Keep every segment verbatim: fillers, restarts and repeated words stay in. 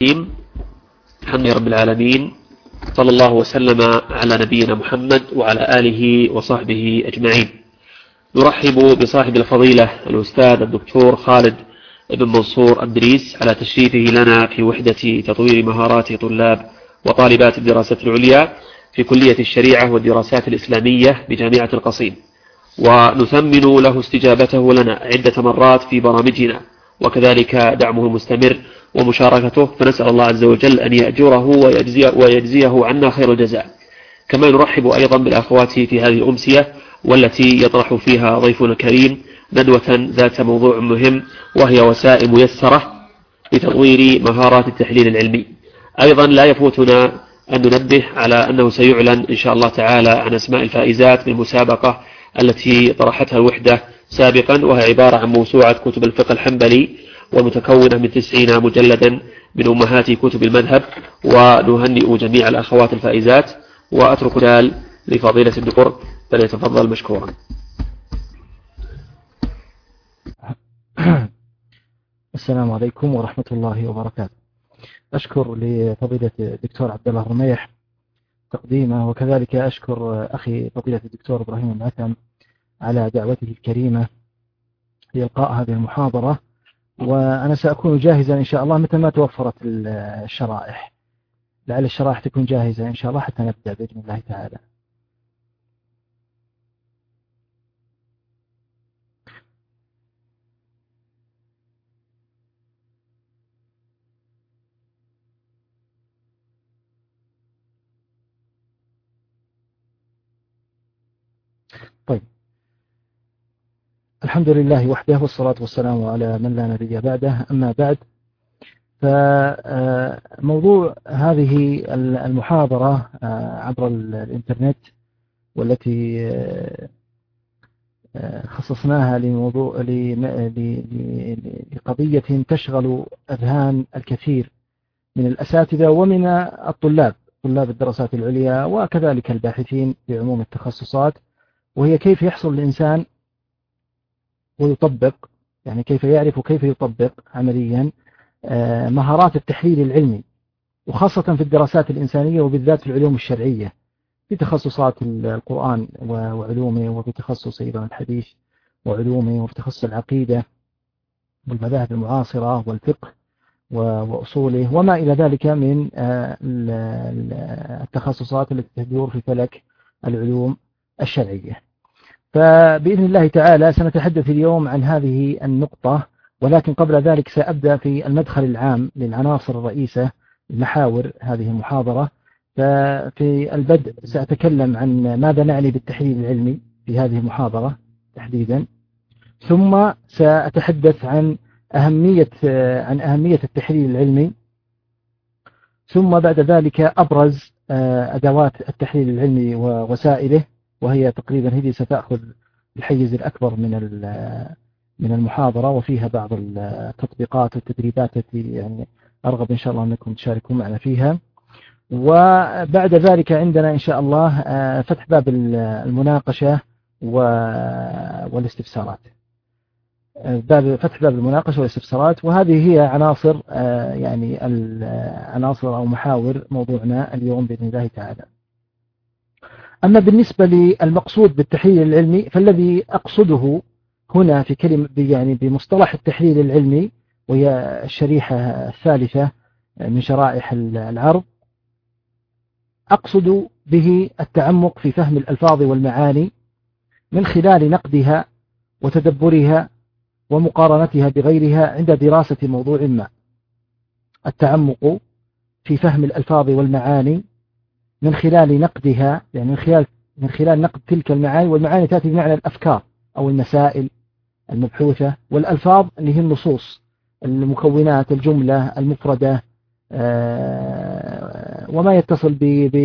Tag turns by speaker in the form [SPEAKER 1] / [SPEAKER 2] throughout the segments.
[SPEAKER 1] الحمد لله رب العالمين، صلى الله وسلم على نبينا محمد وعلى آله وصحبه أجمعين. نرحب بصاحب الفضيلة الأستاذ الدكتور خالد بن منصور الدريس على تشريفه لنا في وحدة تطوير مهارات طلاب وطالبات الدراسات العليا في كلية الشريعة والدراسات الإسلامية بجامعة القصيم، ونثمن له استجابته لنا عدة مرات في برامجنا وكذلك دعمه المستمر ومشاركته، فنسأل الله عز وجل أن يأجره ويجزيه, ويجزيه عنا خير الجزاء. كما نرحب أيضا بالأخوات في هذه الأمسية والتي يطرح فيها ضيفنا الكريم ندوة ذات موضوع مهم، وهي وسائل ميسرة لتطوير مهارات التحليل العلمي. أيضا لا يفوتنا أن ننبه على أنه سيعلن إن شاء الله تعالى عن أسماء الفائزات بالمسابقة التي طرحتها الوحدة سابقا، وهي عبارة عن موسوعة كتب الفقه الحنبلي ومتكونة من تسعين مجلدا من أمهات كتب المذهب. ونهنئ جميع الأخوات الفائزات، وأترك دال لفضيلة الدكتور فليتفضل مشكورا.
[SPEAKER 2] السلام عليكم ورحمة الله وبركاته. أشكر لفضيلة الدكتور عبد الله رميح تقديمه، وكذلك أشكر أخي فضيلة الدكتور إبراهيم المعثم على دعوته الكريمة لإلقاء هذه المحاضرة، وأنا سأكون جاهزا إن شاء الله متى ما توفرت الشرائح، لعل الشرائح تكون جاهزة إن شاء الله حتى نبدأ بإذن الله تعالى. طيب، الحمد لله وحده والصلاة والسلام على من لا نبي بعده، أما بعد، فموضوع هذه المحاضرة عبر الإنترنت والتي خصصناها لموضوع لقضية تشغل أذهان الكثير من الأساتذة ومن الطلاب طلاب الدراسات العليا وكذلك الباحثين في عموم التخصصات، وهي كيف يحصل الإنسان ويطبق، يعني كيف يعرف وكيف يطبق عمليا مهارات التحليل العلمي، وخاصة في الدراسات الإنسانية وبالذات في العلوم الشرعية في تخصصات القرآن وعلومه، وفي تخصص أيضا الحديث وعلومه، وفي تخصص العقيدة والمذاهب المعاصرة والفقه وأصوله وما إلى ذلك من التخصصات التي تدور في فلك العلوم الشرعية. فبإذن الله تعالى سنتحدث اليوم عن هذه النقطة، ولكن قبل ذلك سأبدأ في المدخل العام للعناصر الرئيسة محاور هذه المحاضرة. ففي البدء سأتكلم عن ماذا نعني بالتحليل العلمي في هذه المحاضرة تحديدا، ثم سأتحدث عن أهمية عن أهمية التحليل العلمي، ثم بعد ذلك أبرز أدوات التحليل العلمي ووسائله، وهي تقريبا هذه ستأخذ الحيز الأكبر من من المحاضرة، وفيها بعض التطبيقات والتدريبات التي يعني أرغب إن شاء الله أنكم تشاركون معنا فيها. وبعد ذلك عندنا إن شاء الله فتح باب المناقشة والاستفسارات، باب فتح باب المناقشة والاستفسارات، وهذه هي عناصر يعني العناصر أو محاور موضوعنا اليوم بإذن الله تعالى. أما بالنسبة للمقصود بالتحليل العلمي، فالذي أقصده هنا في كلمة يعني بمصطلح التحليل العلمي، وهي الشريحة الثالثة من شرائح العرض، أقصد به التعمق في فهم الألفاظ والمعاني من خلال نقدها وتدبرها ومقارنتها بغيرها عند دراسة موضوع ما. التعمق في فهم الألفاظ والمعاني من خلال نقدها، يعني من خلال من خلال نقد تلك المعاني، والمعاني تأتي بمعنى الأفكار أو المسائل المبحوثة، والألفاظ اللي هي النصوص، المكونات، الجملة المفردة، وما يتصل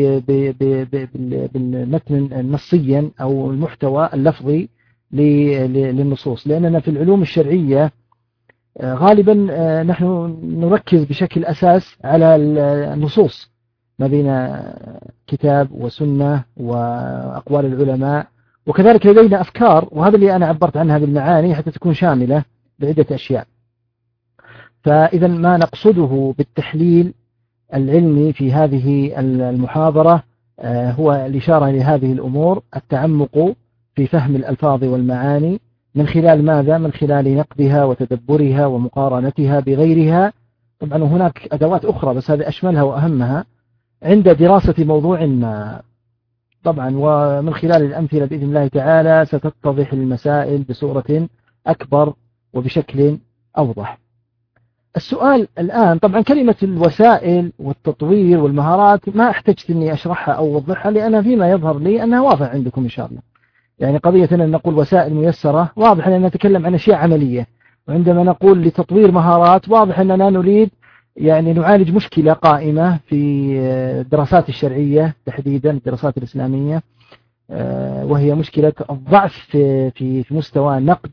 [SPEAKER 2] بالمتن النصيا أو المحتوى اللفظي للنصوص. لأننا في العلوم الشرعية غالبا نحن نركز بشكل أساس على النصوص ما بين كتاب وسنة وأقوال العلماء، وكذلك لدينا أفكار، وهذا اللي أنا عبرت عنها بالمعاني حتى تكون شاملة بعدة أشياء. فإذا ما نقصده بالتحليل العلمي في هذه المحاضرة هو الإشارة لهذه الأمور: التعمق في فهم الألفاظ والمعاني من خلال ماذا؟ من خلال نقدها وتدبرها ومقارنتها بغيرها. طبعا هناك أدوات أخرى بس هذه أشملها وأهمها عند دراسة موضوع ما. طبعا ومن خلال الأمثلة بإذن الله تعالى ستتضح المسائل بصورة أكبر وبشكل أوضح. السؤال الآن، طبعا كلمة الوسائل والتطوير والمهارات ما احتجت أني أشرحها أو أوضحها، لأنها فيما يظهر لي أنها واضحة عندكم إن شاء الله. يعني قضية أن نقول وسائل ميسرة واضح أننا نتكلم عن أشياء عملية، وعندما نقول لتطوير مهارات واضح أننا نريد يعني نعالج مشكلة قائمة في الدراسات الشرعية تحديدا الدراسات الإسلامية، وهي مشكلة الضعف في مستوى نقد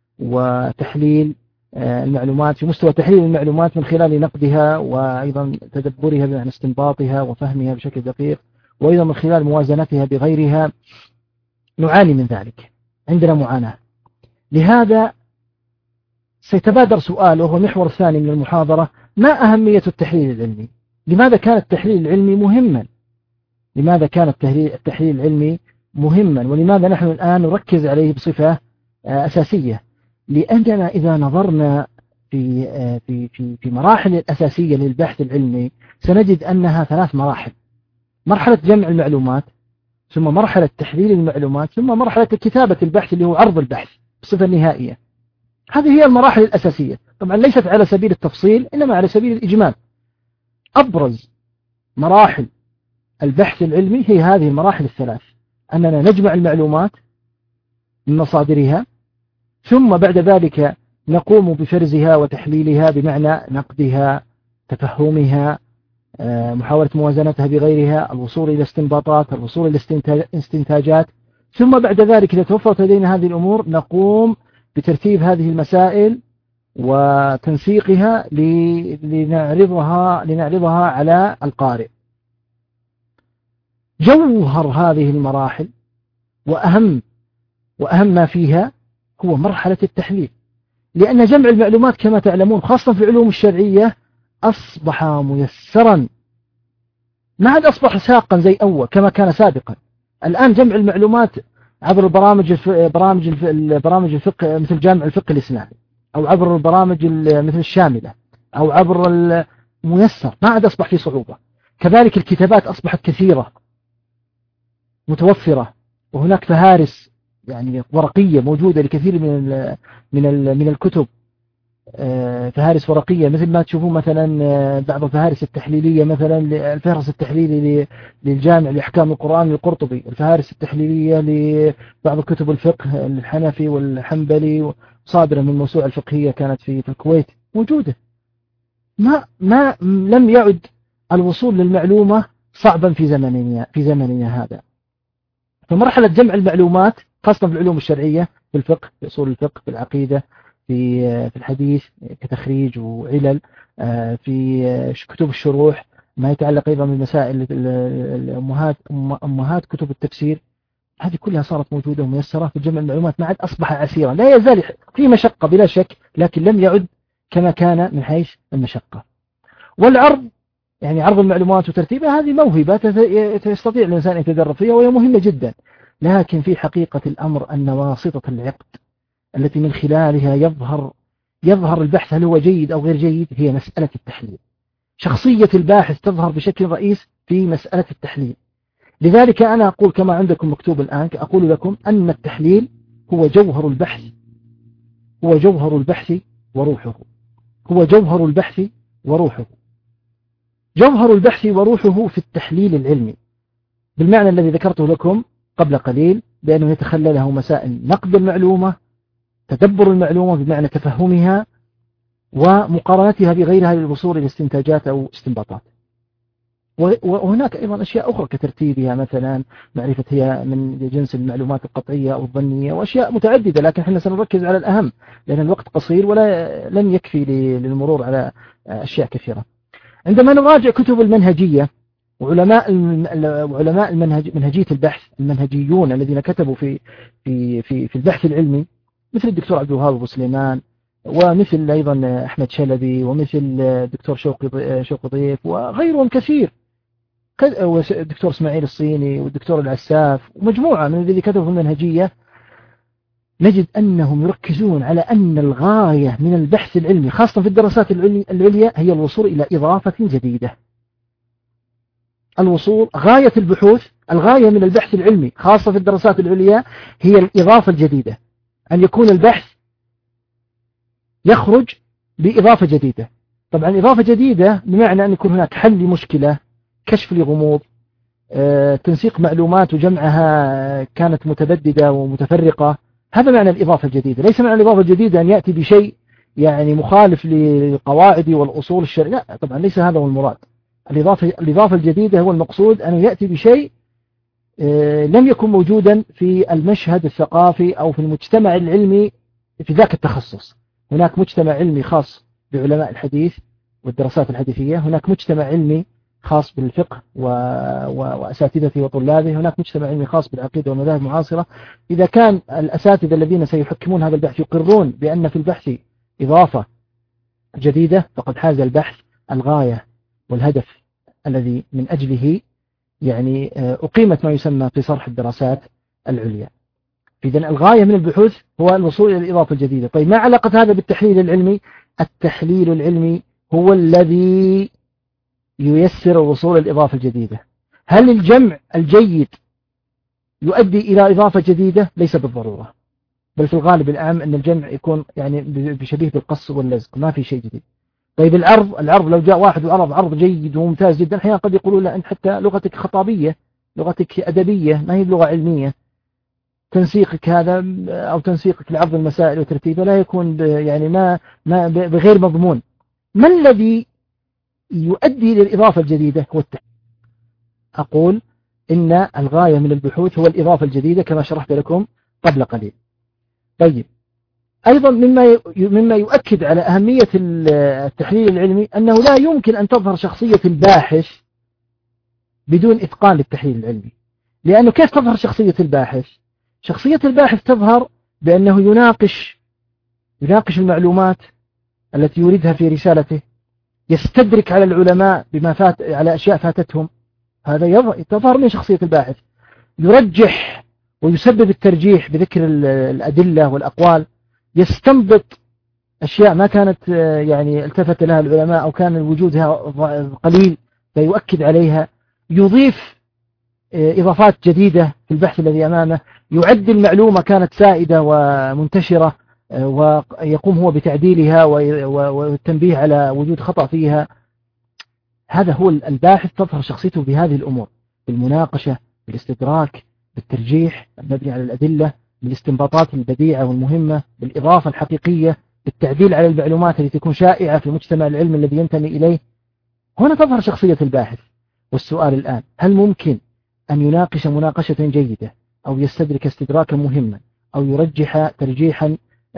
[SPEAKER 2] وتحليل المعلومات، في مستوى تحليل المعلومات من خلال نقدها وأيضا تدبرها بمعنى استنباطها وفهمها بشكل دقيق، وأيضا من خلال موازنتها بغيرها. نعاني من ذلك، عندنا معاناة. لهذا سيتبادر سؤال وهو المحور الثاني من المحاضرة: ما أهمية التحليل العلمي؟ لماذا كان التحليل العلمي مهما؟ لماذا كان التحليل العلمي مهما ولماذا نحن الآن نركز عليه بصفة أساسية؟ لأننا إذا نظرنا في في في في مراحل الأساسية للبحث العلمي سنجد أنها ثلاث مراحل: مرحلة جمع المعلومات، ثم مرحلة تحليل المعلومات، ثم مرحلة كتابة البحث اللي هو عرض البحث بصفة نهائية. هذه هي المراحل الأساسية، طبعا ليست على سبيل التفصيل إنما على سبيل الإجمال. أبرز مراحل البحث العلمي هي هذه المراحل الثلاث: أننا نجمع المعلومات من مصادرها، ثم بعد ذلك نقوم بفرزها وتحليلها بمعنى نقدها، تفهمها، محاولة موازنتها بغيرها، الوصول إلى استنباطات، الوصول إلى استنتاجات، ثم بعد ذلك إذا توفرت لدينا هذه الأمور نقوم بترتيب هذه المسائل وتنسيقها لنعرضها لنعرضها على القارئ. جوهر هذه المراحل وأهم وأهم ما فيها هو مرحلة التحليل، لأن جمع المعلومات كما تعلمون خاصة في العلوم الشرعية أصبح ميسرا، ما عاد أصبح ساقا زي أول كما كان سابقا. الآن جمع المعلومات عبر البرامج برامج برامج الفقه مثل جامع الفقه الإسلامي، أو عبر البرامج مثل الشاملة، أو عبر الميسر، ما عاد أصبح في صعوبة. كذلك الكتابات أصبحت كثيرة متوفرة، وهناك فهارس يعني ورقية موجودة لكثير من ال من ال من الكتب، فهارس ورقية مثل ما تشوفون مثلا بعض الفهارس التحليلية، مثلا الفهرس التحليلي للجامع لأحكام القرآن للقرطبي، الفهارس التحليلية لبعض كتب الفقه الحنفي والحنبلي، صادرة من موسوعة الفقهية كانت في الكويت موجودة. ما ما لم يعد الوصول للمعلومة صعبا في زمننا في زمننا هذا. فمرحلة جمع المعلومات خاصة في العلوم الشرعية، في الفقه، في أصول الفقه، في العقيدة، في في الحديث كتخريج وعلل، في كتب الشروح، ما يتعلق أيضا بمسائل الأمهات أمهات كتب التفسير، هذه كلها صارت موجودة وميسرة في جمع المعلومات. ما عاد أصبح عسيرا، لا يزال في مشقة بلا شك، لكن لم يعد كما كان من حيث المشقة. والعرض يعني عرض المعلومات وترتيبها هذه موهبة يستطيع الإنسان أن يتدرب فيها وهي مهمة جدا، لكن في حقيقة الأمر أن واسطة العقد التي من خلالها يظهر يظهر البحث هل هو جيد أو غير جيد هي مسألة التحليل. شخصية الباحث تظهر بشكل رئيس في مسألة التحليل. لذلك أنا أقول كما عندكم مكتوب الآن، أقول لكم أن التحليل هو جوهر البحث، هو جوهر البحث وروحه، هو جوهر البحث وروحه. جوهر البحث وروحه في التحليل العلمي بالمعنى الذي ذكرته لكم قبل قليل، بأنه يتخلله مسائل نقد المعلومة، تدبر المعلومة بمعنى تفهمها، ومقارنتها بغيرها للوصول إلى استنتاجات أو استنباطات. وهناك أيضا أشياء أخرى كترتيبها، مثلا معرفة هي من جنس المعلومات القطعية أو الظنية، وأشياء متعددة، لكن احنا سنركز على الأهم لأن الوقت قصير ولا لن يكفي للمرور على أشياء كثيرة. عندما نراجع كتب المنهجية وعلماء علماء المنهج منهجية البحث المنهجيون الذين كتبوا في في في في البحث العلمي، مثل الدكتور عبد الوهاب أبو سليمان، ومثل أيضا أحمد شلبي ومثل الدكتور شوقي شوقي ضيف وغيرهم كثير، والدكتور إسماعيل الصيني والدكتور العساف ومجموعة من الذين كتبوا في المنهجية، نجد أنهم يركزون على أن الغاية من البحث العلمي خاصة في الدراسات العليا هي الوصول إلى إضافة جديدة. الوصول غاية البحوث، الغاية من البحث العلمي خاصة في الدراسات العليا هي الإضافة الجديدة، أن يكون البحث يخرج بإضافة جديدة. طبعا إضافة جديدة بمعنى أن يكون هناك حل لمشكلة، كشف لغموض، تنسيق معلومات وجمعها كانت متبددة ومتفرقة. هذا معنى الإضافة الجديدة. ليس معنى الإضافة الجديدة أن يأتي بشيء يعني مخالف للقواعد والأصول الشرعية، لا طبعا ليس هذا هو المراد. الإضافة, الإضافة الجديدة هو المقصود أن يأتي بشيء لم يكن موجودا في المشهد الثقافي أو في المجتمع العلمي في ذاك التخصص. هناك مجتمع علمي خاص بعلماء الحديث والدراسات الحديثية، هناك مجتمع علمي خاص بالفقه و... و... وأساتذته وطلابه، هناك مجتمع علمي خاص بالعقيدة والمذاهب المعاصرة. إذا كان الأساتذة الذين سيحكمون هذا البحث يقرون بأن في البحث إضافة جديدة فقد حاز البحث الغاية والهدف الذي من أجله يعني أقيمت ما يسمى في صرح الدراسات العليا. إذن الغاية من البحوث هو الوصول إلى الإضافة الجديدة. طيب ما علاقة هذا بالتحليل العلمي؟ التحليل العلمي هو الذي ييسر الوصول إلى الإضافة الجديدة. هل الجمع الجيد يؤدي إلى إضافة جديدة؟ ليس بالضرورة، بل في الغالب الأعم أن الجمع يكون يعني بشبيه بالقص واللزق، ما في شيء جديد. طيب العرض العرض لو جاء واحد وعرض عرض جيد وممتاز جدا، أحيانا قد يقولون لا أنت حتى لغتك خطابية، لغتك أدبية، ما هي لغة علمية. تنسيقك هذا أو تنسيقك لعرض المسائل وترتيبها لا يكون يعني ما ما بغير مضمون. ما الذي يؤدي للإضافة الجديدة؟ هو التحليل. أقول إن الغاية من البحوث هو الإضافة الجديدة كما شرحت لكم قبل قليل. طيب أيضا مما مما يؤكد على أهمية التحليل العلمي أنه لا يمكن أن تظهر شخصية الباحث بدون إتقان للتحليل العلمي. لأنه كيف تظهر شخصية الباحث؟ شخصية الباحث تظهر بأنه يناقش يناقش المعلومات التي يريدها في رسالته، يستدرك على العلماء بما فات على أشياء فاتتهم، هذا تظهر من شخصية الباحث. يرجح ويسبب الترجيح بذكر الأدلة والأقوال، يستنبط أشياء ما كانت يعني التفت لها العلماء أو كان وجودها قليل فيؤكد عليها، يضيف إضافات جديدة في البحث الذي أمامه، يعدل معلومة كانت سائدة ومنتشرة ويقوم هو بتعديلها والتنبيه على وجود خطأ فيها. هذا هو الباحث، تظهر شخصيته بهذه الأمور، بالمناقشة، بالاستدراك، بالترجيح المبني على الأدلة، بالاستنباطات البديعة والمهمة، بالإضافة الحقيقية، بالتعديل على المعلومات التي تكون شائعة في المجتمع العلمي الذي ينتمي إليه. هنا تظهر شخصية الباحث. والسؤال الآن، هل ممكن أن يناقش مناقشة جيدة أو يستدرك استدراكا مهما أو يرجح ترجيحا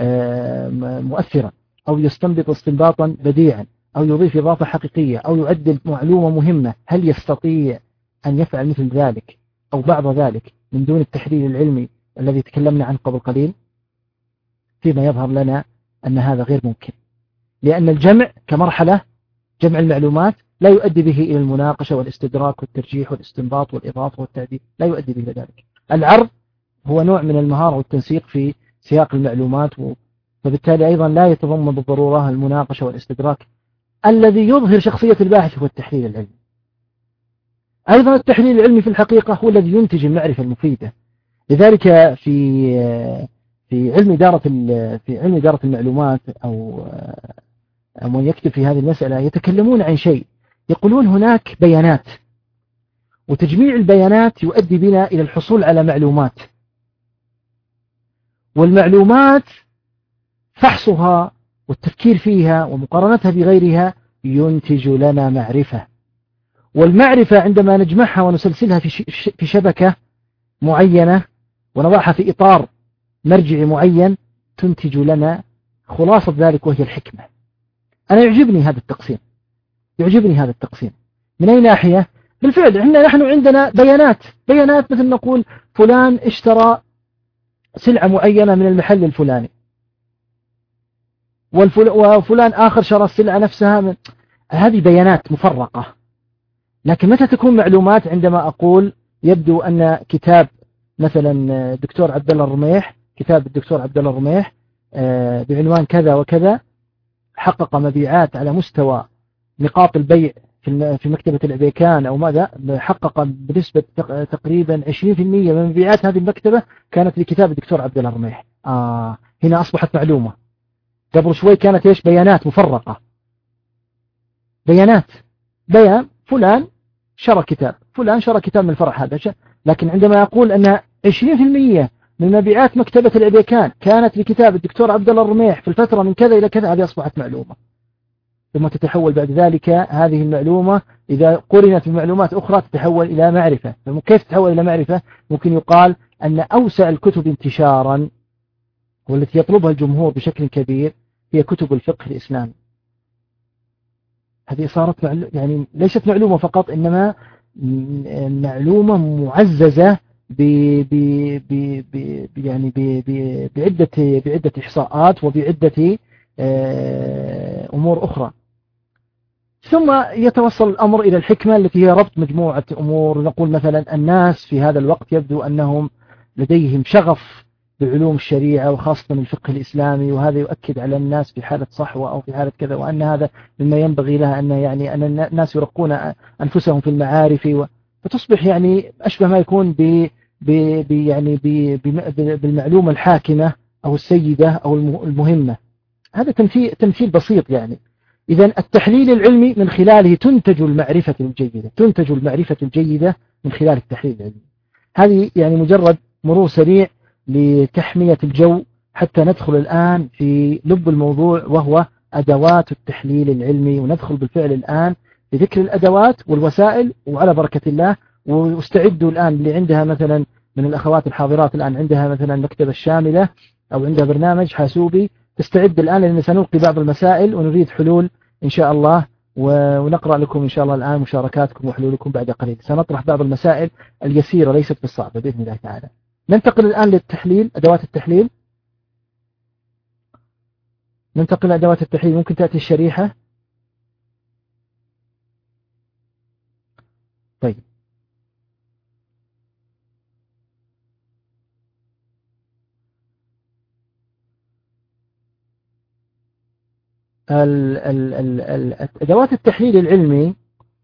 [SPEAKER 2] مؤثرا أو يستنبط استنباطا بديعا أو يضيف إضافة حقيقية أو يعدل معلومة مهمة؟ هل يستطيع أن يفعل مثل ذلك أو بعض ذلك من دون التحليل العلمي الذي تكلمنا عنه قبل قليل؟ فيما يظهر لنا أن هذا غير ممكن، لأن الجمع كمرحلة، جمع المعلومات لا يؤدي به إلى المناقشة والاستدراك والترجيح والاستنباط والإضافة والتعديل، لا يؤدي به إلى ذلك. العرض هو نوع من المهارة والتنسيق في سياق المعلومات، فبالتالي أيضا لا يتضمن بالضرورة المناقشة والاستدراك. الذي يظهر شخصية الباحث هو التحليل العلمي. أيضا التحليل العلمي في الحقيقة هو الذي ينتج المعرفة المفيدة. لذلك في في علم إدارة في علم إدارة المعلومات أو من يكتب في هذه المسألة يتكلمون عن شيء، يقولون هناك بيانات، وتجميع البيانات يؤدي بنا إلى الحصول على معلومات، والمعلومات فحصها والتفكير فيها ومقارنتها بغيرها ينتج لنا معرفة، والمعرفة عندما نجمعها ونسلسلها في شبكة معينة ونضعها في إطار مرجعي معين تنتج لنا خلاصة ذلك وهي الحكمة. أنا يعجبني هذا التقسيم، يعجبني هذا التقسيم. من أي ناحية؟ بالفعل إحنا نحن عندنا بيانات بيانات مثل نقول فلان اشترى سلعة معينة من المحل الفلاني، وفلان آخر شرى السلعة نفسها من... هذه بيانات مفرقة. لكن متى تكون معلومات؟ عندما أقول يبدو أن كتاب مثلا الدكتور عبد الله الرميح، كتاب الدكتور عبد الله الرميح بعنوان كذا وكذا حقق مبيعات على مستوى نقاط البيع في مكتبة الأبيكان أو ماذا، حقق بنسبة تقريبا عشرين بالمئة من مبيعات هذه المكتبة كانت لكتاب الدكتور عبد الله الرميح. آه هنا أصبحت معلومة. قبل شوي كانت إيش؟ بيانات مفرقة، بيانات بيان فلان شرى كتاب، فلان شرى كتاب من الفرع هذا. لكن عندما يقول أن عشرين بالمئة من مبيعات مكتبة الأبيكان كانت لكتاب الدكتور عبد الله الرميح في الفترة من كذا إلى كذا، هذه أصبحت معلومة. ثم تتحول بعد ذلك هذه المعلومة إذا قرنت بمعلومات أخرى تتحول إلى معرفة. كيف تتحول إلى معرفة؟ ممكن يقال أن أوسع الكتب انتشارا والتي يطلبها الجمهور بشكل كبير هي كتب الفقه الإسلامي. هذه صارت معلو... يعني ليست معلومة فقط، إنما معلومة معززة ب... ب... ب... ب... يعني ب... ب... بعدة بعدة إحصاءات وبعدة أمور أخرى. ثم يتوصل الأمر إلى الحكمة التي هي ربط مجموعة أمور. نقول مثلا الناس في هذا الوقت يبدو أنهم لديهم شغف بعلوم الشريعة وخاصة الفقه الإسلامي، وهذا يؤكد على الناس في حالة صحوة أو في حالة كذا، وأن هذا مما ينبغي لها أن يعني أن الناس يرقون أنفسهم في المعارف، فتصبح يعني أشبه ما يكون ب ب يعني ب بالمعلومة الحاكمة أو السيدة أو المهمة. هذا تمثيل تمثيل بسيط يعني. إذن التحليل العلمي من خلاله تنتج المعرفة الجيدة، تنتج المعرفة الجيدة من خلال التحليل العلمي. هذه يعني مجرد مرور سريع لتحمية الجو حتى ندخل الآن في لب الموضوع، وهو أدوات التحليل العلمي. وندخل بالفعل الآن بذكر الأدوات والوسائل، وعلى بركة الله. واستعدوا الآن اللي عندها مثلا من الأخوات الحاضرات الآن عندها مثلا مكتبة شاملة أو عندها برنامج حاسوبي، تستعد الآن لأن سنلقي بعض المسائل ونريد حلول إن شاء الله، ونقرأ لكم إن شاء الله الآن مشاركاتكم وحلولكم بعد قليل. سنطرح بعض المسائل اليسيرة ليست بالصعبة بإذن الله تعالى. ننتقل الآن للتحليل، أدوات التحليل. ننتقل لأدوات التحليل. ممكن تأتي الشريحة. طيب ال ال ال ال أدوات التحليل العلمي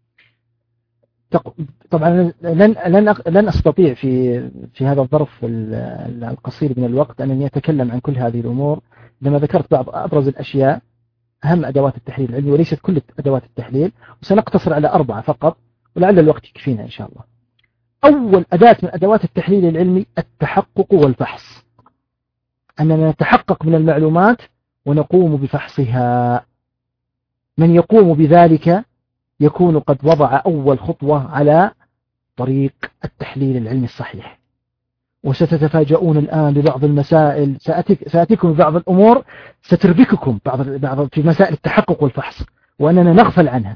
[SPEAKER 2] طبعا لن لن لن أستطيع في في هذا الظرف القصير من الوقت أنني أتكلم عن كل هذه الأمور، لما ذكرت بعض أبرز الأشياء أهم أدوات التحليل العلمي وليست كل أدوات التحليل، وسنقتصر على أربعة فقط ولعل الوقت يكفينا إن شاء الله. أول أداة من أدوات التحليل العلمي التحقق والفحص، أننا نتحقق من المعلومات ونقوم بفحصها. من يقوم بذلك يكون قد وضع أول خطوة على طريق التحليل العلمي الصحيح. وستتفاجؤون الآن ببعض المسائل، سأتيك سأتيكم ببعض الأمور ستربككم بعض بعض في مسائل التحقق والفحص وأننا نغفل عنها.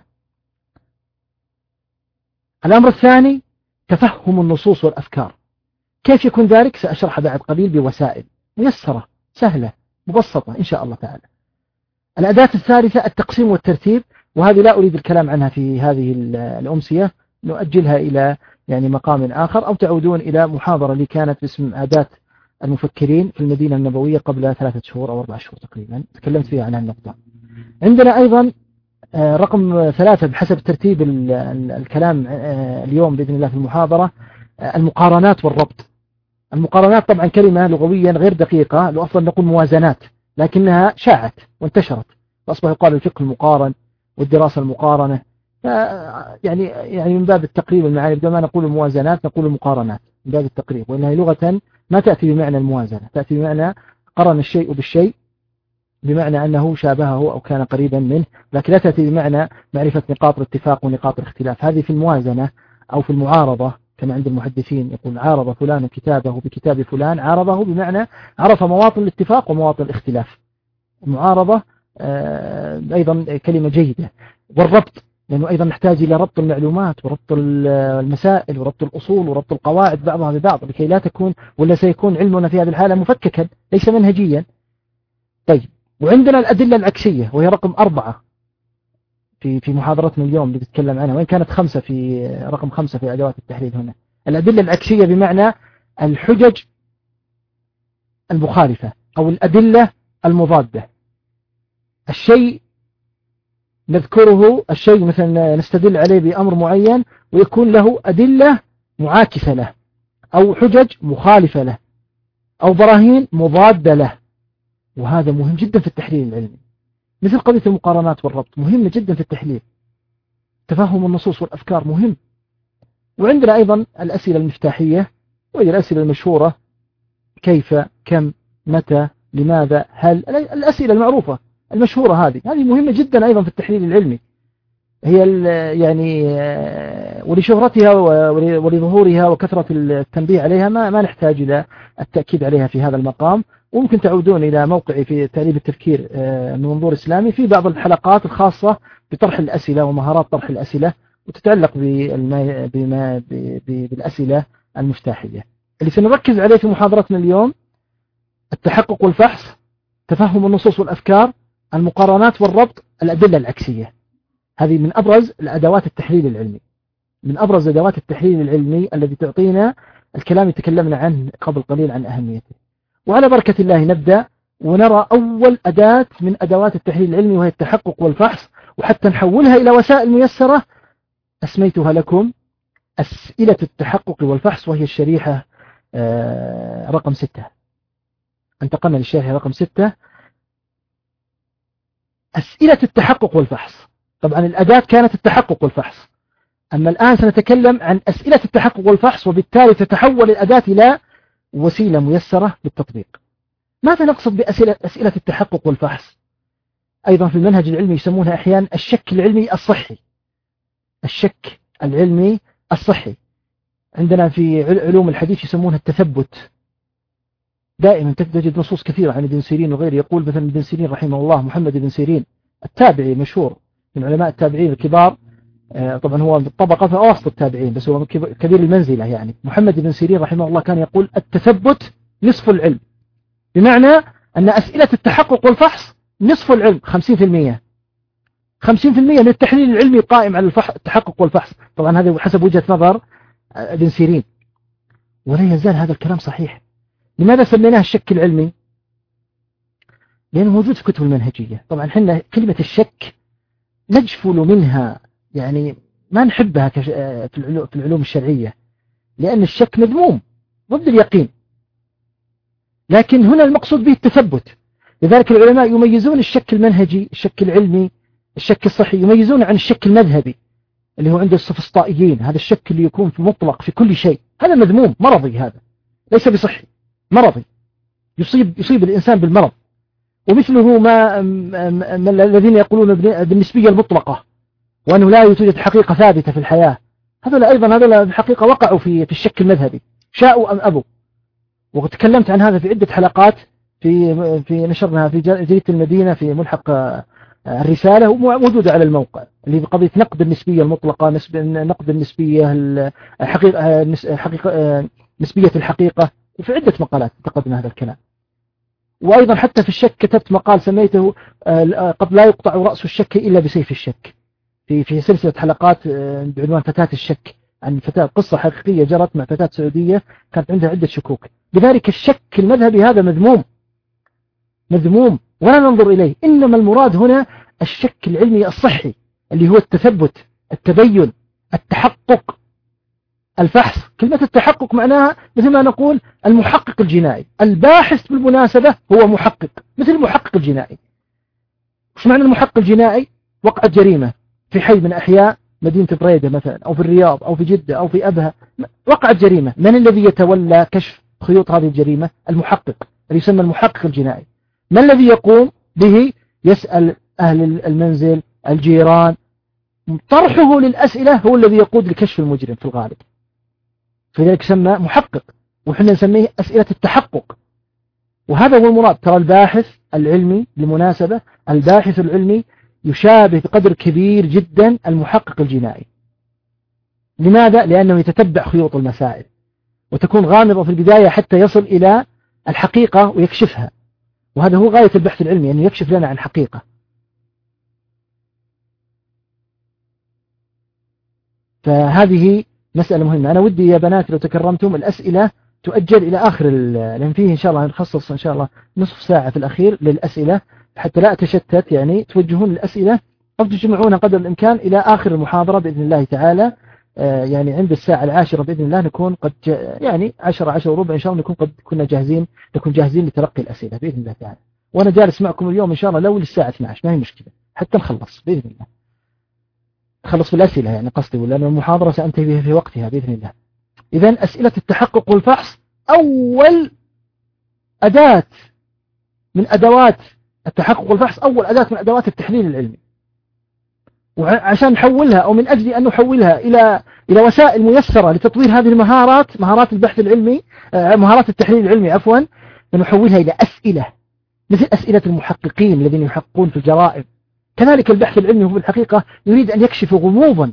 [SPEAKER 2] الأمر الثاني تفهم النصوص والأفكار. كيف يكون ذلك؟ سأشرح بعد قليل بوسائل ميسرة سهلة مبسطة إن شاء الله تعالى. الأداة الثالثة التقسيم والترتيب، وهذه لا أريد الكلام عنها في هذه الأمسية، نؤجلها إلى يعني مقام آخر، أو تعودون إلى محاضرة لي كانت باسم أداة المفكرين في المدينة النبوية قبل ثلاثة شهور أو أربع شهور تقريبا، تكلمت فيها عن النقطة. عندنا أيضا رقم ثلاثة بحسب ترتيب الكلام اليوم بإذن الله في المحاضرة المقارنات والربط. المقارنات طبعا كلمة لغويا غير دقيقة، لو أفضل نقول موازنات، لكنها شاعت وانتشرت فأصبح يقال الفقه المقارن والدراسة المقارنة. يعني يعني من باب التقريب المعاني، بدل ما نقول الموازنات نقول المقارنات من باب التقريب، وإنها لغة ما تأتي بمعنى الموازنة، تأتي بمعنى قرن الشيء بالشيء، بمعنى أنه شابهه أو كان قريبا منه، لكن لا تأتي بمعنى معرفة نقاط الاتفاق ونقاط الاختلاف. هذه في الموازنة أو في المعارضة كما عند المحدثين، يقول عارض فلان كتابه بكتاب فلان، عارضه بمعنى عرف مواطن الاتفاق ومواطن الاختلاف. المعارضة أيضا كلمة جيدة. والربط، لأنه أيضا نحتاج إلى ربط المعلومات وربط المسائل وربط الأصول وربط القواعد بعضها ببعض، لكي لا تكون ولا سيكون علمنا في هذه الحالة مفككا ليس منهجيا. طيب وعندنا الأدلة العكسية وهي رقم أربعة في في محاضرتنا اليوم اللي بتتكلم عنها، وإن كانت خمسة في رقم خمسة في أدوات التحليل هنا. الأدلة العكسية بمعنى الحجج المخالفة أو الأدلة المضادة. الشيء نذكره، الشيء مثلا نستدل عليه بأمر معين ويكون له أدلة معاكسة له، أو حجج مخالفة له، أو براهين مضادة له. وهذا مهم جدا في التحليل العلمي، مثل قضية المقارنات والربط مهمة جدا في التحليل. تفهم النصوص والأفكار مهم. وعندنا أيضا الأسئلة المفتاحية، وهي الأسئلة المشهورة: كيف، كم، متى، لماذا، هل، الأسئلة المعروفة المشهورة هذه هذه مهمة جدا أيضا في التحليل العلمي. هي يعني ولشهرتها ولظهورها وكثرة التنبيه عليها ما ما نحتاج إلى التأكيد عليها في هذا المقام. وممكن تعودون إلى موقعي في تأليف التفكير من منظور إسلامي في بعض الحلقات الخاصة بطرح الأسئلة ومهارات طرح الأسئلة، وتتعلق بما بالأسئلة المفتاحية. اللي سنركز عليه في محاضرتنا اليوم: التحقق والفحص، تفهم النصوص والأفكار، المقارنات والربط، الأدلة العكسية. هذه من أبرز الأدوات التحليل العلمي، من أبرز أدوات التحليل العلمي الذي تعطينا الكلام اللي تكلمنا عنه قبل قليل عن أهميته. وعلى بركة الله نبدأ ونرى أول أداة من أدوات التحليل العلمي، وهي التحقق والفحص. وحتى نحولها إلى وسائل ميسرة أسميتها لكم أسئلة التحقق والفحص، وهي الشريحة رقم ستة. انتقلنا للشريحة رقم ستة، أسئلة التحقق والفحص. طبعا الأداة كانت التحقق والفحص، أما الآن سنتكلم عن أسئلة التحقق والفحص، وبالتالي تتحول الأداة إلى وسيلة ميسرة للتطبيق. ماذا نقصد بأسئلة أسئلة التحقق والفحص؟ أيضا في المنهج العلمي يسمونها أحيانا الشك العلمي الصحي. الشك العلمي الصحي عندنا في علوم الحديث يسمونها التثبت. دائما تجد نصوص كثيرة عن ابن سيرين وغيره. يقول مثلا ابن سيرين رحمه الله، محمد بن سيرين التابعي مشهور من علماء التابعين الكبار، طبعا هو بالطبقة في أوسط التابعين بس هو كبير المنزلة يعني. محمد بن سيرين رحمه الله كان يقول: التثبت نصف العلم، بمعنى أن أسئلة التحقق والفحص نصف العلم، خمسين في المية خمسين في المية من التحليل العلمي قائم على التحقق والفحص. طبعا هذا حسب وجهة نظر ابن سيرين، ولا يزال هذا الكلام صحيح. لماذا سميناه الشك العلمي؟ لأنه موجود في كتب المنهجية. طبعا حنا كلمة الشك نجفل منها، يعني ما نحبها في العلوم الشرعية، لأن الشك مذموم ضد اليقين. لكن هنا المقصود به التثبت. لذلك العلماء يميزون الشك المنهجي، الشك العلمي، الشك الصحي، يميزون عن الشك المذهبي اللي هو عند السفسطائيين. هذا الشك اللي يكون في مطلق في كل شيء، هذا مذموم مرضي، هذا ليس بصحي، مرضي، يصيب يصيب الإنسان بالمرض. ومثله ما, ما الذين يقولون بالنسبية المطلقة، وأنه لا يوجد حقيقة ثابتة في الحياة. هذول أيضا هذول الحقيقة وقعوا في في الشك المذهبي، شاءوا أم أبوا. وتكلمت عن هذا في عدة حلقات في في نشرناها في جريدة المدينة في ملحق الرسالة، وموجودة على الموقع، اللي بقضية نقد النسبية المطلقة، نقد النسبية الحقيقة، حقيقة نسبية الحقيقة. وفي عدة مقالات انتقدنا هذا الكلام. وأيضا حتى في الشك كتبت مقال سميته قد لا يقطع رأس الشك إلا بسيف الشك، في في سلسلة حلقات بعنوان فتاة الشك، عن فتاة، قصة حقيقية جرت مع فتاة سعودية كانت عندها عدة شكوك. لذلك الشك المذهبي هذا مذموم مذموم ولا ننظر إليه. إنما المراد هنا الشك العلمي الصحي، اللي هو التثبت، التبين، التحقق، الفحص. كلمة التحقق معناها مثل ما نقول المحقق الجنائي. الباحث بالمناسبة هو محقق، مثل المحقق الجنائي. وش معنى المحقق الجنائي؟ وقعت جريمة في حي من أحياء مدينة بريدة مثلا، أو في الرياض، أو في جدة، أو في أبها، وقعت جريمة. من الذي يتولى كشف خيوط هذه الجريمة؟ المحقق، اللي يسمى المحقق الجنائي. ما الذي يقوم به؟ يسأل أهل المنزل، الجيران. طرحه للأسئلة هو الذي يقود لكشف المجرم في الغالب، فلذلك سمى محقق. وحنا نسميه أسئلة التحقق. وهذا هو المراد. ترى الباحث العلمي بالمناسبة، الباحث العلمي يشابه بقدر كبير جدا المحقق الجنائي. لماذا؟ لأنه يتتبع خيوط المسائل، وتكون غامضة في البداية حتى يصل إلى الحقيقة ويكشفها. وهذا هو غاية البحث العلمي، أنه يكشف لنا عن حقيقة. فهذه مسألة مهمة. أنا ودي يا بنات لو تكرمتم الأسئلة تؤجل إلى آخر، لأن فيه إن شاء الله نخصص إن شاء الله نصف ساعة في الأخير للأسئلة حتى لا أتشتت، يعني توجهون الأسئلة أو تجمعونها قدر الإمكان إلى آخر المحاضرة بإذن الله تعالى. يعني عند الساعة العاشرة بإذن الله نكون قد يعني عشرة عشرة وربع إن شاء الله نكون قد كنا جاهزين نكون جاهزين لتلقي الأسئلة بإذن الله تعالى. وأنا جالس معكم اليوم إن شاء الله لو للساعة اثنتي عشرة ما هي مشكلة حتى نخلص بإذن الله، نخلص في الأسئلة يعني قصدي، لأن المحاضرة سأنتهي بها في وقتها بإذن الله. إذن أسئلة التحقق والفحص أول أداة من أدوات التحقق والفحص، أول أداة من أدوات التحليل العلمي، وعشان نحولها أو من أجل أن نحولها إلى إلى وسائل ميسرة لتطوير هذه المهارات، مهارات البحث العلمي، مهارات التحليل العلمي عفوا، نحولها إلى أسئلة مثل أسئلة المحققين الذين يحققون في الجرائم. كذلك البحث العلمي هو في الحقيقة يريد أن يكشف غموضا.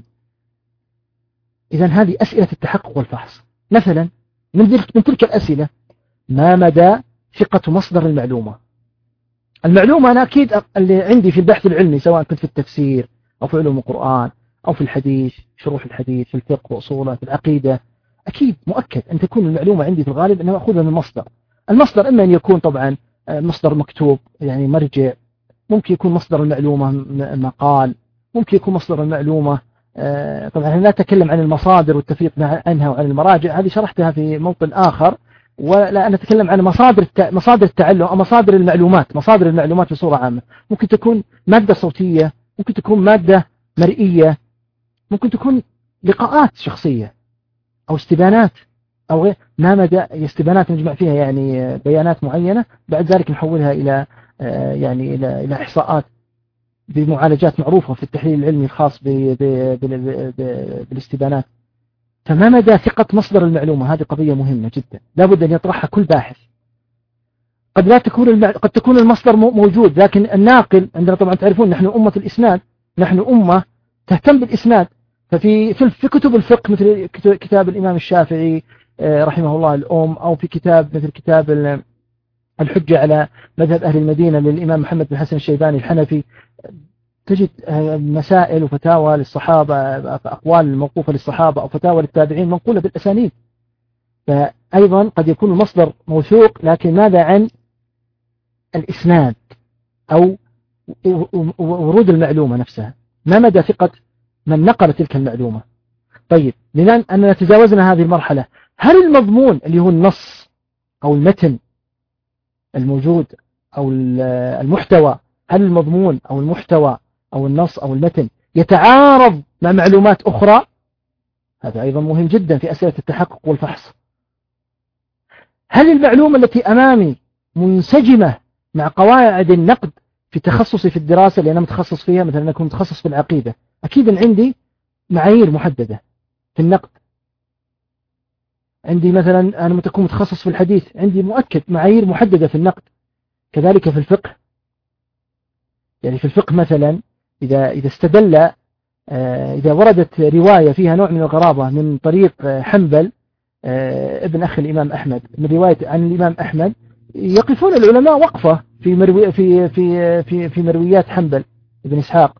[SPEAKER 2] إذن هذه أسئلة التحقق والفحص. مثلا من تلك الأسئلة: ما مدى ثقة مصدر المعلومة؟ المعلومة أنا أكيد اللي عندي في البحث العلمي سواء كنت في التفسير أو في علوم القرآن أو في الحديث، شروح الحديث، في الفقه وأصوله، في العقيدة، أكيد مؤكد أن تكون المعلومة عندي في الغالب أنها مأخوذة من مصدر. المصدر إما أن يكون طبعا مصدر مكتوب يعني مرجع، ممكن يكون مصدر المعلومة مقال، ممكن يكون مصدر المعلومة طبعا لا أتكلم عن المصادر والتفريق عنها وعن المراجع، هذه شرحتها في موطن آخر، ولا أنا أتكلم عن مصادر مصادر التعلم أو مصادر المعلومات. مصادر المعلومات بصورة عامة ممكن تكون مادة صوتية، ممكن تكون مادة مرئية، ممكن تكون لقاءات شخصية أو استبانات أو غير. ما مدى استبانات نجمع فيها يعني بيانات معينة، بعد ذلك نحولها إلى يعني إلى إلى إحصاءات بمعالجات معروفة في التحليل العلمي الخاص بالاستبانات. فما مدى ثقة مصدر المعلومة؟ هذه قضية مهمة جدا لا بد أن يطرحها كل باحث. قد لا تكون المع... قد تكون المصدر موجود، لكن الناقل عندنا طبعا تعرفون نحن أمة الإسناد، نحن أمة تهتم بالإسناد. ففي في كتب الفقه مثل كتاب الإمام الشافعي رحمه الله الأم، أو في كتاب مثل كتاب الحجة على مذهب أهل المدينة للإمام محمد بن حسن الشيباني الحنفي، تجد مسائل وفتاوى للصحابة، أقوال موقوفة للصحابة أو فتاوى للتابعين منقولة بالأسانيد. فأيضا قد يكون المصدر موثوق، لكن ماذا عن الإسناد أو ورود المعلومة نفسها؟ ما مدى ثقة من نقل تلك المعلومة؟ طيب لأن أننا تجاوزنا هذه المرحلة، هل المضمون اللي هو النص أو المتن الموجود أو المحتوى، هل المضمون أو المحتوى أو النص أو المتن يتعارض مع معلومات أخرى؟ هذا أيضا مهم جدا في أسئلة التحقق والفحص. هل المعلومة التي أمامي منسجمة مع قواعد النقد في تخصصي في الدراسة اللي أنا متخصص فيها؟ مثلا أنا أكون متخصص في العقيدة، أكيد عندي معايير محددة في النقد. عندي مثلا أنا متكون متخصص في الحديث، عندي مؤكد معايير محددة في النقد. كذلك في الفقه، يعني في الفقه مثلا إذا إذا استدل إذا وردت رواية فيها نوع من الغرابة من طريق حنبل ابن أخي الإمام أحمد، من رواية عن الإمام أحمد، يقفون العلماء وقفة في مروي في في في في مرويات حنبل ابن إسحاق،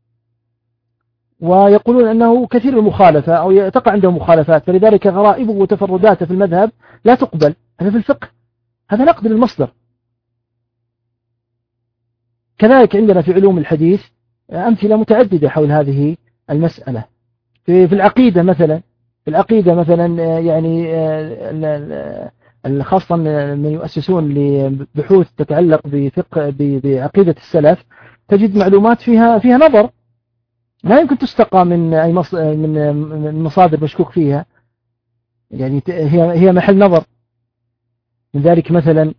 [SPEAKER 2] ويقولون أنه كثير المخالفة أو تقع عنده مخالفات، فلذلك غرائبه وتفرداته في المذهب لا تقبل. هذا في الفقه، هذا نقد للمصدر. كذلك عندنا في علوم الحديث أمثلة متعددة حول هذه المسألة. في في العقيدة مثلا، في العقيدة مثلا يعني خاصة من يؤسسون لبحوث تتعلق بفقه بعقيدة السلف، تجد معلومات فيها فيها نظر لا يمكن تستقى من أي مص... من مصادر مشكوك فيها، يعني هي هي محل نظر. من ذلك مثلا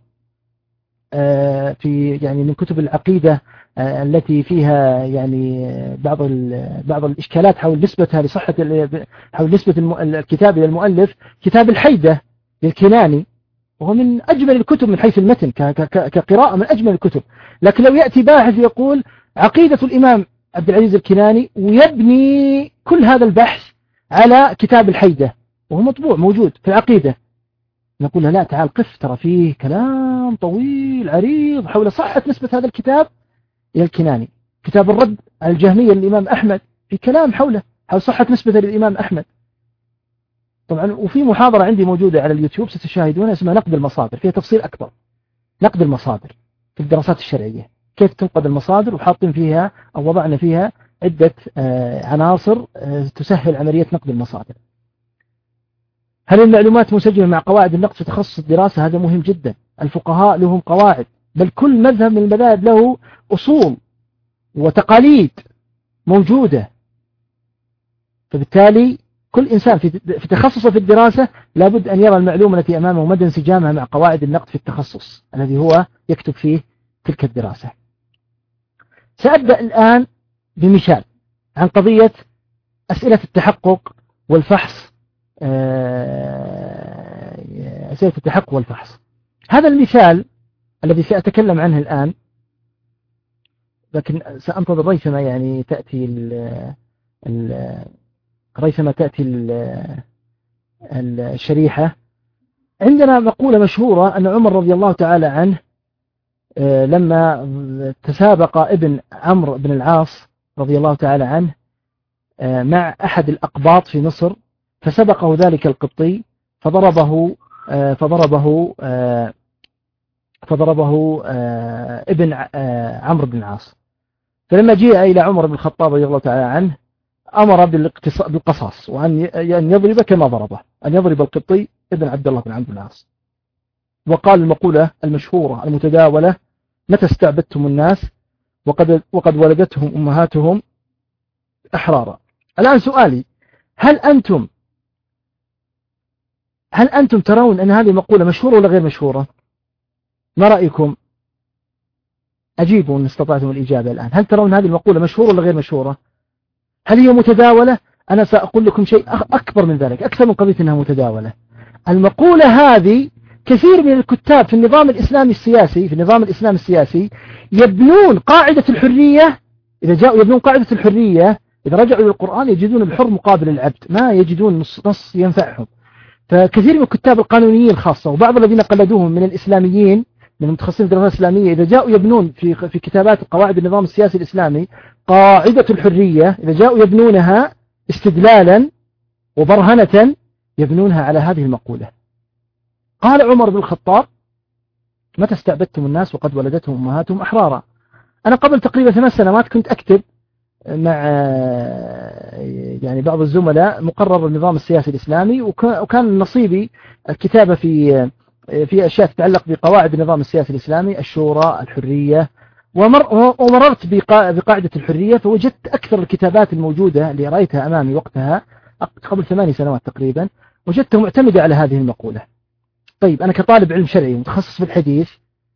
[SPEAKER 2] في يعني من كتب العقيدة التي فيها يعني بعض بعض الإشكالات حول نسبتها لصحة حول نسبة الكتاب إلى المؤلف، كتاب الحيدة للكناني، وهو من أجمل الكتب من حيث المتن كقراءة، من أجمل الكتب. لكن لو يأتي باحث يقول عقيدة الإمام عبد العزيز الكناني ويبني كل هذا البحث على كتاب الحيدة، وهو مطبوع موجود في العقيدة، نقول له لا تعال قف، ترى فيه كلام طويل عريض حول صحة نسبة هذا الكتاب إلى الكناني، كتاب الرد على الجهمية للإمام أحمد، في كلام حوله حول صحة نسبة للإمام أحمد. طبعا وفي محاضرة عندي موجودة على اليوتيوب ستشاهدونها اسمها نقد المصادر، فيها تفصيل أكبر، نقد المصادر في الدراسات الشرعية، كيف تنقد المصادر، وحاطين فيها أو وضعنا فيها عدة عناصر تسهل عملية نقد المصادر. هل المعلومات مسجلة مع قواعد النقد في تخصص الدراسة؟ هذا مهم جدا. الفقهاء لهم قواعد، بل كل مذهب من المذاهب له أصول وتقاليد موجودة، فبالتالي كل إنسان في تخصصه في الدراسة لابد أن يرى المعلومة التي أمامه مدى انسجامها مع قواعد النقد في التخصص الذي هو يكتب فيه تلك الدراسة. سأبدأ الآن بمثال عن قضية أسئلة التحقق والفحص، أسئلة التحقق والفحص. هذا المثال الذي سأتكلم عنه الآن، لكن سأنتظر ريثما يعني تأتي ال ال ريثما تأتي ال الشريحة. عندنا مقولة مشهورة أن عمر رضي الله تعالى عنه لما تسابق ابن عمرو بن العاص رضي الله تعالى عنه مع أحد الأقباط في مصر، فسبقه ذلك القبطي فضربه فضربه فضربه ابن عمرو بن العاص. فلما جاء إلى عمر بن الخطاب رضي الله تعالى عنه أمر بالقصاص، وأن يضرب كما ضربه، أن يضرب القبطي ابن عبد الله بن عمرو بن العاص. وقال المقولة المشهورة المتداولة: متى استعبدتم الناس وقد وقد ولدتهم أمهاتهم أحرارا. الآن سؤالي: هل أنتم هل أنتم ترون أن هذه المقولة مشهورة ولا غير مشهورة؟ ما رأيكم؟ أجيبوا إن استطعتم الإجابة الآن. هل ترون هذه المقولة مشهورة ولا غير مشهورة؟ هل هي متداولة؟ أنا سأقول لكم شيء أكبر من ذلك، أكثر من قضية أنها متداولة. المقولة هذه كثير من الكتاب في النظام الإسلامي السياسي في النظام الإسلامي السياسي يبنون قاعدة الحرية. إذا جاءوا يبنون قاعدة الحرية، إذا رجعوا إلى القرآن يجدون الحر مقابل العبد، ما يجدون نص, نص ينفعهم. فكثير من الكتاب القانونيين الخاصة وبعض الذين قلدوهم من الإسلاميين من المتخصصين في الدراسات الإسلامية، إذا جاءوا يبنون في في كتابات قواعد النظام السياسي الإسلامي قاعدة الحرية، إذا جاءوا يبنونها استدلالا وبرهنة يبنونها على هذه المقولة. قال عمر بن الخطاب: متى استعبدتم الناس وقد ولدتهم أمهاتهم أحرارا. أنا قبل تقريبا ثمان سنوات كنت أكتب مع يعني بعض الزملاء مقرر النظام السياسي الإسلامي، وكان نصيبي الكتابة في في أشياء تتعلق بقواعد النظام السياسي الإسلامي، الشورى، الحرية، ومر ومررت بقاعدة الحرية، فوجدت أكثر الكتابات الموجودة اللي رأيتها أمامي وقتها قبل ثماني سنوات تقريبا وجدتها معتمدة على هذه المقولة. طيب أنا كطالب علم شرعي متخصص في الحديث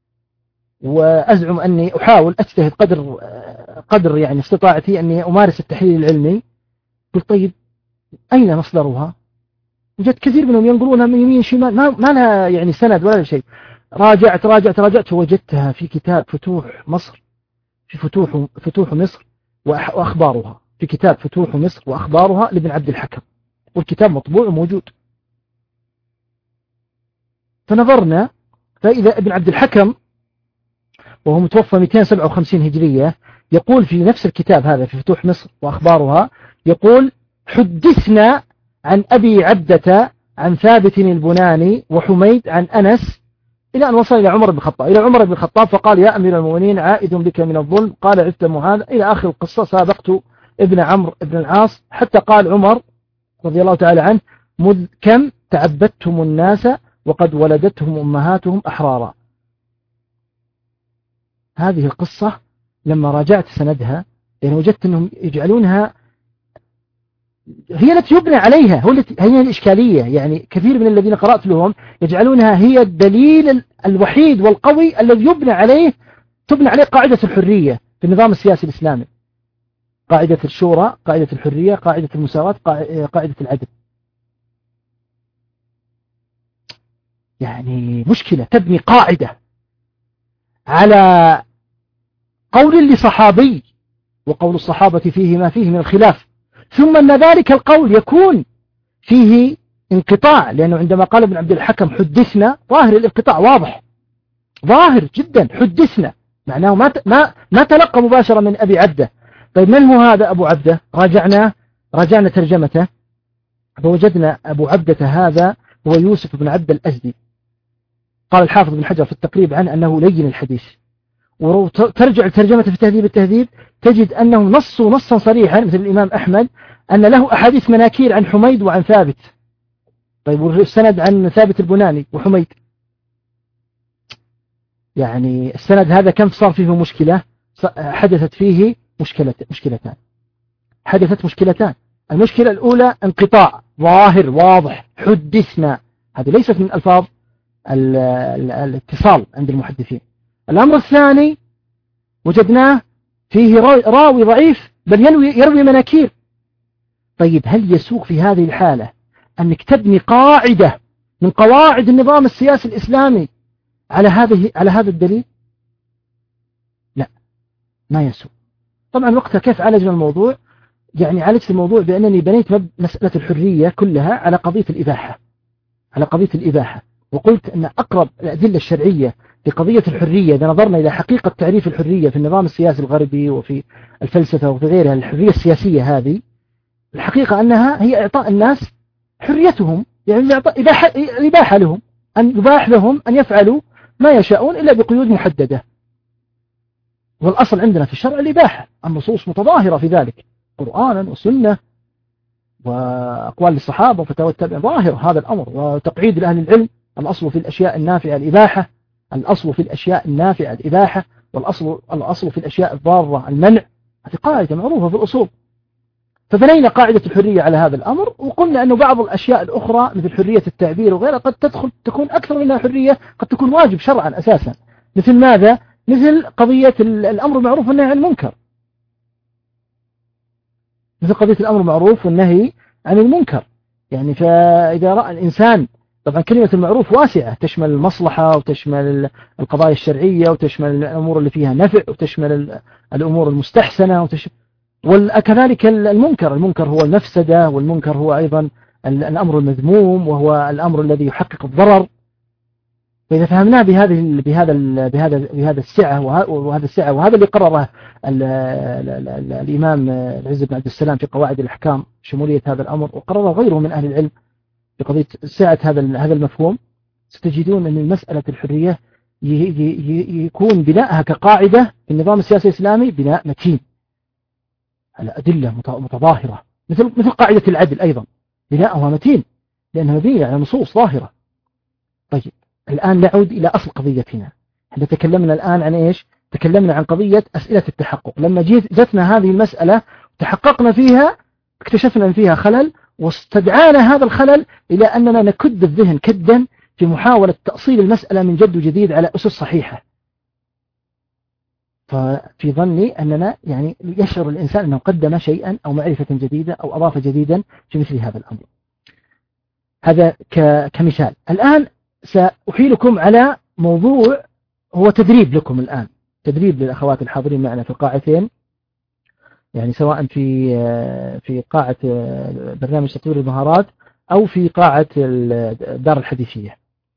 [SPEAKER 2] وأزعم أني أحاول أجتهد قدر قدر يعني استطاعتي أني أمارس التحليل العلمي، قلت طيب أين مصدرها؟ وجدت كثير منهم ينقلونها من يمين شمال، ما ما لها يعني سند ولا شيء. راجعت راجعت راجعت ووجدتها في كتاب فتوح مصر في فتوح فتوح مصر وأخبارها، في كتاب فتوح مصر وأخبارها لابن عبد الحكم، والكتاب مطبوع وموجود. فنظرنا فإذا ابن عبد الحكم وهو متوفى مئتين وسبعة وخمسين هجرية يقول في نفس الكتاب هذا في فتوح مصر وأخبارها، يقول: حدثنا عن أبي عبدة عن ثابت البناني وحميد عن أنس، إلى أن وصل إلى عمر بن الخطاب إلى عمر بن الخطاب فقال: يا أمير المؤمنين عائد بك من الظلم، قال: عدت معاذ، إلى آخر القصة. سابقت ابن عمرو بن العاص حتى قال عمر رضي الله تعالى عنه: مذ كم تعبدتم الناس وقد ولدتهم أمهاتهم أحرارا. هذه القصة لما راجعت سندها يعني وجدت أنهم يجعلونها هي التي يبنى عليها، هو التي هي الإشكالية. يعني كثير من الذين قرأت لهم يجعلونها هي الدليل الوحيد والقوي الذي يبنى عليه تبنى عليه قاعدة الحرية في النظام السياسي الإسلامي، قاعدة الشورى، قاعدة الحرية، قاعدة المساواة، قاعدة العدل. يعني مشكلة تبني قاعدة على قول لصحابي، وقول الصحابة فيه ما فيه من الخلاف، ثم أن ذلك القول يكون فيه انقطاع، لأنه عندما قال ابن عبد الحكم حدثنا ظاهر الانقطاع واضح، ظاهر جدا، حدثنا معناه ما ما ما تلقى مباشرة من أبي عبده. طيب من هو هذا أبو عبده؟ راجعنا راجعنا ترجمته فوجدنا أبو عبدة هذا هو يوسف بن عبد الأزدي. قال الحافظ بن حجر في التقريب عنه أنه لين الحديث، وترجع لترجمته في تهذيب التهذيب تجد أنه نصوا نصا صريحا مثل الإمام أحمد أن له أحاديث مناكير عن حميد وعن ثابت. طيب والسند عن ثابت البناني وحميد، يعني السند هذا كم صار فيه مشكلة؟ حدثت فيه مشكلة مشكلتان حدثت مشكلتان المشكلة الأولى انقطاع ظاهر واضح، حدثنا، هذه ليست من ألفاظ الاتصال عند المحدثين. الأمر الثاني وجدناه فيه راوي ضعيف بل يروي, يروي مناكير. طيب هل يسوق في هذه الحالة أنك تبني قاعدة من قواعد النظام السياسي الإسلامي على هذه على هذا الدليل؟ لا، ما يسوق. طبعا وقتها كيف عالجنا الموضوع؟ يعني عالجت الموضوع بأنني بنيت مسألة الحرية كلها على قضية الإباحة على قضية الإباحة وقلت أن أقرب الأدلة الشرعية لقضية الحرية إذا نظرنا إلى حقيقة تعريف الحرية في النظام السياسي الغربي وفي الفلسفة وفي غيرها، الحرية السياسية هذه الحقيقة أنها هي إعطاء الناس حريتهم، يعني إباحة الإباحة لهم، أن يباح لهم أن يفعلوا ما يشاءون إلا بقيود محددة. والأصل عندنا في الشرع الإباحة، النصوص متظاهرة في ذلك قرآنا وسنة وأقوال الصحابة وفتاوى التابعين ظاهر هذا الأمر، وتقعيد لأهل العلم الأصل في الأشياء النافعة الإباحة، الأصل في الأشياء النافعة الإباحة، والأصل الأصل في الأشياء الضارة المنع. هذه قاعدة معروفة في الأصول. فبنينا قاعدة الحرية على هذا الأمر، وقلنا أنه بعض الأشياء الأخرى مثل حرية التعبير وغيرها قد تدخل تكون أكثر منها حرية، قد تكون واجب شرعا أساسا. مثل ماذا؟ مثل قضية الأمر المعروف والنهي عن المنكر، مثل قضية الأمر المعروف والنهي عن المنكر. يعني فإذا رأى الإنسان، طبعا كلمة المعروف واسعة تشمل المصلحة وتشمل القضايا الشرعية وتشمل الأمور اللي فيها نفع وتشمل الأمور المستحسنة وتشمل وكذلك المنكر. المنكر هو المفسدة، والمنكر هو أيضا الأمر المذموم وهو الأمر الذي يحقق الضرر. فإذا فهمناه بهذه بهذا بهذا بهذا السعة وهذا السعة وهذا اللي قرره الإمام العز بن عبد السلام في قواعد الأحكام شمولية هذا الأمر، وقرره غيره من أهل العلم بقضية سعة هذا هذا المفهوم، ستجدون أن المسألة الحرية يكون بناءها كقاعدة في النظام السياسي الإسلامي بناء متين على أدلة متظاهرة، مثل مثل قاعدة العدل أيضا بناءها متين لأنها مبنية على نصوص ظاهرة. طيب الآن نعود إلى أصل قضيتنا. احنا تكلمنا الآن عن إيش؟ تكلمنا عن قضية أسئلة التحقق. لما جيت جتنا هذه المسألة تحققنا فيها اكتشفنا أن فيها خلل، واستدعانا هذا الخلل إلى أننا نكد الذهن كدا في محاولة تأصيل المسألة من جد وجديد على أسس صحيحة. ففي ظني أننا يعني يشعر الإنسان أنه قدم شيئا أو معرفة جديدة أو أضاف جديدا في مثل هذا الأمر. هذا كمثال. الآن سأحيلكم على موضوع هو تدريب لكم الآن، تدريب للأخوات الحاضرين معنا في القاعتين، يعني سواء في في قاعة برنامج تطوير المهارات أو في قاعة الدار الحديثية.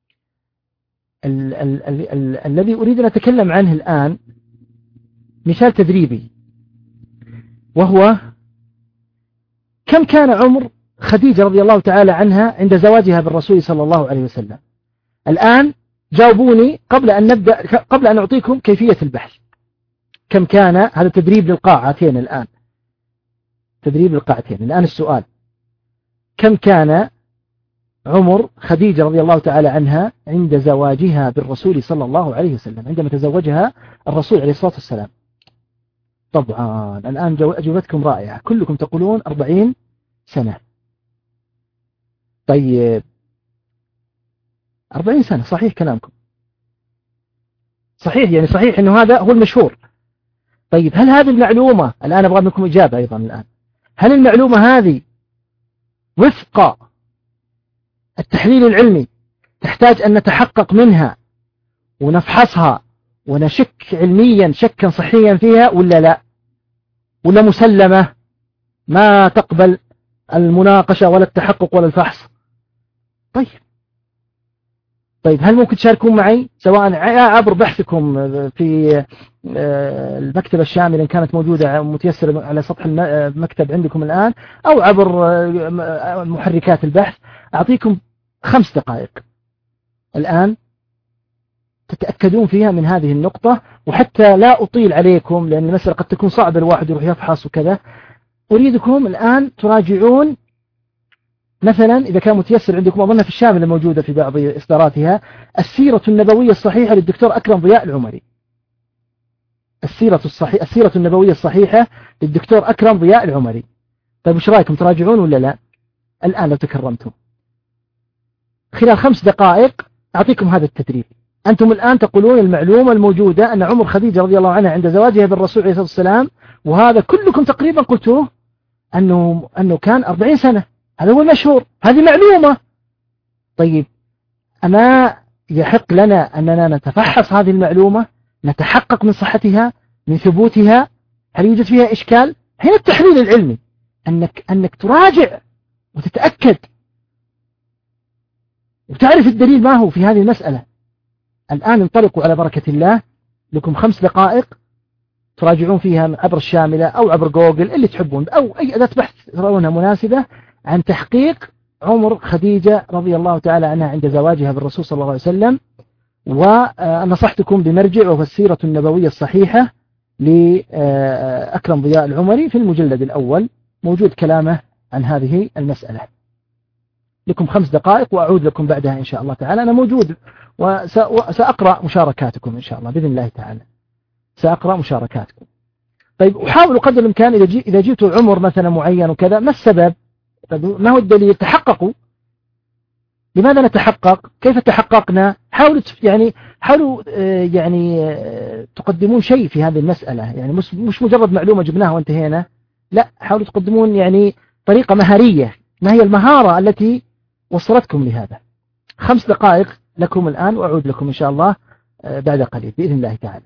[SPEAKER 2] ال ال ال ال الذي أريد أن أتكلم عنه الآن مثال تدريبي، وهو كم كان عمر خديجة رضي الله تعالى عنها عند زواجها بالرسول صلى الله عليه وسلم. الآن جاوبوني قبل أن نبدأ، قبل أن أعطيكم كيفية البحث. كم كان هذا تدريب للقاعتين الآن، تدريب للقاعتين. الآن السؤال: كم كان عمر خديجة رضي الله تعالى عنها عند زواجها بالرسول صلى الله عليه وسلم، عندما تزوجها الرسول عليه الصلاة والسلام؟ طبعا الآن أجوبتكم رائعة، كلكم تقولون أربعين سنة. طيب أربعين سنة صحيح كلامكم، صحيح، يعني صحيح أنه هذا هو المشهور. طيب هل هذه المعلومة، الآن أبغى منكم إجابة أيضا الآن، هل المعلومة هذه وفق التحليل العلمي تحتاج أن نتحقق منها ونفحصها ونشك علميا شكا صحيا فيها ولا لا، ولا مسلمة ما تقبل المناقشة ولا التحقق ولا الفحص؟ طيب طيب هل ممكن تشاركون معي سواء عبر بحثكم في المكتبة الشاملة إن كانت موجودة متيسرة على سطح المكتب عندكم الآن، أو عبر محركات البحث؟ أعطيكم خمس دقائق الآن تتأكدون فيها من هذه النقطة، وحتى لا أطيل عليكم لأن المسألة قد تكون صعبة الواحد يروح يفحص وكذا، أريدكم الآن تراجعون مثلا إذا كان متيسر عندكم، أظنها في الشاملة موجودة في بعض إصداراتها، السيرة النبوية الصحيحة للدكتور أكرم ضياء العمري. السيرة الصحيحة السيرة النبوية الصحيحة للدكتور أكرم ضياء العمري. طيب وش رأيكم، تراجعون ولا لا الآن لو تكرمتم؟ خلال خمس دقائق أعطيكم هذا التدريب. أنتم الآن تقولون المعلومة الموجودة أن عمر خديجة رضي الله عنها عند زواجها بالرسول عليه الصلاة والسلام، وهذا كلكم تقريبا قلتوه أنه, أنه كان أربعين سنة، هذا هو المشهور، هذه معلومة. طيب أما يحق لنا أننا نتفحص هذه المعلومة، نتحقق من صحتها من ثبوتها، هل يوجد فيها إشكال؟ هنا التحليل العلمي، أنك, أنك تراجع وتتأكد وتعرف الدليل ما هو في هذه المسألة. الآن انطلقوا على بركة الله، لكم خمس دقائق تراجعون فيها عبر الشاملة أو عبر جوجل اللي تحبون، أو أي أداة بحث ترونها مناسبة، عن تحقيق عمر خديجة رضي الله تعالى عنها عند زواجها بالرسول صلى الله عليه وسلم. ونصحتكم بمرجع وهو السيرة النبوية الصحيحة لأكرم ضياء العمري في المجلد الأول، موجود كلامه عن هذه المسألة. لكم خمس دقائق وأعود لكم بعدها إن شاء الله تعالى. أنا موجود وسأقرأ مشاركاتكم إن شاء الله بإذن الله تعالى، سأقرأ مشاركاتكم. طيب أحاول قدر الإمكان إذا جي إذا جئتوا عمر مثلا معين وكذا، ما السبب؟ ما هو الدليل؟ تحققوا. لماذا نتحقق؟ كيف تحققنا؟ حاولوا يعني حاولوا يعني تقدمون شيء في هذه المسألة، يعني مش مش مجرد معلومة جبناها وانتهينا، لا، حاولوا تقدمون يعني طريقة مهارية. ما هي المهارة التي وصلتكم لهذا؟ خمس دقائق لكم الآن، وأعود لكم إن شاء الله بعد قليل بإذن الله تعالى.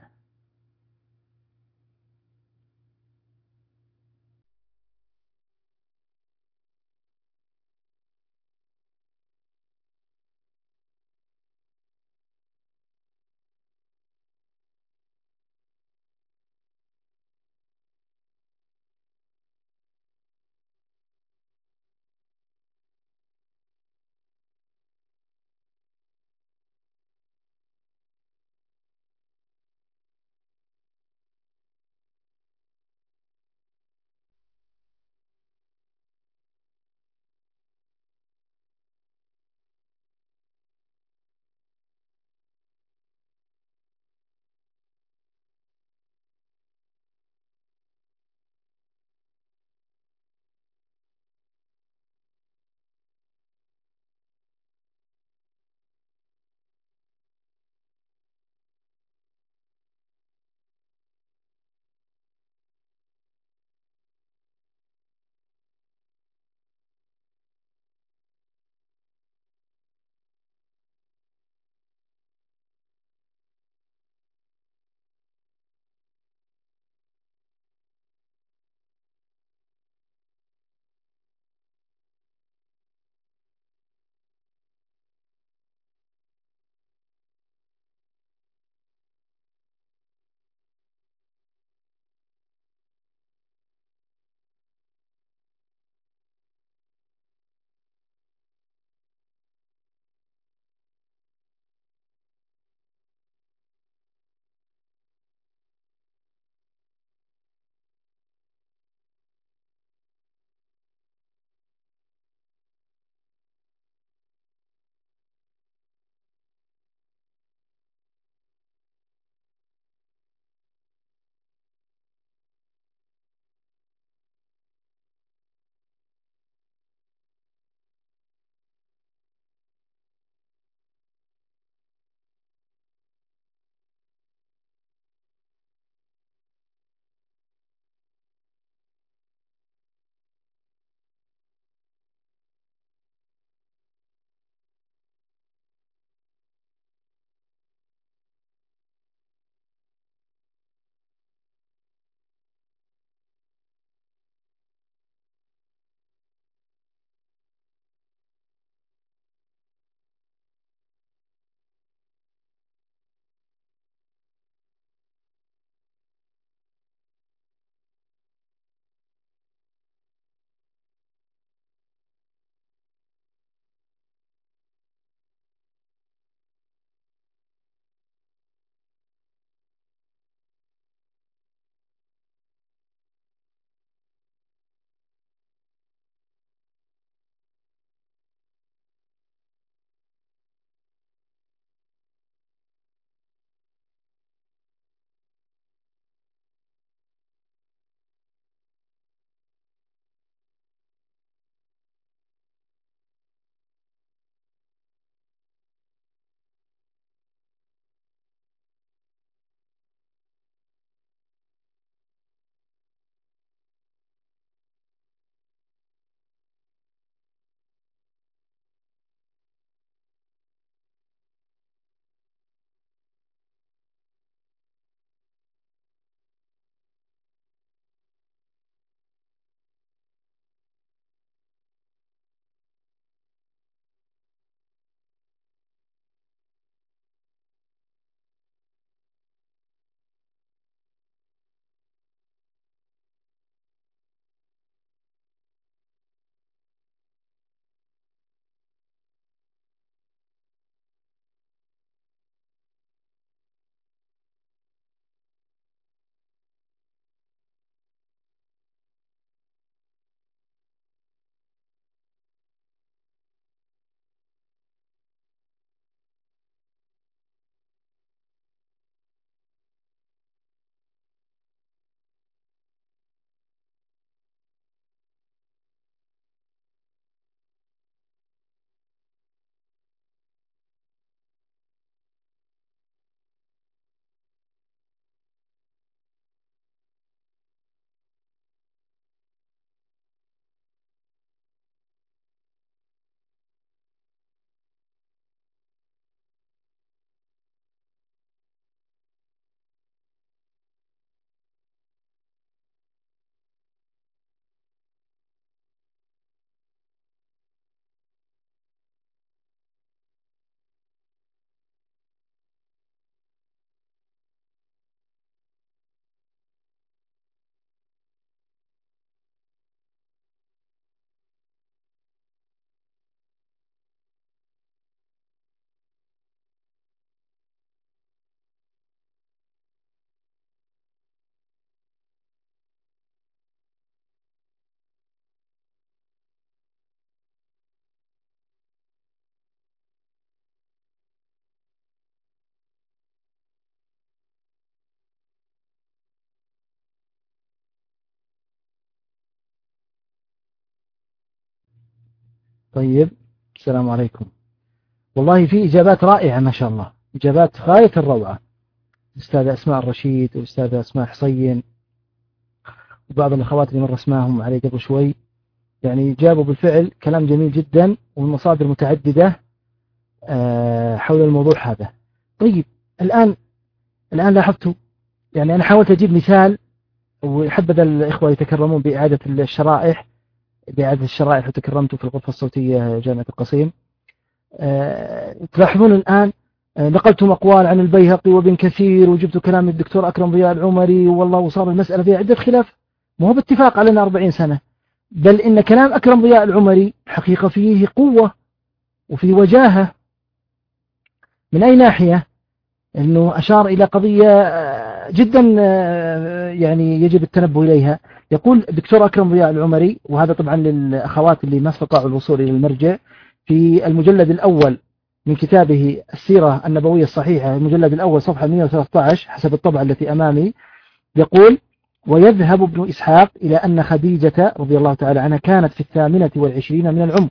[SPEAKER 2] طيب، السلام عليكم. والله في إجابات رائعة ما شاء الله، إجابات غاية الروعة. الأستاذة أسماء الرشيد والأستاذة أسماء حصين وبعض الأخوات اللي مر اسماهم علي قبل شوي، يعني جابوا بالفعل كلام جميل جدا والمصادر متعددة حول الموضوع هذا. طيب الآن الآن لاحظتوا، يعني أنا حاولت أجيب مثال، وحبذا الإخوة يتكرمون بإعادة الشرائح بإعادة الشرائح وتكرمتوا في الغرفة الصوتية جامعة القصيم. أه تلاحظون الآن أه نقلتم أقوال عن البيهقي وابن كثير، وجبتوا كلام الدكتور أكرم ضياء العمري، والله وصار المسألة فيها عدة خلاف، ما هو باتفاق علينا أربعين سنة، بل إن كلام أكرم ضياء العمري حقيقة فيه قوة وفيه وجاهة. من أي ناحية؟ أنه أشار إلى قضية جدا يعني يجب التنبه إليها. يقول الدكتور أكرم ضياء العمري، وهذا طبعا للأخوات اللي ما استطاعوا الوصول إلى المرجع، في المجلد الأول من كتابه السيرة النبوية الصحيحة، المجلد الأول صفحة مئة وثلاثة عشر حسب الطبعة التي أمامي، يقول: ويذهب ابن إسحاق إلى أن خديجة رضي الله تعالى عنها كانت في الثامنة والعشرين من العمر،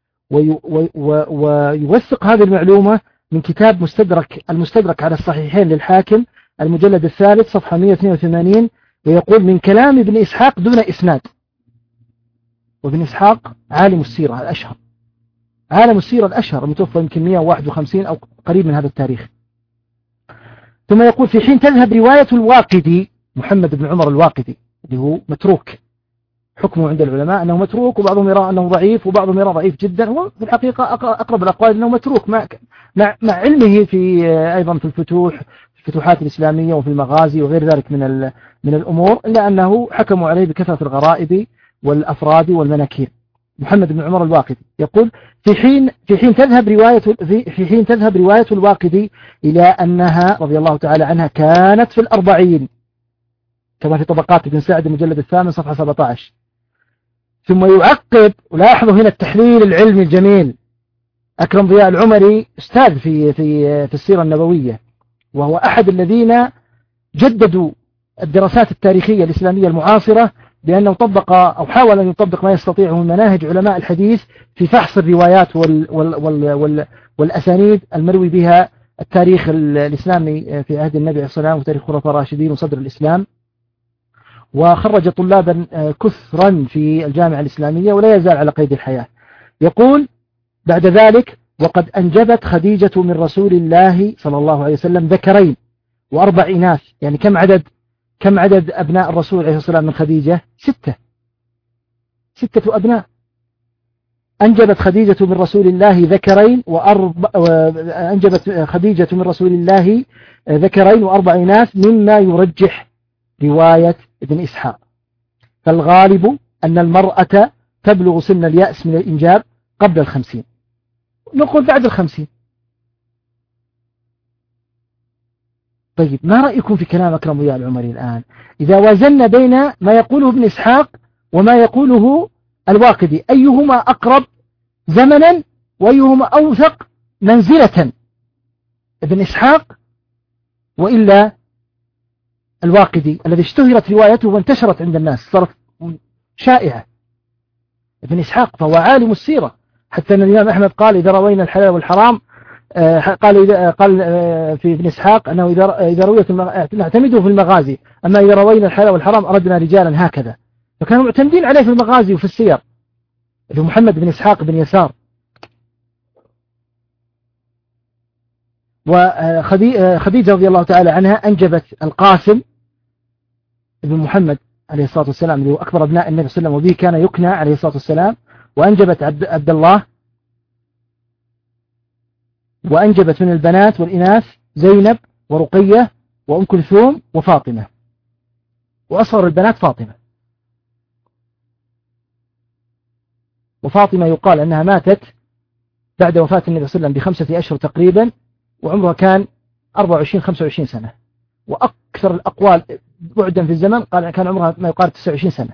[SPEAKER 2] ويوثق هذه المعلومة من كتاب مستدرك المستدرك على الصحيحين للحاكم المجلد الثالث صفحة مئة واثنين وثمانين، ويقول: من كلام ابن إسحاق دون إسناد. وابن إسحاق عالم السيرة الأشهر، عالم السيرة الأشهر، المتوفى يمكن مئة وواحد وخمسين أو قريب من هذا التاريخ. ثم يقول: في حين تذهب رواية الواقدي، محمد بن عمر الواقدي اللي هو متروك، حكمه عند العلماء أنه متروك، وبعضهم يرى أنه ضعيف وبعضهم يرى ضعيف جدا، هو في الحقيقة أقرب الأقوال أنه متروك، مع مع مع علمه في أيضا في الفتوح الفتوحات الإسلامية وفي المغازي وغير ذلك من من الأمور، إلا أنه حكموا عليه بكثرة الغرائب والأفراد والمناكير. محمد بن عمر الواقدي يقول: في حين في حين تذهب رواية في, في حين تذهب رواية الواقدي إلى أنها رضي الله تعالى عنها كانت في الأربعين، كما في طبقات ابن سعد المجلد الثامن صفحة سبعة عشر. ثم يعقب، ولاحظوا هنا التحليل العلمي الجميل. أكرم ضياء العمري أستاذ في في في السيرة النبوية، وهو أحد الذين جددوا الدراسات التاريخية الإسلامية المعاصرة، بأنه طبق أو حاول أن يطبق ما يستطيعه من مناهج علماء الحديث في فحص الروايات وال وال وال وال والأسانيد المروي بها التاريخ الإسلامي في عهد النبي عليه الصلاة والسلام وتاريخ الخلفاء الراشدين وصدر الإسلام، وخرج طلابا كثرا في الجامعة الإسلامية ولا يزال على قيد الحياة. يقول بعد ذلك: وقد أنجبت خديجة من رسول الله صلى الله عليه وسلم ذكرين وأربع إناث. يعني كم عدد كم عدد أبناء الرسول عليه الصلاة والسلام من خديجة؟ ستة ستة أبناء. أنجبت خديجة من رسول الله ذكرين وأربع أنجبت خديجة من رسول الله ذكرين وأربع إناث، مما يرجح رواية ابن إسحاق. فالغالب أن المرأة تبلغ سن اليأس من الإنجاب قبل الخمسين، نقول بعد الخمسين. طيب، ما رأيكم في كلام أكرم ضياء العمري الآن إذا وازلنا بين ما يقوله ابن إسحاق وما يقوله الواقدي؟ أيهما أقرب زمنا وأيهما أوثق منزلة؟ ابن إسحاق وإلا الواقدي الذي اشتهرت روايته وانتشرت عند الناس، صارت شائعة؟ ابن إسحاق فهو عالم السيرة، حتى أن الإمام أحمد قال: إذا روينا الحلال والحرام، قال إذا قال في ابن إسحاق أنه إذا إذا رويت نعتمده في المغازي، أما إذا روينا الحلال والحرام أردنا رجالا هكذا. فكانوا معتمدين عليه في المغازي وفي السير، اللي هو محمد بن إسحاق بن يسار. وخديجة رضي الله تعالى عنها أنجبت القاسم ابن محمد عليه الصلاة والسلام، اللي هو أكبر أبناء النبي صلى الله عليه وسلم، وبه كان يكنى عليه الصلاة والسلام. وأنجبت عبد, عبد الله، وأنجبت من البنات والإناث زينب ورقية وأم كلثوم وفاطمة، وأصغر البنات فاطمة. وفاطمة يقال أنها ماتت بعد وفاة النبي صلى الله عليه وسلم بخمسة أشهر تقريبا، وعمرها كان أربعة وعشرين خمسة وعشرين سنة. وأكثر الأقوال بعدا في الزمن قال كان عمرها ما يقارب تسعة وعشرين سنة.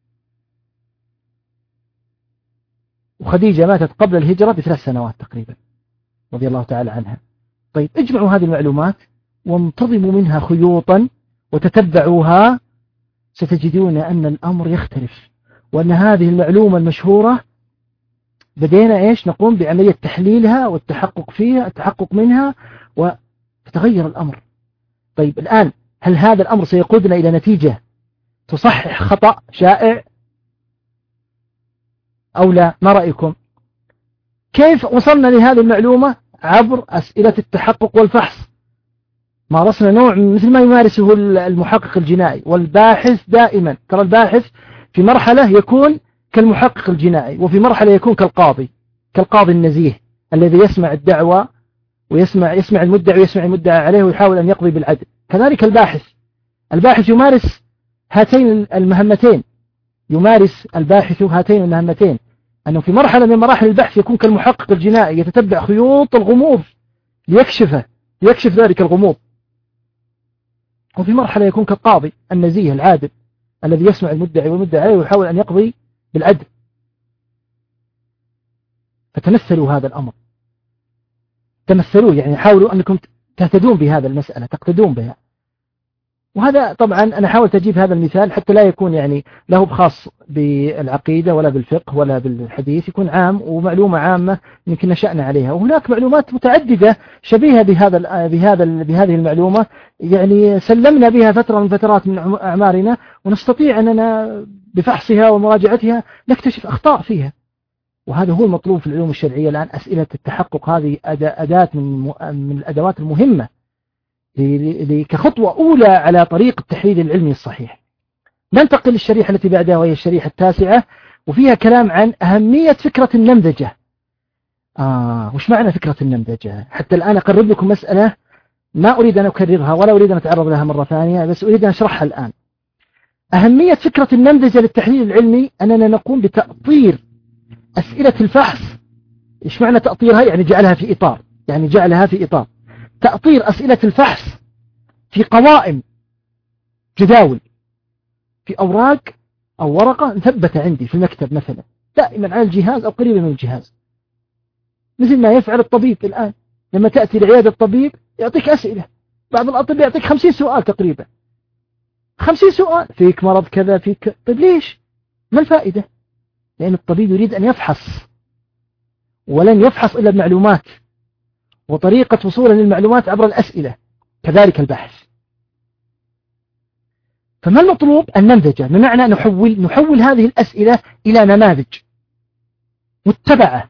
[SPEAKER 2] وخديجة ماتت قبل الهجرة بثلاث سنوات تقريبا رضي الله تعالى عنها. طيب، اجمعوا هذه المعلومات وانتظموا منها خيوطا وتتبعوها، ستجدون أن الأمر يختلف، وأن هذه المعلومة المشهورة بدينا إيش نقوم بعملية تحليلها والتحقق فيها التحقق منها وتتغير الأمر. طيب الآن هل هذا الأمر سيقودنا إلى نتيجة تصحح خطأ شائع أو لا؟ ما رأيكم؟ كيف وصلنا لهذه المعلومة؟ عبر أسئلة التحقق والفحص. مارسنا نوع مثل ما يمارسه المحقق الجنائي والباحث دائما. ترى الباحث في مرحلة يكون كالمحقق الجنائي، وفي مرحلة يكون كالقاضي كالقاضي النزيه الذي يسمع الدعوة ويسمع يسمع المدعي ويسمع المدعى عليه ويحاول أن يقضي بالعدل. كذلك الباحث الباحث يمارس هاتين المهمتين يمارس الباحث هاتين المهمتين أنه في مرحلة من مراحل البحث يكون كالمحقق الجنائي يتتبع خيوط الغموض ليكشفه ليكشف ذلك الغموض، وفي مرحلة يكون كالقاضي النزيه العادل الذي يسمع المدعي والمدعى عليه ويحاول أن يقضي بالعدل. فتمثلوا هذا الأمر، تمثلوا يعني حاولوا أنكم تهتدون بهذا المسألة تقتدون بها. وهذا طبعا أنا حاولت أجيب هذا المثال حتى لا يكون يعني له بخاص بالعقيدة ولا بالفقه ولا بالحديث، يكون عام ومعلومة عامة يمكن نشأنا عليها. وهناك معلومات متعددة شبيهة بهذا بهذا بهذه المعلومة يعني سلمنا بها فترة من فترات من أعمارنا، ونستطيع أننا بفحصها ومراجعتها نكتشف أخطاء فيها. وهذا هو المطلوب في العلوم الشرعية الآن. أسئلة التحقق هذه أداة من من الأدوات المهمة كخطوة أولى على طريق التحليل العلمي الصحيح. ننتقل للشريحة التي بعدها وهي الشريحة التاسعة، وفيها كلام عن أهمية فكرة النمذجة. آه وش معنى فكرة النمذجة؟ حتى الآن أقرب لكم مسألة ما أريد أن أكررها ولا أريد أن أتعرض لها مرة ثانية، بس أريد أن أشرحها الآن. أهمية فكرة النمذجة للتحليل العلمي أننا نقوم بتأطير أسئلة الفحص. إيش معنى تأطيرها؟ يعني جعلها في إطار يعني جعلها في إطار تأطير أسئلة الفحص في قوائم جداول في أوراق أو ورقة مثبتة عندي في المكتب مثلا دائما على الجهاز أو قريبا من الجهاز، مثل ما يفعل الطبيب الآن لما تأتي لعيادة الطبيب يعطيك أسئلة. بعض الأطباء يعطيك خمسين سؤال تقريبا، خمسين سؤال فيك مرض كذا فيك. طيب ليش؟ ما الفائدة؟ لأن الطبيب يريد أن يفحص، ولن يفحص إلا بمعلومات، وطريقة وصوله للمعلومات عبر الأسئلة. كذلك البحث. فما المطلوب؟ النمذجة، بمعنى نحول نحول هذه الأسئلة إلى نماذج متبعة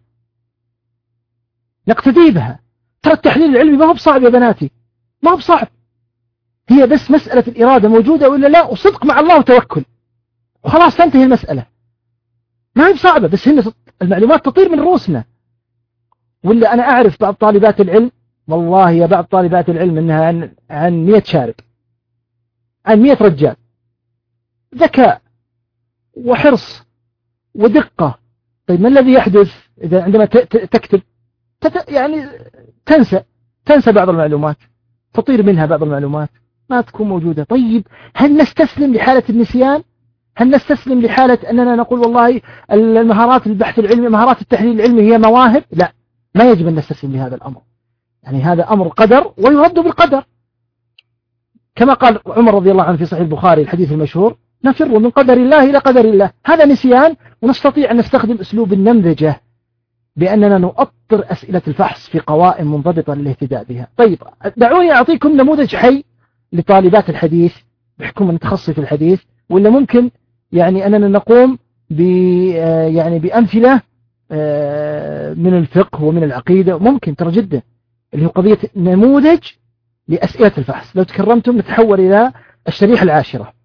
[SPEAKER 2] نقتدي بها. ترى التحليل العلمي ما هو بصعب يا بناتي، ما هو بصعب، هي بس مسألة الإرادة موجودة ولا لا، وصدق مع الله وتوكل، وخلاص تنتهي المسألة. ما هي بصعبة، بس هنا المعلومات تطير من رؤوسنا. ولا أنا أعرف بعض طالبات العلم، والله يا بعض طالبات العلم إنها عن عن مئة شارب، عن مئة رجال، ذكاء وحرص ودقة. طيب ما الذي يحدث إذا عندما تكتب تت يعني تنسى تنسى بعض المعلومات، تطير منها بعض المعلومات ما تكون موجودة. طيب هل نستسلم لحالة النسيان؟ هل نستسلم لحالة أننا نقول والله المهارات البحث العلمي مهارات التحليل العلمي هي مواهب؟ لا، ما يجب أن نستسلم لهذا الأمر. يعني هذا أمر قدر ويرد بالقدر، كما قال عمر رضي الله عنه في صحيح البخاري الحديث المشهور: نفر من قدر الله إلى قدر الله. هذا نسيان، ونستطيع أن نستخدم أسلوب النمذجة بأننا نؤطر أسئلة الفحص في قوائم منضبطة للاهتداء بها. طيب دعوني أعطيكم نموذج حي لطالبات الحديث بحكم أن تخصصي في الحديث، ولا ممكن يعني أننا نقوم ب يعني بأمثلة من الفقه ومن العقيدة، ممكن ترى جدا، اللي هو قضية نموذج لأسئلة الفحص. لو تكرمتم نتحول إلى الشريحة العاشرة.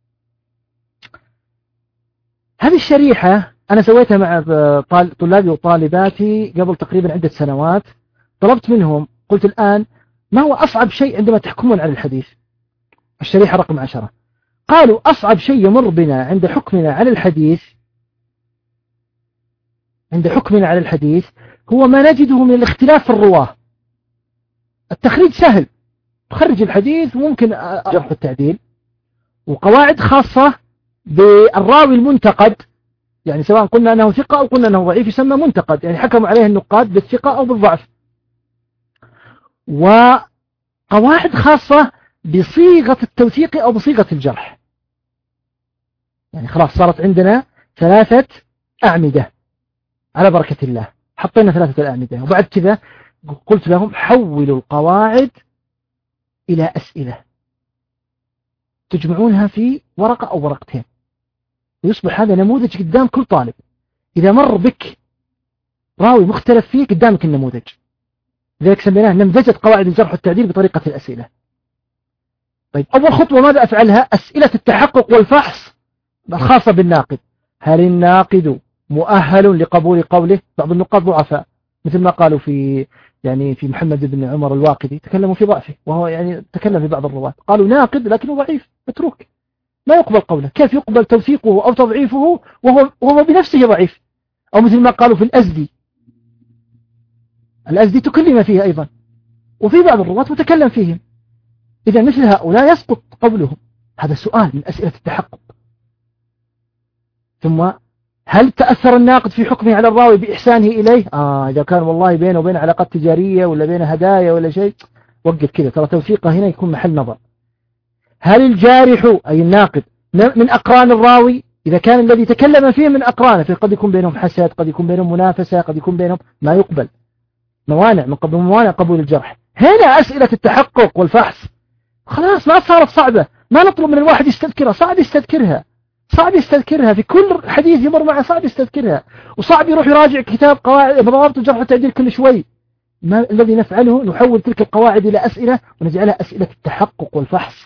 [SPEAKER 2] هذه الشريحة أنا سويتها مع طلابي وطالباتي قبل تقريبا عدة سنوات. طلبت منهم، قلت الآن ما هو أصعب شيء عندما تحكمون على الحديث؟ الشريحة رقم عشرة. قالوا أصعب شيء يمر بنا عند حكمنا على الحديث عند حكمنا على الحديث هو ما نجده من الاختلاف في الرواه. التخريج سهل، تخرج الحديث وممكن جرح التعديل، وقواعد خاصة بالراوي المنتقد، يعني سواء قلنا أنه ثقة أو قلنا أنه ضعيف يسمى منتقد، يعني حكموا عليه النقاد بالثقة أو بالضعف. وقواعد خاصة بصيغة التوثيق أو بصيغة الجرح. يعني خلاص صارت عندنا ثلاثة أعمدة: على بركة الله حطينا ثلاثة الأعمدة، وبعد كذا قلت لهم حولوا القواعد إلى أسئلة تجمعونها في ورقة أو ورقتين، ويصبح هذا نموذج قدام كل طالب. إذا مر بك راوي مختلف فيه قدامك النموذج، لذلك سميناه نمذجة قواعد الجرح والتعديل بطريقة الأسئلة. طيب أول خطوة ماذا أفعلها؟ أسئلة التحقق والفحص الخاصة بالناقد. هل الناقد مؤهل لقبول قوله؟ بعض النقاد ضعفاء، مثل ما قالوا في يعني في محمد بن عمر الواقدي، تكلموا في ضعفه، وهو يعني تكلم في بعض الرواة قالوا ناقد لكنه ضعيف متروك لا يقبل قوله. كيف يقبل توثيقه أو تضعيفه وهو وهو بنفسه ضعيف؟ أو مثل ما قالوا في الأزدي، الأزدي تكلم فيه أيضا، وفي بعض الرواة متكلم فيهم. إذا مثل هؤلاء يسقط قولهم. هذا سؤال من أسئلة التحقق. ثم هل تأثر الناقد في حكمه على الراوي بإحسانه إليه؟ آه إذا كان والله بينه وبين علاقات تجارية ولا بين هدايا ولا شيء، وقف كذا، ترى توثيقه هنا يكون محل نظر. هل الجارح أي الناقد من أقران الراوي؟ إذا كان الذي تكلم فيه من أقرانه، فقد يكون بينهم حسد، قد يكون بينهم منافسة، قد يكون بينهم ما يقبل، موانع من قبل موانع قبول الجرح. هنا أسئلة التحقق والفحص خلاص ما صارت صعبة، ما نطلب من الواحد يستذكرها، صعب يستذكرها، صعب يستذكرها في كل حديث يمر معه، صعب يستذكرها، وصعب يروح يراجع كتاب قواعد ضوابط الجرح والتعديل كل شوي. ما الذي نفعله؟ نحول تلك القواعد إلى أسئلة ونجعلها أسئلة التحقق والفحص.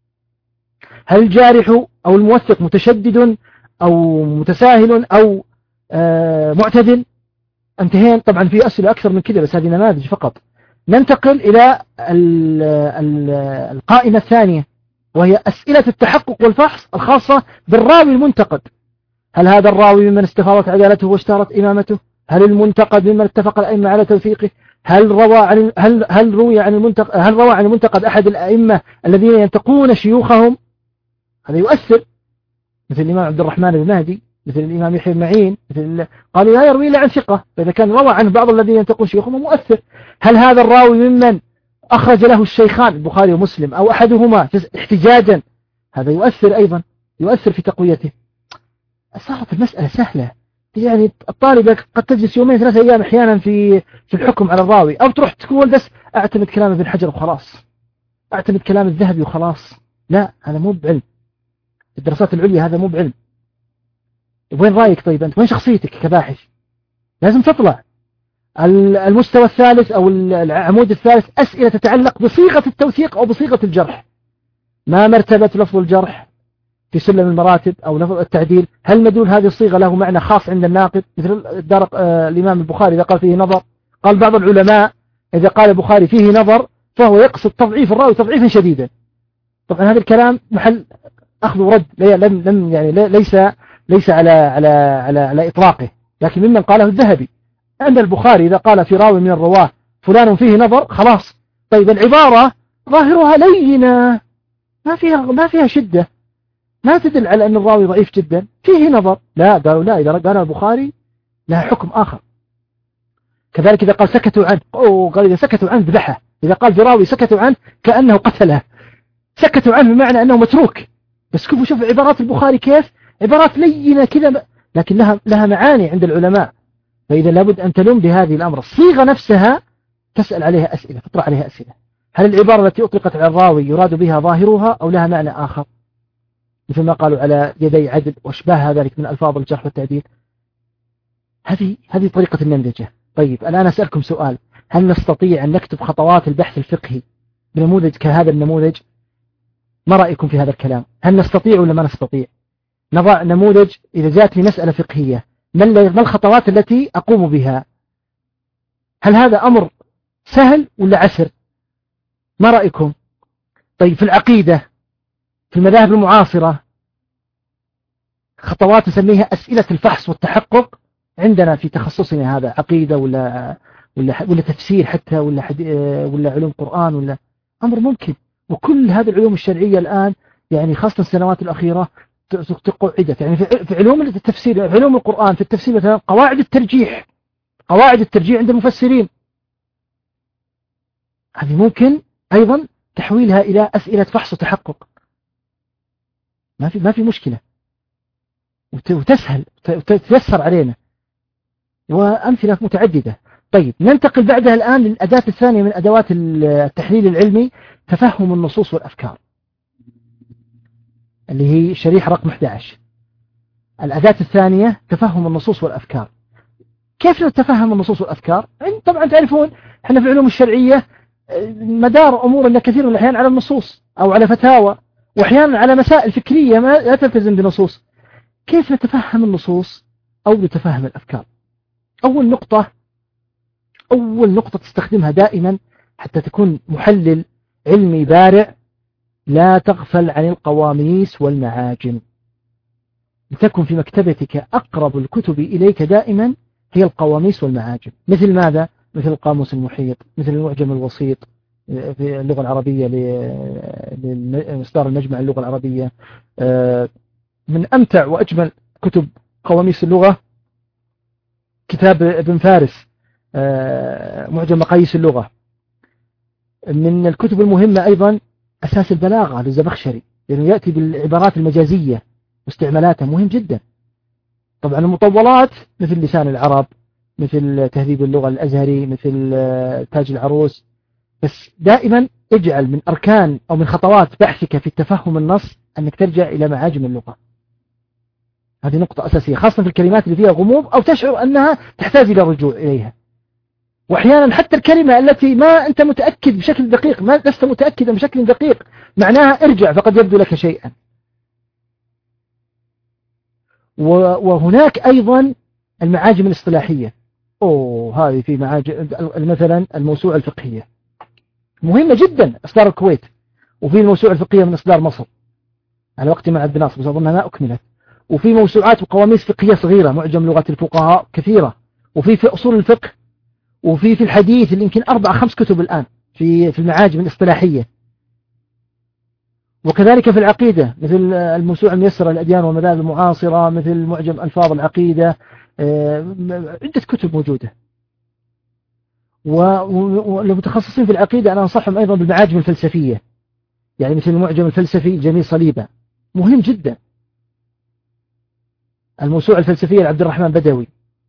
[SPEAKER 2] هل الجارح أو الموثق متشدد أو متساهل أو آه معتدل؟ انتهين. طبعا في أسئلة أكثر من كده بس هذه نماذج فقط. ننتقل إلى ال ال القائمة الثانية، وهي أسئلة التحقق والفحص الخاصة بالراوي المنتقد. هل هذا الراوي ممن استفاضت عدالته واشتهرت إمامته؟ هل المنتقد ممن اتفق الأئمة على توثيقه؟ هل روى عن هل هل روي عن المنتقد هل روى عن المنتقد أحد الأئمة الذين ينتقون شيوخهم؟ هذا يؤثر، مثل الإمام عبد الرحمن المهدي، مثل الإمام يحيى بن معين، مثل قالوا لا يروي إلا عن ثقة، فإذا كان روى عن بعض الذين ينتقون شيوخهم مؤثر. هل هذا الراوي ممن أخرج له الشيخان البخاري ومسلم أو أحدهما احتجاجا؟ هذا يؤثر أيضا، يؤثر في تقويته. صارت المسألة سهلة، يعني الطالب قد تجلس يومين ثلاثة أيام أحيانا في في الحكم على الراوي، أو تروح تقول بس أعتمد كلام ابن حجر وخلاص، أعتمد كلام الذهبي وخلاص. لا، هذا مو بعلم. الدراسات العليا هذا مو بعلم. وين رأيك طيب أنت؟ وين شخصيتك كباحث؟ لازم تطلع. المستوى الثالث أو العمود الثالث أسئلة تتعلق بصيغة التوثيق أو بصيغة الجرح. ما مرتبة لفظ الجرح في سلم المراتب أو لفظ التعديل؟ هل مدلول هذه الصيغة له معنى خاص عند الناقد؟ مثل الدار آه الإمام البخاري إذا قال فيه نظر، قال بعض العلماء إذا قال البخاري فيه نظر فهو يقصد تضعيف الراوي تضعيفا شديدا. طبعا هذا الكلام محل أخذ ورد، لم لم يعني ليس ليس على على على على إطلاقه، لكن ممن قاله الذهبي. عند البخاري إذا قال في راوي من الرواة فلان فيه نظر خلاص. طيب العبارة ظاهرها لينة، ما فيها ما فيها شدة، ما تدل على أن الراوي ضعيف جدا، فيه نظر. لا، قالوا لا، إذا قال البخاري لها حكم آخر. كذلك إذا قال سكتوا عنه، أو قال إذا سكتوا عنه ذبحه. إذا قال في راوي سكتوا عنه كأنه قتله، سكتوا عنه بمعنى أنه متروك. بس كيف شوف عبارات البخاري كيف عبارات لينة كذا، لكن لها لها معاني عند العلماء. فإذا لابد أن تلوم بهذه الأمر. الصيغة نفسها تسأل عليها أسئلة، تطرح عليها أسئلة. هل العبارة التي أطلقت على الراوي يراد بها ظاهرها أو لها معنى آخر؟ مثل ما قالوا على يدي عدل واشباه ذلك من ألفاظ الجرح والتعديل. هذه هذه طريقة النمذجة. طيب الآن أسألكم سؤال، هل نستطيع أن نكتب خطوات البحث الفقهي بنموذج كهذا النموذج؟ ما رأيكم في هذا الكلام؟ هل نستطيع ولا ما نستطيع؟ نضع نموذج إذا جاءتني مسألة فقهية، ما الخطوات التي أقوم بها؟ هل هذا أمر سهل ولا عسر؟ ما رأيكم؟ طيب في العقيدة، في المذاهب المعاصرة، خطوات نسميها أسئلة الفحص والتحقق عندنا في تخصصنا هذا، عقيدة ولا ولا ولا تفسير حتى ولا ولا علوم قرآن، ولا أمر ممكن. وكل هذه العلوم الشرعية الآن يعني خاصة السنوات الأخيرة تقعدت، يعني في علوم التفسير، في علوم القرآن، في التفسير مثلا قواعد الترجيح، قواعد الترجيح عند المفسرين، هذه ممكن أيضا تحويلها إلى أسئلة فحص وتحقق. ما في ما في مشكلة، وتسهل وتيسر علينا. وأمثلة متعددة. طيب ننتقل بعدها الآن للأداة الثانية من أدوات التحليل العلمي، تفهم النصوص والأفكار، اللي هي شريحة رقم أحد عشر. الأداة الثانية تفهم النصوص والأفكار. كيف نتفهم النصوص والأفكار؟ طبعا تعرفون احنا في العلوم الشرعية مدار أمورنا كثير من الأحيان على النصوص أو على فتاوى، وأحيانا على مسائل فكرية ما لا تلتزم بنصوص. كيف نتفهم النصوص أو نتفهم الأفكار؟ أول نقطة أول نقطة تستخدمها دائما حتى تكون محلل علمي بارع، لا تغفل عن القواميس والمعاجم. لتكن في مكتبتك أقرب الكتب إليك دائما هي القواميس والمعاجم. مثل ماذا؟ مثل القاموس المحيط، مثل المعجم الوسيط في اللغة العربية لإصدار المجمع اللغة العربية. من أمتع وأجمل كتب قواميس اللغة كتاب ابن فارس معجم مقاييس اللغة. من الكتب المهمة أيضا أساس البلاغة للزمخشري، لأنه يأتي بالعبارات المجازية واستعمالاتها مهم جدا. طبعا المطولات مثل لسان العرب، مثل تهذيب اللغة الأزهري، مثل تاج العروس. بس دائما اجعل من أركان أو من خطوات بحثك في التفهم النص أنك ترجع إلى معاجم اللغة. هذه نقطة أساسية، خاصة في الكلمات اللي فيها غموض أو تشعر أنها تحتاج إلى الرجوع إليها. وأحيانا حتى الكلمة التي ما أنت متأكد بشكل دقيق، ما لست متأكدا بشكل دقيق معناها، ارجع فقد يبدو لك شيئا. وهناك أيضا المعاجم الاصطلاحية. أوه هذه في معاجم مثلا الموسوعة الفقهية مهمة جدا، إصدار الكويت، وفي الموسوعة الفقهية من إصدار مصر على وقت مع ابن ناصر بس أظنها ما أكملت. وفي موسوعات وقواميس فقهية صغيرة، معجم لغات الفقهاء كثيرة، وفي في أصول الفقه، وفي في الحديث اللي يمكن أربع خمس كتب الآن في في المعاجم الاصطلاحية. وكذلك في العقيدة مثل الموسوعة الميسرة للأديان والمذاهب المعاصرة، مثل معجم ألفاظ العقيدة، عدة كتب موجودة. والمتخصصين في العقيدة أنا أنصحهم أيضا بالمعاجم الفلسفية، يعني مثل المعجم الفلسفي جميل صليبة مهم جدا. الموسوعة الفلسفية لعبد الرحمن بدوي.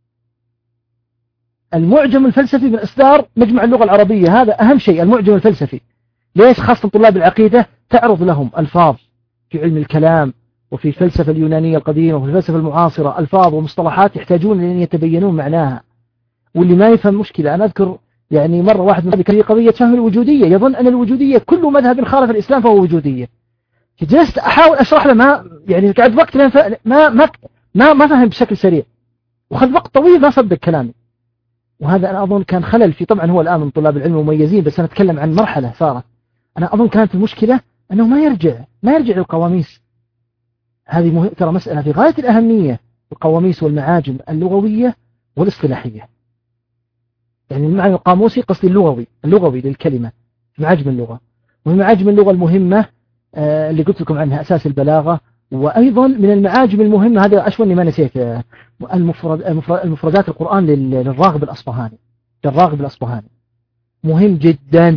[SPEAKER 2] المعجم الفلسفي من إصدار مجمع اللغة العربية، هذا أهم شيء المعجم الفلسفي. ليش؟ خاصة طلاب العقيدة تعرض لهم ألفاظ في علم الكلام وفي الفلسفة اليونانية القديمة وفي الفلسفة المعاصرة، ألفاظ ومصطلحات يحتاجون أن يتبينون معناها، واللي ما يفهم مشكلة. أنا أذكر يعني مرة واحد من هذه قضية فهم الوجودية، يظن أن الوجودية كل مذهب خالف الإسلام فهو وجودية. جلست أحاول أشرح له، ما يعني قعد وقت ما ما ما ما, ما فهم بشكل سريع، وخذ وقت طويل ما صدق كلامي. وهذا أنا أظن كان خلل في، طبعا هو الآن من طلاب العلم مميزين، بس أنا أتكلم عن مرحلة صارت. أنا أظن كانت المشكلة أنه ما يرجع ما يرجع للقواميس. هذه مه... ترى مسألة في غاية الأهمية، القواميس والمعاجم اللغوية والاصطلاحية. يعني المعنى القاموسي قصدي اللغوي اللغوي للكلمة، معاجم اللغة. ومن معاجم اللغة المهمة آه اللي قلت لكم عنها أساس البلاغة. وأيضا من المعاجم المهمة، هذا أشواني ما نسيت، آه المفرد المفردات القرآن للراغب الأصبهاني للراغب الأصبهاني مهم جدا،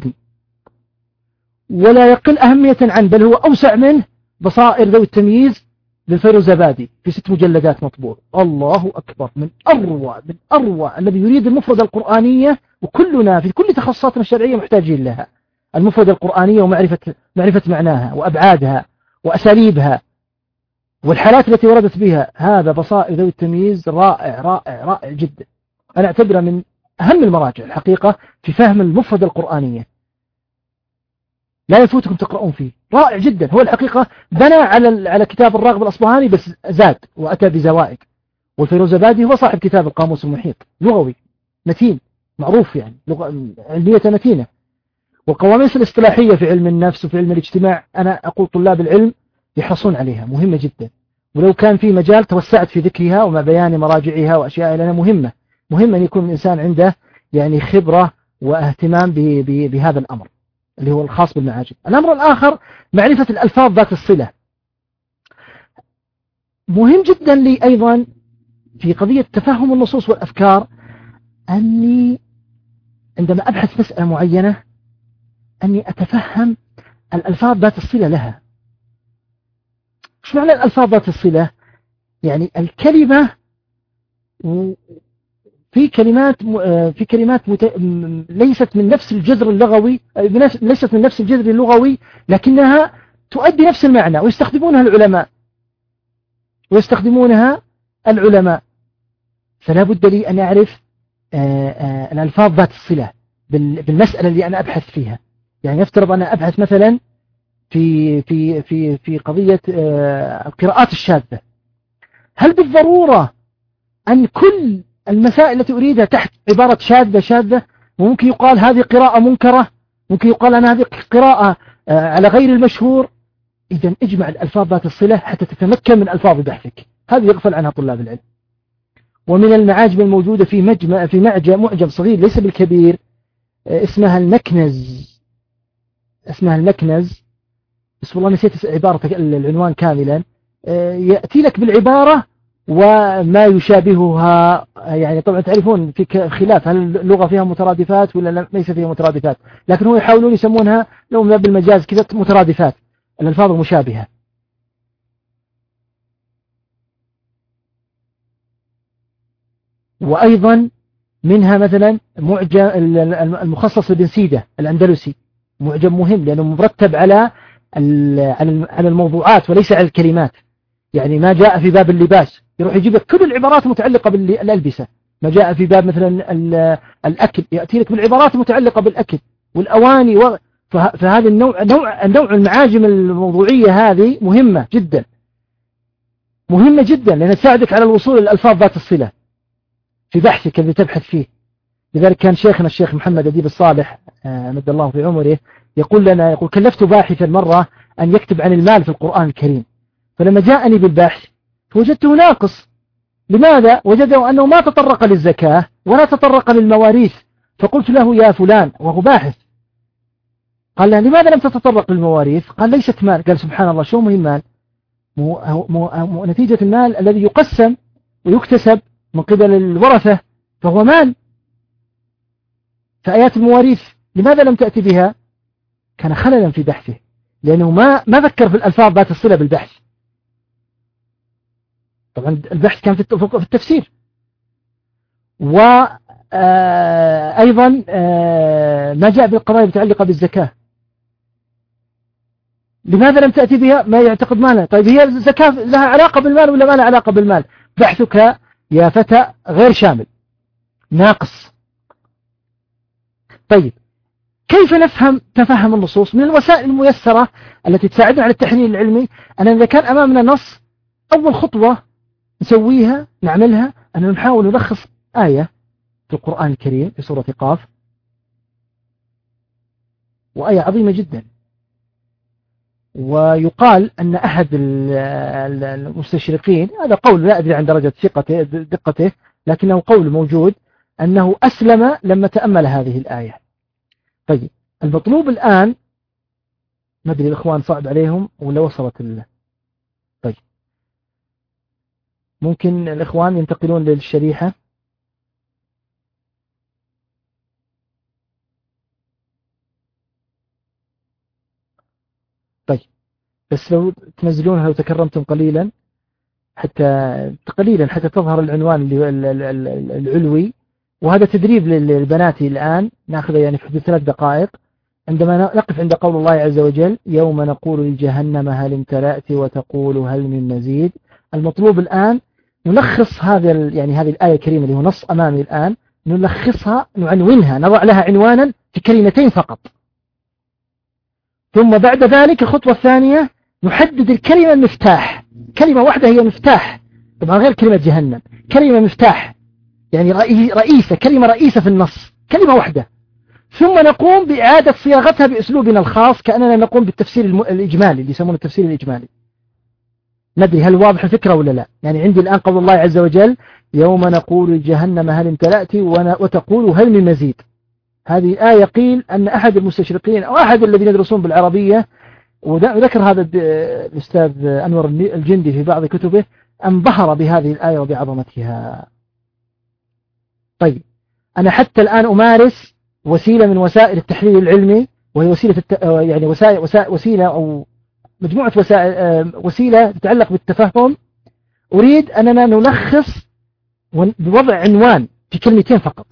[SPEAKER 2] ولا يقل أهمية عنه، بل هو أوسع منه بصائر ذوي التمييز للفيروزابادي في ست مجلدات مطبوع. الله أكبر، من أروع من أروع الذي يريد المفردة القرآنية، وكلنا في كل تخصصاتنا الشرعية محتاجين لها، المفردة القرآنية ومعرفة معرفة معناها وأبعادها وأساليبها والحالات التي وردت بها. هذا بصائر ذوي التمييز رائع رائع رائع جدا. أنا أعتبره من أهم المراجع الحقيقة في فهم المفردة القرآنية، لا يفوتكم تقرؤون فيه، رائع جدا. هو الحقيقة بنى على على كتاب الراغب الأصبهاني بس زاد وأتى بزوائد. والفيروزابادي هو صاحب كتاب القاموس المحيط، لغوي متين معروف، يعني لغة علمية متينة. والقواميس الاصطلاحية في علم النفس وفي علم الاجتماع، أنا أقول طلاب العلم يحرصون عليها، مهمة جدا. ولو كان في مجال توسعت في ذكرها وما بيان مراجعها وأشياء لنا مهمة مهمة أن يكون الإنسان عنده يعني خبرة واهتمام بهذا الأمر اللي هو الخاص بالمعاجم. الأمر الآخر معرفة الألفاظ ذات الصلة. مهم جدا لي أيضا في قضية تفهم النصوص والأفكار، أني عندما أبحث مسألة معينة أني أتفهم الألفاظ ذات الصلة لها. إيش معنى الألفاظ ذات الصلة؟ يعني الكلمة في كلمات في كلمات مت... ليست من نفس الجذر اللغوي، ليست من نفس الجذر اللغوي، لكنها تؤدي نفس المعنى ويستخدمونها العلماء ويستخدمونها العلماء فلا بد لي أن أعرف الألفاظ ذات الصلة بالمسألة اللي أنا أبحث فيها. يعني يفترض أنا أبحث مثلا في في في في قضية القراءات الشاذة، هل بالضرورة أن كل المسائل التي أريدها تحت عبارة شاذة شاذة؟ وممكن يقال هذه قراءة منكرة، ممكن يقال أن هذه قراءة على غير المشهور. إذا اجمع الألفاظ ذات الصلة حتى تتمكن من ألفاظ بحثك، هذه يغفل عنها طلاب العلم. ومن المعاجم الموجودة في مجمع في معجم معجم صغير ليس بالكبير اسمها المكنز، اسمها المكنز بس والله نسيت عبارة العنوان كاملا. يأتي لك بالعبارة وما يشابهها. يعني طبعا تعرفون في خلاف هل اللغة فيها مترادفات ولا ليس فيها مترادفات، لكن هم يحاولون يسمونها لو من باب المجاز كذا مترادفات، الألفاظ المشابهة. وأيضا منها مثلا معجم المخصص لابن سيدة الأندلسي، معجم مهم لأنه مرتب على على الموضوعات وليس على الكلمات. يعني ما جاء في باب اللباس يروح يجيب لك كل العبارات المتعلقة بالألبسة، ما جاء في باب مثلا الأكل يأتي لك بالعبارات المتعلقة بالأكل والأواني و... فهذا النوع نوع النوع المعاجم الموضوعية هذه مهمة جدا، مهمة جدا لأنها تساعدك على الوصول للألفاظ ذات الصلة في بحثك الذي تبحث فيه. لذلك كان شيخنا الشيخ محمد أديب الصالح مد الله في عمره يقول لنا، يقول كلفت باحثا مرة أن يكتب عن المال في القرآن الكريم، فلما جاءني بالبحث فوجدته ناقص. لماذا؟ وجده أنه ما تطرق للزكاة ولا تطرق للمواريث. فقلت له يا فلان وهو باحث، قال له لماذا لم تتطرق للمواريث؟ قال ليست مال. قال سبحان الله شو مهم مال؟ مو مو مو نتيجة المال الذي يقسم ويكتسب من قبل الورثة فهو مال. فآيات المواريث لماذا لم تأتي بها؟ كان خللا في بحثه لأنه ما ما ذكر في الألفاظ ذات الصلة بالبحث. طبعا البحث كان في التفسير. وأيضا ما جاء بالقضايا المتعلقة بالزكاة لماذا لم تأتي بها؟ ما يعتقد مالها. طيب هي الزكاة لها علاقة بالمال ولا ما لها علاقة بالمال؟ بحثك يا فتى غير شامل، ناقص. طيب كيف نفهم تفهم النصوص؟ من الوسائل الميسرة التي تساعدنا على التحليل العلمي أن إذا كان أمامنا نص أول خطوة نسويها نعملها أن نحاول نلخص آية في القرآن الكريم في سورة قاف، وآية عظيمة جدا. ويقال أن أحد المستشرقين، هذا قول لا أدري عن درجة ثقته دقته لكنه قول موجود، أنه أسلم لما تأمل هذه الآية. طيب المطلوب الآن ما أدري الإخوان صعب عليهم ولا وصلت ال... طيب ممكن الإخوان ينتقلون للشريحة. طيب بس لو تنزلونها لو تكرمتم قليلا حتى قليلا حتى تظهر العنوان العلوي. وهذا تدريب للبنات الآن ناخذه يعني في حدود ثلاث دقائق عندما نقف عند قول الله عز وجل يوم نقول لجهنم هل امتلأت وتقول هل من مزيد. المطلوب الآن نلخص هذا يعني هذه الآية الكريمة اللي هو نص أمامي الآن، نلخصها نعنونها نضع لها عنوانا في كلمتين فقط. ثم بعد ذلك الخطوة الثانية نحدد الكلمة المفتاح، كلمة واحدة هي مفتاح طبعا غير كلمة جهنم، كلمة مفتاح يعني رئيسة، كلمة رئيسة في النص، كلمة واحدة. ثم نقوم بإعادة صياغتها بأسلوبنا الخاص كأننا نقوم بالتفسير الإجمالي اللي يسمونه التفسير الإجمالي. ندري هل واضح الفكرة ولا لا؟ يعني عندي الآن قول الله عز وجل يوم نقول جهنم هل امتلأت وتقول هل من مزيد. هذه الآية قيل أن أحد المستشرقين أو أحد الذين يدرسون بالعربية، وذكر هذا الأستاذ أنور الجندي في بعض كتبه، انبهر بهذه الآية وبعظمتها. طيب أنا حتى الآن أمارس وسيلة من وسائل التحليل العلمي، وهي وسيلة الت... يعني وسائل وسائل وسيلة أو مجموعة وسائل وسيلة تتعلق بالتفهم. أريد أننا نلخص بوضع عنوان في كلمتين فقط.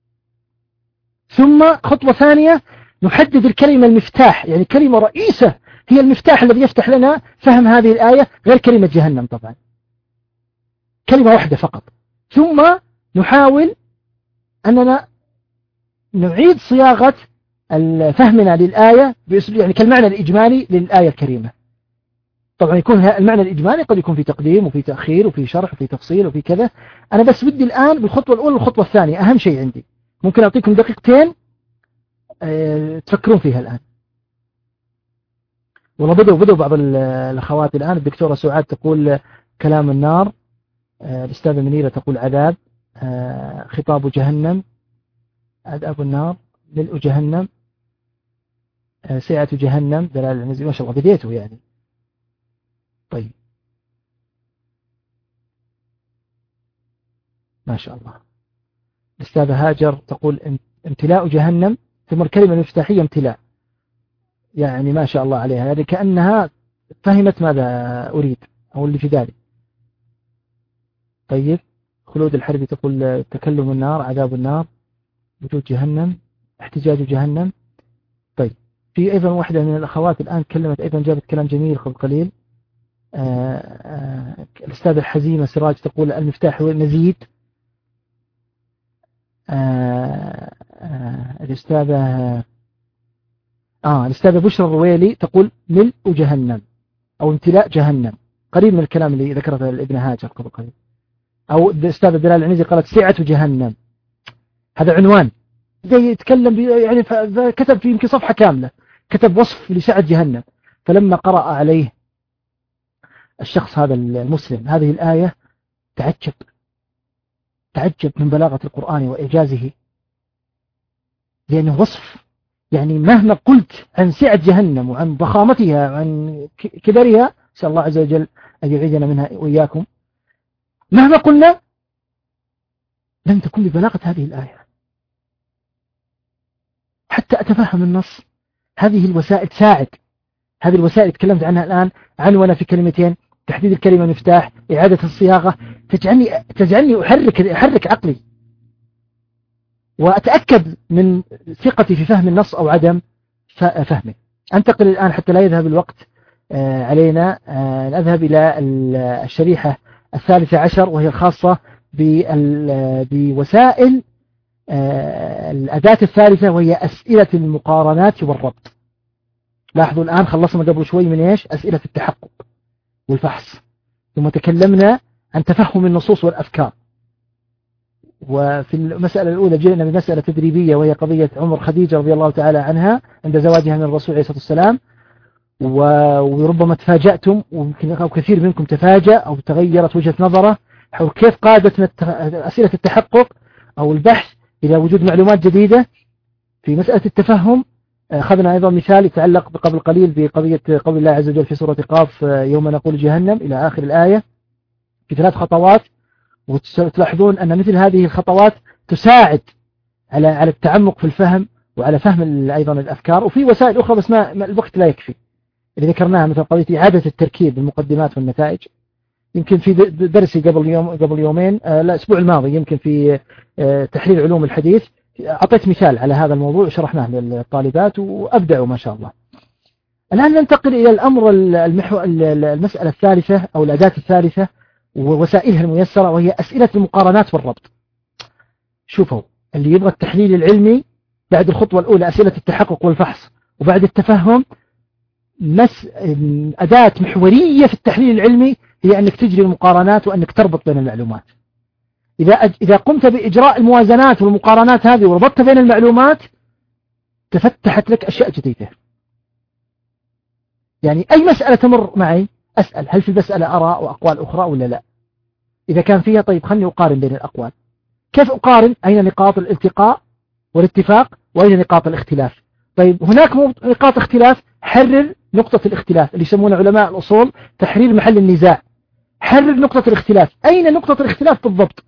[SPEAKER 2] ثم خطوة ثانية نحدد الكلمة المفتاح، يعني كلمة رئيسة هي المفتاح الذي يفتح لنا فهم هذه الآية، غير كلمة جهنم طبعا، كلمة واحدة فقط. ثم نحاول أننا نعيد صياغة فهمنا للآية بأسلوب يعني كالمعنى الإجمالي للآية الكريمة. طبعا يكون المعنى الإجمالي قد يكون في تقديم وفي تأخير وفي شرح وفي تفصيل وفي كذا. أنا بس ودي الآن بالخطوة الأولى والخطوة الثانية أهم شيء عندي، ممكن أعطيكم دقيقتين أه تفكرون فيها الآن. والله بدأوا بدأوا بعض الأخوات الآن. الدكتورة سعاد تقول كلام النار، أه الأستاذة منيرة تقول عذاب، أه خطاب جهنم، عذاب النار، ملء جهنم، أه سعة جهنم، دلال النزل. ما شاء الله بديتوا يعني. طيب ما شاء الله. الأستاذة هاجر تقول امتلاء جهنم، ثم الكلمة المفتاحية امتلاء، يعني ما شاء الله عليها، يعني كأنها فهمت ماذا أريد أو اللي في ذلك. طيب خلود الحربي تقول تكلم النار، عذاب النار، وجود جهنم، احتجاج جهنم. طيب في أيضا واحدة من الأخوات الآن كلمت أيضا، جابت كلام جميل قبل قليل. الأستاذة الحزيمة سراج تقول المفتاح هو المزيد. آه آه الأستاذة آه الأستاذة بشرى الرويلي تقول ملء جهنم أو امتلاء جهنم، قريب من الكلام اللي ذكرته الابن هاجر قبل قليل. أو الأستاذة دلال العنزي قالت سعة جهنم، هذا عنوان يتكلم يعني، كتب في يمكن صفحة كاملة كتب وصف لسعة جهنم. فلما قرأ عليه الشخص هذا المسلم هذه الآية تعجب تعجب من بلاغة القرآن وإعجازه، لأنه وصف يعني مهما قلت عن سعة جهنم وعن ضخامتها وعن كبرها، نسأل الله عز وجل أن يعيذنا منها وإياكم، مهما قلنا لم تكن ببلاغة هذه الآية حتى أتفهم النص. هذه الوسائل تساعد، هذه الوسائل تكلمت عنها الآن، عنونة في كلمتين، تحديد الكلمة مفتاح، إعادة الصياغة، تجعلني تجعلني أحرك أحرك عقلي وأتأكد من ثقتي في فهم النص أو عدم فهمه. أنتقل الآن حتى لا يذهب الوقت علينا، نذهب إلى الشريحة الثالثة عشر، وهي الخاصة بوسائل الأداة الثالثة، وهي أسئلة المقارنات والربط. لاحظوا الآن خلصنا قبل شوي من إيش؟ أسئلة التحقق والفحص، ثم تكلمنا عن تفهم النصوص والأفكار. وفي المسألة الأولى جئنا بمسألة تدريبية، وهي قضية عمر خديجة رضي الله تعالى عنها عند زواجها من الرسول عليه الصلاة والسلام. وربما تفاجأتم، ويمكن أو كثير منكم تفاجأ أو تغيرت وجهة نظره حول كيف قادتنا أسئلة التحقق أو البحث إلى وجود معلومات جديدة في مسألة التفهم. أخذنا أيضا مثال يتعلق قبل قليل بقضية قول الله عز وجل في سورة قاف يوم نقول جهنم إلى آخر الآية في ثلاث خطوات. وتلاحظون أن مثل هذه الخطوات تساعد على على التعمق في الفهم وعلى فهم أيضا الأفكار. وفي وسائل أخرى بس ما الوقت لا يكفي اللي ذكرناها، مثل قضية إعادة التركيب بالمقدمات والنتائج. يمكن في درسي قبل يوم قبل يومين لا الأسبوع الماضي يمكن في تحليل علوم الحديث أعطيت مثال على هذا الموضوع شرحناه للطالبات وأبدعوا ما شاء الله. الآن ننتقل إلى الأمر المحو المسألة الثالثة أو الأداة الثالثة ووسائلها الميسرة، وهي أسئلة المقارنات والربط. شوفوا اللي يبغى التحليل العلمي بعد الخطوة الأولى أسئلة التحقق والفحص، وبعد التفهم مس... أداة محورية في التحليل العلمي هي أنك تجري المقارنات وأنك تربط بين المعلومات. إذا أج... إذا قمت بإجراء الموازنات والمقارنات هذه وربطت بين المعلومات تفتحت لك أشياء جديدة. يعني أي مسألة تمر معي أسأل هل في المسألة آراء وأقوال أخرى ولا لا؟ إذا كان فيها طيب خلني أقارن بين الأقوال. كيف أقارن؟ أين نقاط الالتقاء والاتفاق وأين نقاط الاختلاف؟ طيب هناك نقاط اختلاف، حرر نقطة الاختلاف اللي يسمونه علماء الأصول تحرير محل النزاع. حرر نقطة الاختلاف، أين نقطة الاختلاف بالضبط؟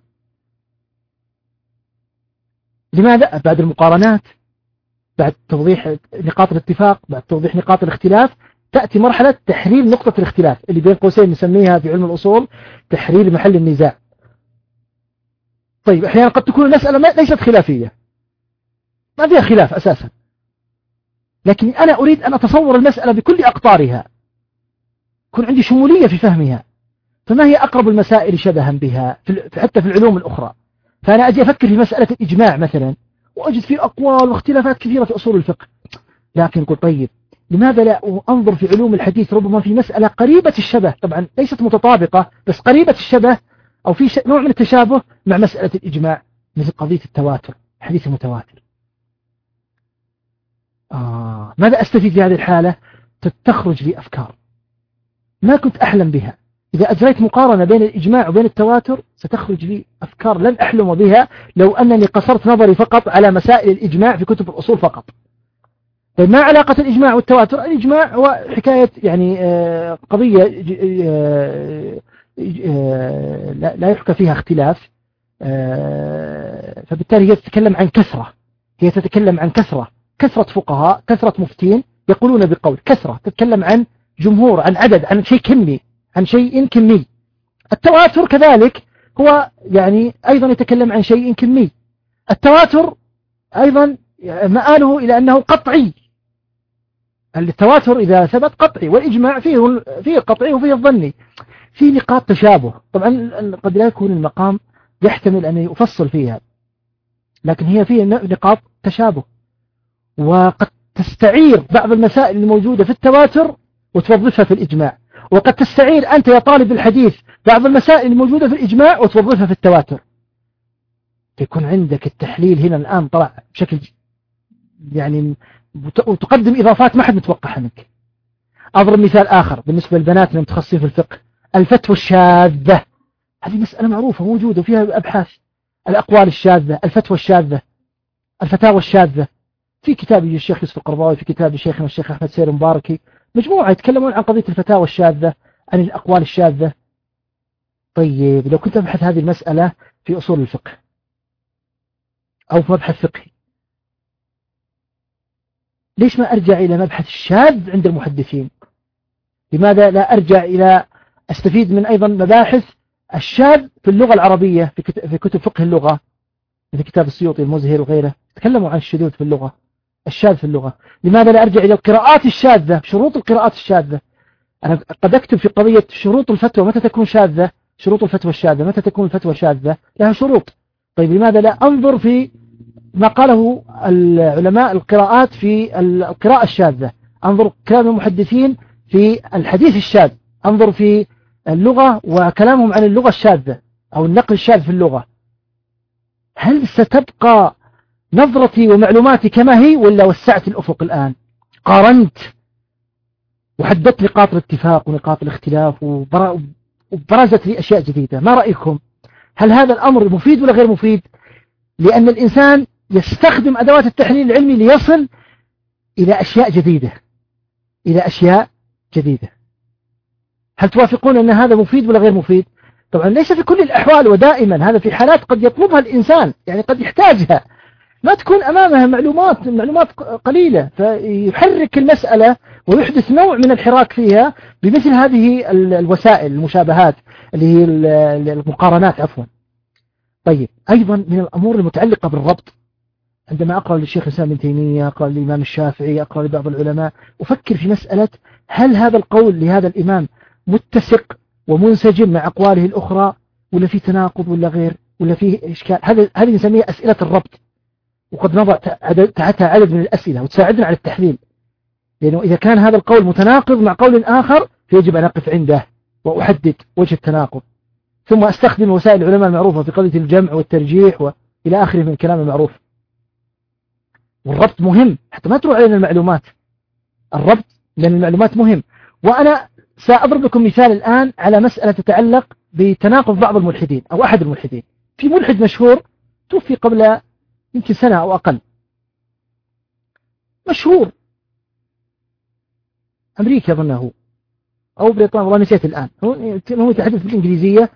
[SPEAKER 2] لماذا؟ بعد المقارنات، بعد توضيح نقاط الاتفاق، بعد توضيح نقاط الاختلاف، تأتي مرحلة تحرير نقطة الاختلاف اللي بين قوسين نسميها في علم الأصول تحرير محل النزاع. طيب أحيانا قد تكون المسألة ليست خلافية، ما فيها خلاف أساسا، لكن أنا أريد أن أتصور المسألة بكل أقطارها، يكون عندي شمولية في فهمها. فما هي أقرب المسائل شبها بها في حتى في العلوم الأخرى؟ فأنا أجي أفكر في مسألة الإجماع مثلا وأجد فيه أقوال واختلافات كثيرة في أصول الفقه، لكن قل طيب لماذا لا أنظر في علوم الحديث ربما في مسألة قريبة الشبه، طبعا ليست متطابقة بس قريبة الشبه أو في نوع من التشابه مع مسألة الإجماع، مثل قضية التواتر، حديث متواتر. آه ماذا أستفيد في هذه الحالة؟ تخرج لي أفكار ما كنت أحلم بها. إذا أجريت مقارنة بين الإجماع وبين التواتر ستخرج لي أفكار لن أحلم بها لو أنني قصرت نظري فقط على مسائل الإجماع في كتب الأصول فقط. طيب ما علاقة الإجماع والتواتر؟ الإجماع هو حكاية يعني قضية لا يحكى فيها اختلاف، فبالتالي هي تتكلم عن كثرة، هي تتكلم عن كثرة كثرة فقهاء، كثرة مفتين يقولون بقول، كثرة تتكلم عن جمهور، عن عدد، عن شيء كمي، عن شيء كمي. التواتر كذلك هو يعني أيضا يتكلم عن شيء كمي. التواتر أيضا مآله إلى أنه قطعي، التواتر إذا ثبت قطعي، والإجماع فيه فيه القطعي وفيه الظني، في نقاط تشابه. طبعا قد لا يكون المقام يحتمل أن يفصل فيها، لكن هي فيه نقاط تشابه، وقد تستعير بعض المسائل الموجودة في التواتر وتوظفها في الإجماع، وقد تستعير أنت يا طالب الحديث بعض المسائل الموجودة في الإجماع وتوظفها في التواتر. يكون عندك التحليل هنا الآن طلع بشكل يعني وتقدم إضافات ما حد متوقعها منك. أضرب مثال آخر بالنسبة للبنات المتخصصين في الفقه، الفتوى الشاذة، هذه مسألة معروفة موجودة وفيها أبحاث، الأقوال الشاذة، الفتوى الشاذة، الفتاوى الشاذة، في كتاب الشيخ يوسف القرضاوي، في كتاب شيخنا الشيخ أحمد سير مباركي، مجموعة يتكلمون عن قضية الفتاوى الشاذة، عن الأقوال الشاذة. طيب لو كنت أبحث هذه المسألة في أصول الفقه أو في مبحث فقهي، ليش ما أرجع إلى مبحث الشاذ عند المحدثين؟ لماذا لا أرجع إلى أستفيد من أيضا مباحث الشاذ في اللغة العربية في كتب فقه اللغة، في كتاب السيوطي المزهر وغيره تكلموا عن الشذوذ في اللغة، الشاذ في اللغة. لماذا لا أرجع إلى القراءات الشاذة، شروط القراءات الشاذة؟ أنا قد أكتب في قضية شروط الفتوى متى تكون شاذة، شروط الفتوى الشاذة متى تكون الفتوى شاذة، لها شروط. طيب لماذا لا أنظر في ما قاله العلماء القراءات في القراءة الشاذة، أنظر كلام المحدثين في الحديث الشاذ، أنظر في اللغة وكلامهم عن اللغة الشاذة أو النقل الشاذ في اللغة. هل ستبقى نظرتي ومعلوماتي كما هي ولا وسعت الأفق الآن؟ قارنت وحددت نقاط الاتفاق ونقاط الاختلاف وبرزت لي أشياء جديدة. ما رأيكم؟ هل هذا الأمر مفيد ولا غير مفيد؟ لأن الإنسان يستخدم أدوات التحليل العلمي ليصل إلى أشياء جديدة، إلى أشياء جديدة. هل توافقون أن هذا مفيد ولا غير مفيد؟ طبعا ليس في كل الأحوال ودائما، هذا في حالات قد يطلبها الإنسان، يعني قد يحتاجها، ما تكون أمامها معلومات معلومات قليلة، فيحرك المسألة ويحدث نوع من الحراك فيها بمثل هذه الوسائل المشابهات اللي هي المقارنات عفوا. طيب أيضا من الأمور المتعلقة بالربط، عندما أقرأ للشيخ الإسلام ابن تيمية، أقرأ للإمام الشافعي، أقرأ لبعض العلماء، أفكر في مسألة هل هذا القول لهذا الإمام متسق ومنسجم مع أقواله الأخرى ولا في تناقض ولا غير ولا فيه إشكال. هذا هذه نسميها أسئلة الربط، وقد نضع تحتها عدد من الأسئلة وتساعدنا على التحليل، لأنه إذا كان هذا القول متناقض مع قول آخر فيجب أن أقف عنده وأحدد وجه التناقض، ثم أستخدم وسائل العلماء المعروفة في قضية الجمع والترجيح وإلى آخره من الكلام المعروف. والربط مهم حتى ما تروح علينا المعلومات، الربط لأن المعلومات مهم. وأنا سأضرب لكم مثال الآن على مسألة تتعلق بتناقض بعض الملحدين أو أحد الملحدين. في ملحد مشهور توفي قبل يمكن سنة أو أقل، مشهور أمريكا أظنه أو بريطانيا والله نسيت الآن، هو يتحدث بالإنجليزية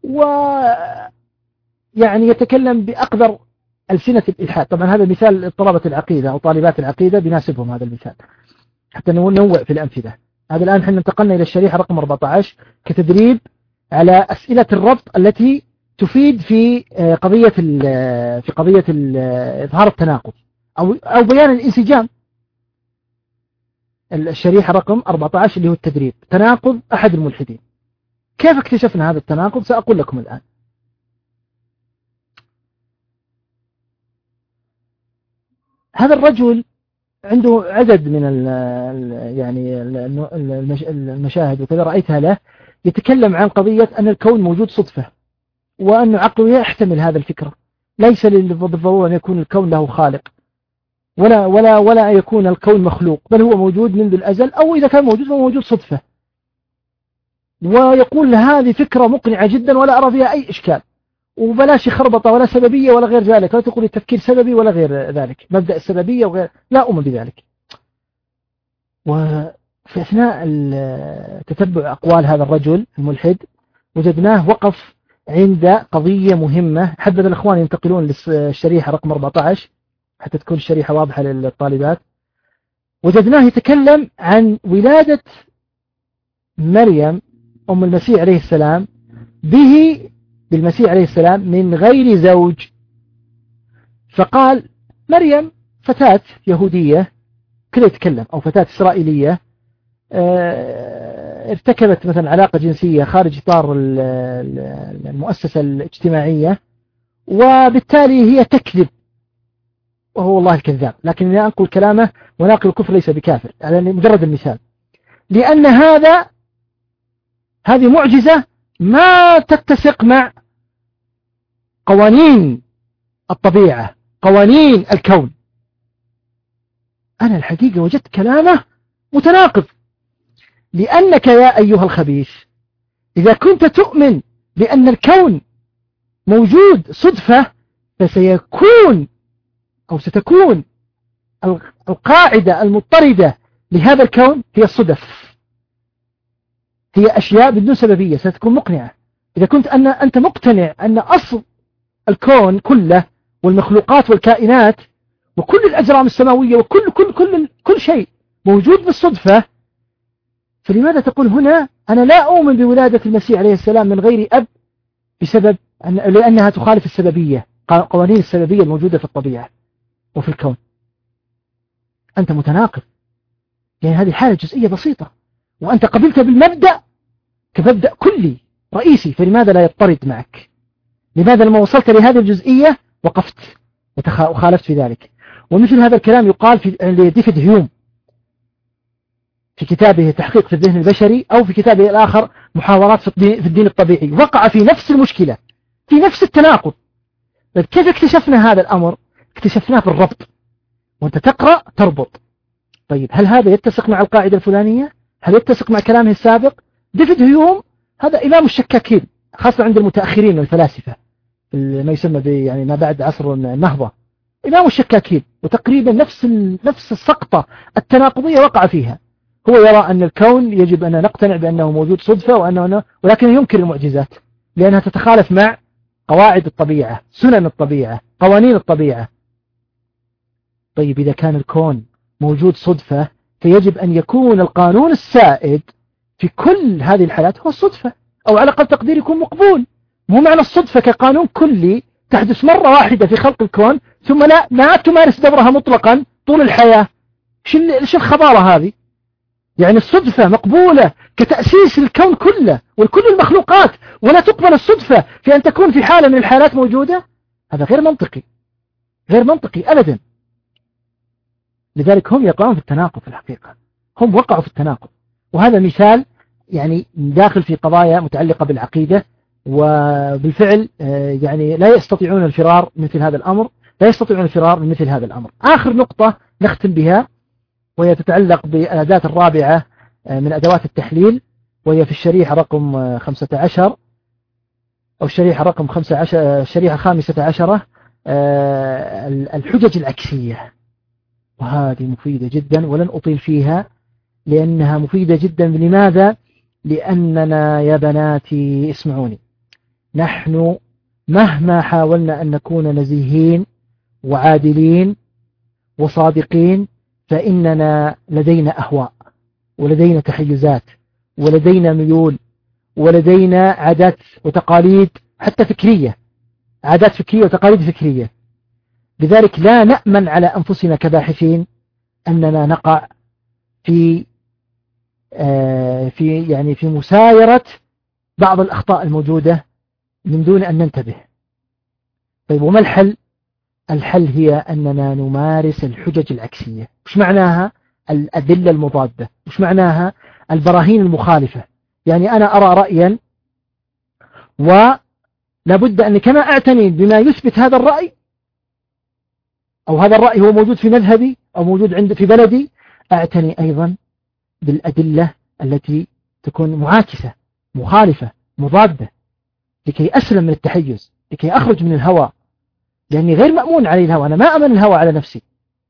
[SPEAKER 2] ويعني يتكلم بأقدر ألسنة الإلحاد. طبعا هذا مثال طلبة العقيدة أو طالبات العقيدة بيناسبهم هذا المثال حتى ننوع في الأمثلة. هذا الآن احنا انتقلنا إلى الشريحة رقم أربعة عشر كتدريب على أسئلة الربط التي تفيد في قضية في قضية إظهار التناقض أو أو بيان الانسجام. الشريحة رقم أربعة عشر اللي هو التدريب، تناقض أحد الملحدين. كيف اكتشفنا هذا التناقض؟ سأقول لكم الآن. هذا الرجل عنده عدد من ال يعني المشاهد وكذا رأيتها له يتكلم عن قضية أن الكون موجود صدفة، وأن عقله يحتمل هذا الفكرة، ليس بالضرورة أن يكون الكون له خالق، ولا ولا ولا يكون الكون مخلوق، بل هو موجود منذ الأزل، أو إذا كان موجود فهو موجود صدفة. ويقول هذه فكرة مقنعة جدا ولا أرى فيها أي إشكال، وبلاش خربطة ولا سببية ولا غير ذلك، لا تقول التفكير سببي ولا غير ذلك، مبدأ السببية وغير، لا أؤمن بذلك. وفي أثناء تتبع أقوال هذا الرجل الملحد وجدناه وقف عند قضية مهمة. حبذا الأخوان ينتقلون للشريحة رقم أربعة عشر حتى تكون الشريحة واضحة للطالبات. وجدناه يتكلم عن ولادة مريم أم المسيح عليه السلام به بالمسيح عليه السلام من غير زوج. فقال مريم فتاة يهودية كذا يتكلم، أو فتاة إسرائيلية ارتكبت مثلا علاقة جنسية خارج إطار المؤسسة الاجتماعية، وبالتالي هي تكذب وهو الله الكذاب. لكن أنا أنقل كلامه وناقل الكفر ليس بكافر على مجرد المثال، لأن هذا هذه معجزة ما تتسق مع قوانين الطبيعة، قوانين الكون. أنا الحقيقة وجدت كلامه متناقض، لأنك يا أيها الخبيث إذا كنت تؤمن بأن الكون موجود صدفة، فسيكون أو ستكون القاعدة المضطردة لهذا الكون هي الصدف، هي أشياء بدون سببية ستكون مقنعة. إذا كنت أن أنت مقتنع أن أصل الكون كله والمخلوقات والكائنات وكل الأجرام السماوية وكل كل كل كل شيء موجود بالصدفة، فلماذا تقول هنا أنا لا أؤمن بولادة المسيح عليه السلام من غير أب بسبب أن لأنها تخالف السببية، قوانين السببية الموجودة في الطبيعة وفي الكون؟ أنت متناقض، يعني هذه حالة جزئية بسيطة وأنت قبلت بالمبدأ كمبدأ كلي رئيسي، فلماذا لا يضطرد معك؟ لماذا لما وصلت لهذه الجزئية وقفت وخالفت في ذلك؟ ومثل هذا الكلام يقال في لديفيد هيوم في كتابه تحقيق في الذهن البشري، أو في كتابه الآخر محاورات في الدين, في الدين الطبيعي. وقع في نفس المشكلة، في نفس التناقض. كيف اكتشفنا هذا الأمر؟ اكتشفناه بالربط، وانت تقرأ تربط. طيب هل هذا يتسق مع القاعدة الفلانية؟ هل يتسق مع كلامه السابق؟ ديفيد هيوم هذا إمام الشكاكين، خاصة عند المتأخرين والفلاسفة ما يسمى ب يعني ما بعد عصر النهضة، إمام الشكاكين، وتقريبا نفس نفس السقطة التناقضية وقع فيها. هو يرى أن الكون يجب أن نقتنع بأنه موجود صدفة وأنه، ولكن ينكر المعجزات لأنها تتخالف مع قواعد الطبيعة، سنن الطبيعة، قوانين الطبيعة. طيب إذا كان الكون موجود صدفة فيجب أن يكون القانون السائد في كل هذه الحالات هو الصدفة، أو على أقل تقدير يكون مقبول. مو معنى الصدفة كقانون كلي تحدث مرة واحدة في خلق الكون ثم لا ما تمارس دورها مطلقا طول الحياة. شو الخبارة هذه؟ يعني الصدفة مقبولة كتأسيس الكون كله والكل المخلوقات، ولا تقبل الصدفة في أن تكون في حالة من الحالات موجودة؟ هذا غير منطقي، غير منطقي أبدا. لذلك هم يقعون في التناقض في الحقيقة، هم وقعوا في التناقض. وهذا مثال يعني داخل في قضايا متعلقة بالعقيدة، وبالفعل يعني لا يستطيعون الفرار من مثل هذا الأمر، لا يستطيعون الفرار من مثل هذا الأمر. آخر نقطة نختم بها وهي تتعلق بالأداة الرابعة من أدوات التحليل، وهي في الشريحة رقم خمسة عشر أو الشريحة رقم خمسة عشر الشريحة خامسة عشرة، الحجج العكسية. وهذه مفيدة جدا ولن أطيل فيها لأنها مفيدة جدا. لماذا؟ لأننا يا بناتي اسمعوني، نحن مهما حاولنا أن نكون نزيهين وعادلين وصادقين فإننا لدينا أهواء ولدينا تحيزات ولدينا ميول ولدينا عادات وتقاليد حتى فكرية، عادات فكرية وتقاليد فكرية. لذلك لا نأمن على أنفسنا كباحثين أننا نقع في آه في يعني في مسايرة بعض الأخطاء الموجودة من دون أن ننتبه. طيب وما الحل؟ الحل هي أننا نمارس الحجج العكسية. وش معناها؟ الأدلة المضادة. وش معناها؟ البراهين المخالفة. يعني أنا أرى رأيا ولابد أن كما أعتني بما يثبت هذا الرأي، أو هذا الرأي هو موجود في مذهبي أو موجود عند في بلدي، أعتني أيضا بالأدلة التي تكون معاكسة مخالفة مضادة، لكي أسلم من التحيز، لكي أخرج من الهوى، لأني غير مأمون علي الهوى، أنا ما أمن الهوى على نفسي.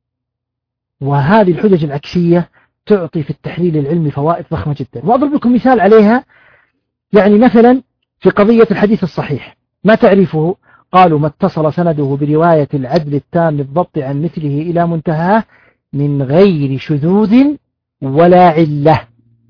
[SPEAKER 2] وهذه الحجج العكسية تعطي في التحليل العلمي فوائد ضخمة جدا. وأضرب لكم مثال عليها. يعني مثلا في قضية الحديث الصحيح، ما تعرفه؟ قالوا ما اتصل سنده برواية العدل التام الضبط عن مثله إلى منتهاه من غير شذوذ ولا علة.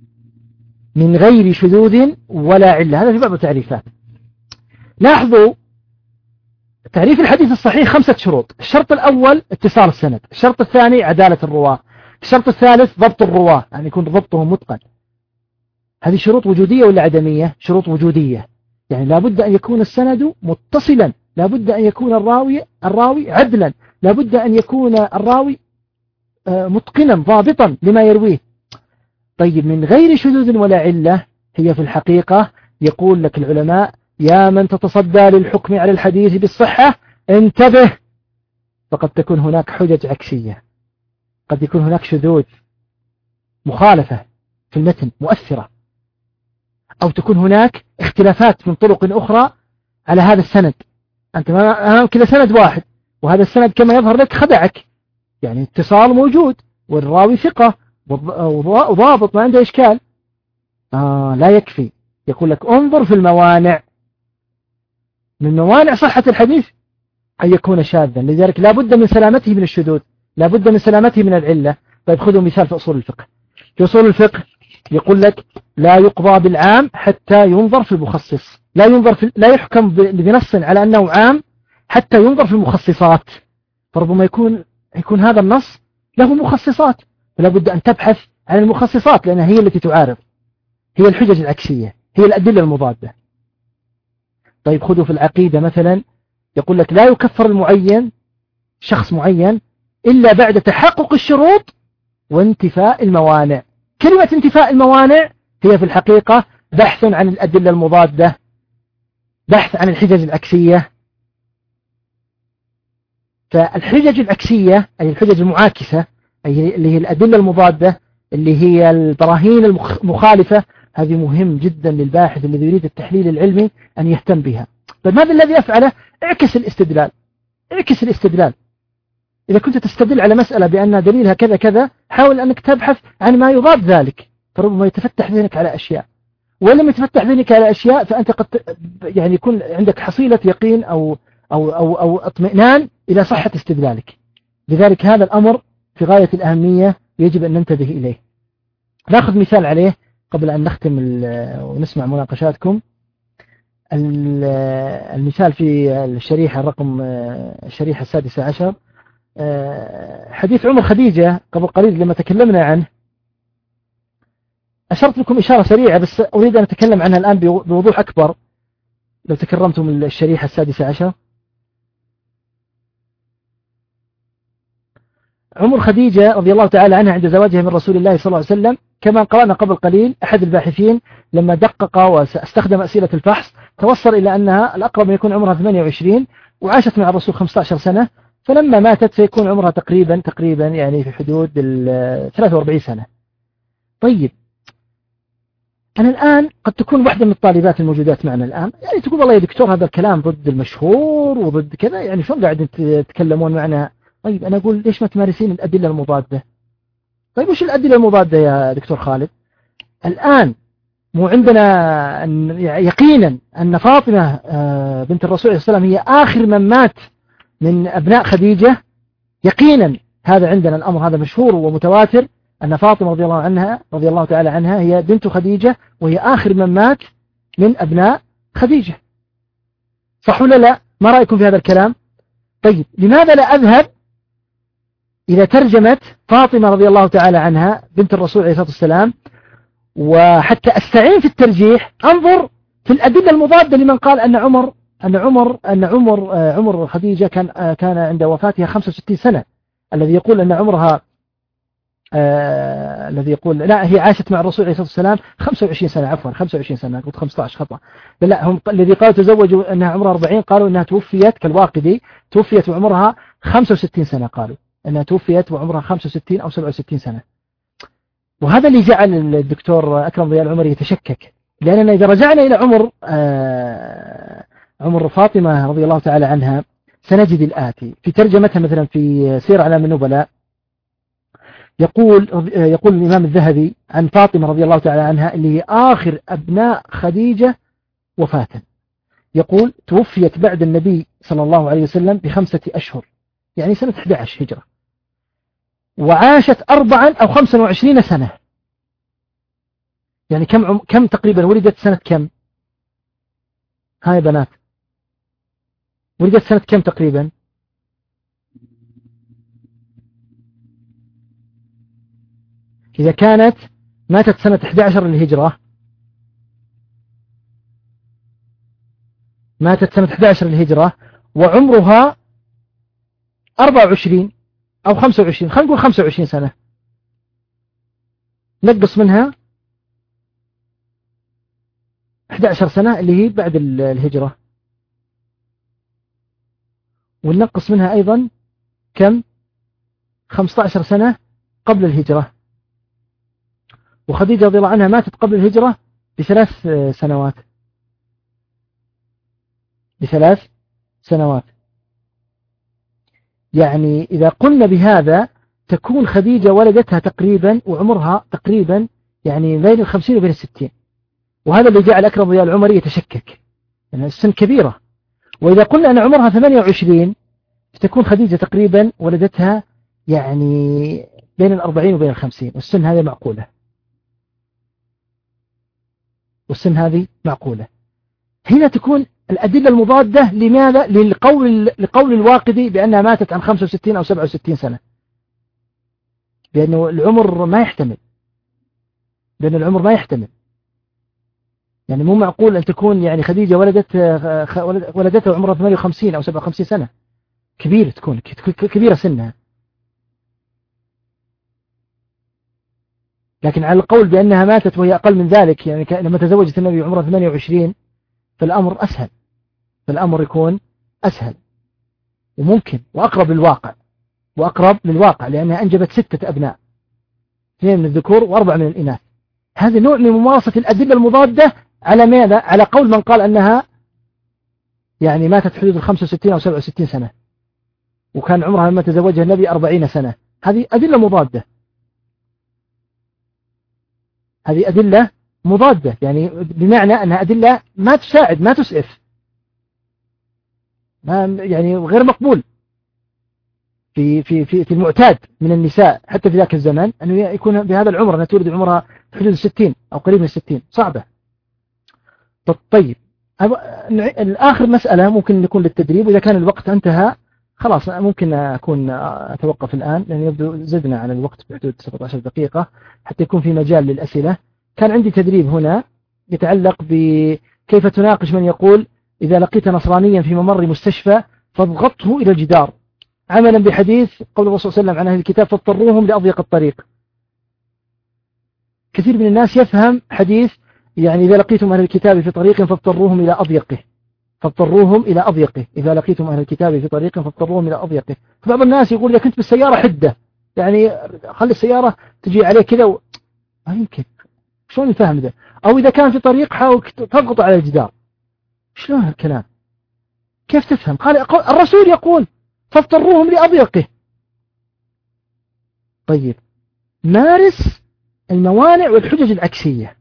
[SPEAKER 2] من غير شذوذ ولا علة، هذا في بعض التعريفات. لاحظوا تعريف الحديث الصحيح خمسة شروط. الشرط الأول اتصال السند، الشرط الثاني عدالة الرواة، الشرط الثالث ضبط الرواة، يعني يكون ضبطهم متقن. هذه شروط وجودية ولا عدمية؟ شروط وجودية. يعني لابد أن يكون السند متصلا، لابد أن يكون الراوي الراوي عدلا، لابد أن يكون الراوي متقنا ضابطا لما يرويه. طيب من غير شذوذ ولا علة، هي في الحقيقة يقول لك العلماء يا من تتصدى للحكم على الحديث بالصحة انتبه، فقد تكون هناك حجج عكسية، قد يكون هناك شذوذ مخالفة في المتن مؤثرة، أو تكون هناك اختلافات من طرق أخرى على هذا السند. أنت أمام كذا سند واحد، وهذا السند كما يظهر لك خدعك، يعني اتصال موجود والراوي ثقة وضابط ما عنده إشكال. آه لا يكفي، يقول لك انظر في الموانع. من موانع صحة الحديث أن يكون شاذا، لذلك لا بد من سلامته من الشذوذ، لا بد من سلامته من العلة. طيب خذوا مثال في أصول الفقه. في أصول الفقه يقول لك لا يقضى بالعام حتى ينظر في المخصص، لا ينظر في لا يحكم بنص على أنه عام حتى ينظر في المخصصات. فربما يكون يكون هذا النص له مخصصات، فلا بد أن تبحث عن المخصصات، لأنها هي التي تعارض، هي الحجج العكسية، هي الأدلة المضادة. طيب خذوا في العقيدة مثلا، يقول لك لا يكفر المعين شخص معين إلا بعد تحقق الشروط وانتفاء الموانع. كلمة انتفاء الموانع هي في الحقيقة بحث عن الأدلة المضادة، بحث عن الحجج العكسية. فالحجج العكسية أي الحجج المعاكسة، أي اللي هي الأدلة المضادة، اللي هي البراهين المخالفة، هذه مهم جدا للباحث الذي يريد التحليل العلمي أن يهتم بها. طيب ماذا الذي يفعله؟ اعكس الاستدلال، اعكس الاستدلال. إذا كنت تستدل على مسألة بأن دليلها كذا كذا، حاول أنك تبحث عن ما يضاد ذلك، فربما يتفتح ذهنك على أشياء. ولم يتفتح ذهنك على أشياء فأنت قد يعني يكون عندك حصيلة يقين أو أو أو أو اطمئنان إلى صحة استدلالك. لذلك هذا الأمر في غاية الأهمية، يجب أن ننتبه إليه. نأخذ مثال عليه قبل أن نختم ونسمع مناقشاتكم. المثال في الشريحة الرقم الشريحة السادسة عشر، حديث عمر خديجة قبل قليل لما تكلمنا عنه، أشرت لكم إشارة سريعة بس أريد أن أتكلم عنها الآن بوضوح أكبر لو تكرمتم الشريحة السادسة عشر. عمر خديجة رضي الله تعالى عنها عند زواجها من رسول الله صلى الله عليه وسلم، كما قرأنا قبل قليل، أحد الباحثين لما دقق واستخدم أسئلة الفحص توصل إلى أنها الأقرب أن يكون عمرها ثمانية وعشرين، وعاشت مع الرسول خمسة عشر سنة، فلما ماتت سيكون عمرها تقريبا تقريبا يعني في حدود ال ثلاثة وأربعين سنة. طيب أنا الآن قد تكون واحدة من الطالبات الموجودات معنا الآن يعني تقول والله يا دكتور هذا الكلام ضد المشهور وضد كذا، يعني شلون قاعدين تتكلمون معنا؟ طيب أنا أقول ليش ما تمارسين الأدلة المضادة؟ طيب وش الأدلة المضادة يا دكتور خالد؟ الآن مو عندنا يقينا أن فاطمة بنت الرسول صلى الله عليه وسلم هي آخر من مات من أبناء خديجة؟ يقينا هذا عندنا الأمر هذا مشهور ومتواتر، أن فاطمة رضي الله عنها رضي الله تعالى عنها هي بنت خديجة، وهي آخر من مات من أبناء خديجة. صح ولا لا؟ ما رأيكم في هذا الكلام؟ طيب لماذا لا أذهب إلى ترجمة فاطمة رضي الله تعالى عنها بنت الرسول عليه الصلاة والسلام، وحتى أستعين في الترجيح أنظر في الأدلة المضادة لمن قال أن عمر أن عمر أن عمر عمر خديجة كان كان عند وفاتها خمسة وستين سنة، الذي يقول أن عمرها آه الذي يقول لا هي عاشت مع الرسول عليه الصلاة والسلام خمسة وعشرين سنة، عفوا خمسة وعشرين سنة، قلت خمسة عشر خطأ، لا هم الذي قالوا تزوجوا أنها عمرها أربعين قالوا أنها توفيت كالواقدي توفيت وعمرها خمسة وستين سنة، قالوا أنها توفيت وعمرها خمسة وستين أو سبعة وستين سنة. وهذا اللي جعل الدكتور أكرم ضياء العمري يتشكك، لأننا إذا رجعنا إلى عمر آه عمر فاطمة رضي الله تعالى عنها سنجد الآتي في ترجمتها مثلا في سير أعلام النبلاء. يقول يقول الإمام الذهبي عن فاطمة رضي الله تعالى عنها اللي هي آخر أبناء خديجة وفاة، يقول توفيت بعد النبي صلى الله عليه وسلم بخمسة أشهر، يعني سنة أحد عشر هجرة، وعاشت أربعا أو خمسا وعشرين سنة، يعني كم عم كم تقريبا ولدت سنة كم؟ هاي بنات ولدت سنة كم تقريبا؟ إذا كانت ماتت سنة أحد عشر للهجرة، ماتت سنة أحد عشر للهجرة وعمرها أربعة وعشرين أو خمسة وعشرين، خلينا نقول خمسة وعشرين سنة، نقص منها أحد عشر سنة اللي هي بعد الهجرة، وننقص منها أيضا كم؟ خمسة عشر سنة قبل الهجرة. وخديجة رضي الله عنها ماتت قبل الهجرة بثلاث سنوات بثلاث سنوات يعني إذا قلنا بهذا تكون خديجة ولدتها تقريبا وعمرها تقريبا يعني بين الخمسين وبين الستين، وهذا اللي جعل أكرم ضياء العمري يتشكك، يعني السن كبيرة. وإذا قلنا أن عمرها ثمانية وعشرين فتكون خديجة تقريبا ولدتها يعني بين الأربعين وبين الخمسين، والسن هذه معقولة، والسن هذه معقولة. هنا تكون الأدلة المضادة لماذا؟ للقول لقول الواقدي بأنها ماتت عن خمسة وستين أو سبعة وستين سنة، لأنه العمر ما يحتمل، لأن العمر ما يحتمل، يعني مو معقول أن تكون يعني خديجة ولدت ولدتها عمرها ثمانية وخمسين أو سبعة وخمسين سنة، كبيرة تكون كبيرة سنها. لكن على القول بأنها ماتت وهي أقل من ذلك، يعني لما تزوجت النبي عمرها ثمانية وعشرين، فالأمر أسهل، فالأمر يكون أسهل وممكن وأقرب للواقع، وأقرب للواقع لأنها أنجبت ستة أبناء، اثنين من الذكور وأربعة من الإناث. هذا نوع من ممارسة الأدلة المضادة على ماذا؟ على قول من قال أنها يعني ماتت حدود الخمسة وستين أو سبعة وستين سنة، وكان عمرها لما تزوجها النبي أربعين سنة. هذه أدلة مضادة، هذه أدلة مضادة، يعني بمعنى أنها أدلة ما تساعد ما تسعف، ما يعني غير مقبول في في في في المعتاد من النساء حتى في ذاك الزمان أنه يكون بهذا العمر، أنها تولد عمرها في حدود الستين أو قريب من الستين، صعبة. طيب الآخر مسألة ممكن يكون للتدريب، وإذا كان الوقت انتهى خلاص ممكن أكون أتوقف الآن، لأن يبدو زدنا على الوقت بحدود سبعة عشر دقيقة حتى يكون في مجال للأسئلة. كان عندي تدريب هنا يتعلق بكيف تناقش من يقول إذا لقيت نصرانيا في ممر مستشفى فاضغطه إلى الجدار، عملا بحديث قول الرسول صلى الله عليه وسلم عن أهل الكتاب فاضطروهم لأضيق الطريق. كثير من الناس يفهم حديث يعني إذا لقيتم أهل الكتاب في طريق فاضطروهم إلى أضيقه، فاضطروهم إلى أضيقه، إذا لقيتم أهل الكتاب في طريق فاضطروهم إلى أضيقه. فبعض الناس يقول إذا كنت بالسيارة حدة، يعني خلي السيارة تجي عليه كذا و... ما يمكن، شلون الفهم ده؟ أو إذا كان في طريق حاول تضغط على الجدار، شلون هالكلام؟ كيف تفهم؟ قال الرسول يقول فاضطروهم لأضيقه. طيب مارس الموانع والحجج العكسية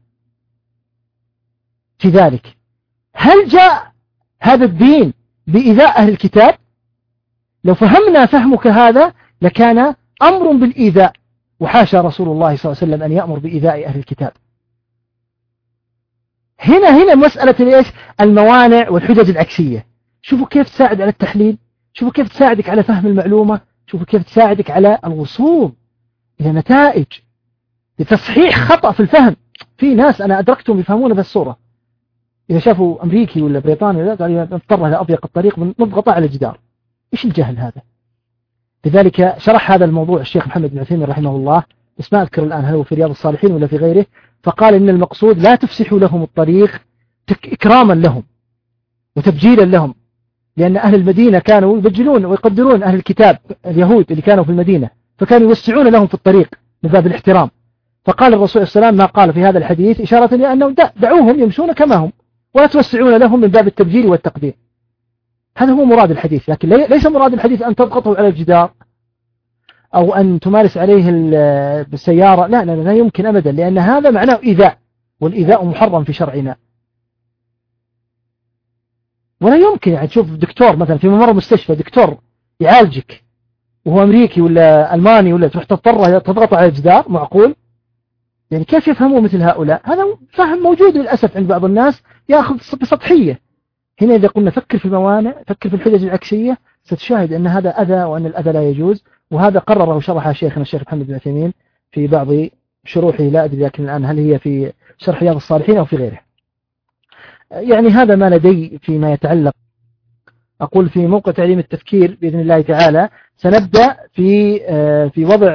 [SPEAKER 2] في ذلك. هل جاء هذا الدين بإيذاء أهل الكتاب؟ لو فهمنا فهمك هذا لكان أمر بالإيذاء، وحاشا رسول الله صلى الله عليه وسلم أن يأمر بإيذاء أهل الكتاب. هنا هنا مسألة إيش؟ الموانع والحجج العكسية. شوفوا كيف تساعد على التحليل، شوفوا كيف تساعدك على فهم المعلومة، شوفوا كيف تساعدك على الوصول إلى نتائج لتصحيح خطأ في الفهم. في ناس أنا أدركتهم يفهمون بالصورة، إذا شافوا أمريكي ولا بريطاني لا قالوا نضطر إلى أضيق الطريق نضغط على الجدار. إيش الجهل هذا؟ لذلك شرح هذا الموضوع الشيخ محمد بن عثيمين رحمه الله، بس ما أذكر الآن هل هو في رياض الصالحين ولا في غيره، فقال إن المقصود لا تفسحوا لهم الطريق إكراما لهم وتبجيلا لهم، لأن أهل المدينة كانوا يبجلون ويقدرون أهل الكتاب اليهود اللي كانوا في المدينة، فكانوا يوسعون لهم في الطريق من باب الاحترام. فقال الرسول صلى الله عليه وسلم ما قال في هذا الحديث إشارة إلى أنه دعوهم يمشون كما هم ولا توسعون لهم من باب التبجيل والتقدير. هذا هو مراد الحديث، لكن ليس مراد الحديث أن تضغطه على الجدار أو أن تمارس عليه بالسيارة، لا لا لا يمكن أبدا، لأن هذا معناه إيذاء، والإيذاء محرم في شرعنا. ولا يمكن يعني تشوف دكتور مثلا في ممر مستشفى دكتور يعالجك وهو أمريكي ولا ألماني ولا تروح تضطر تضغط على الجدار، معقول؟ يعني كيف يفهموا مثل هؤلاء؟ هذا فهم موجود للأسف عند بعض الناس يأخذ بسطحية. هنا إذا قلنا فكر في الموانع، فكر في الحجج العكسية، ستشاهد أن هذا أذى وأن الأذى لا يجوز. وهذا قرره وشرحه شيخنا الشيخ محمد بن عثيمين في بعض شروحه، لا أدري لكن الآن هل هي في شرح رياض الصالحين أو في غيره. يعني هذا ما لدي فيما يتعلق. أقول في موقع تعليم التفكير بإذن الله تعالى سنبدأ في في وضع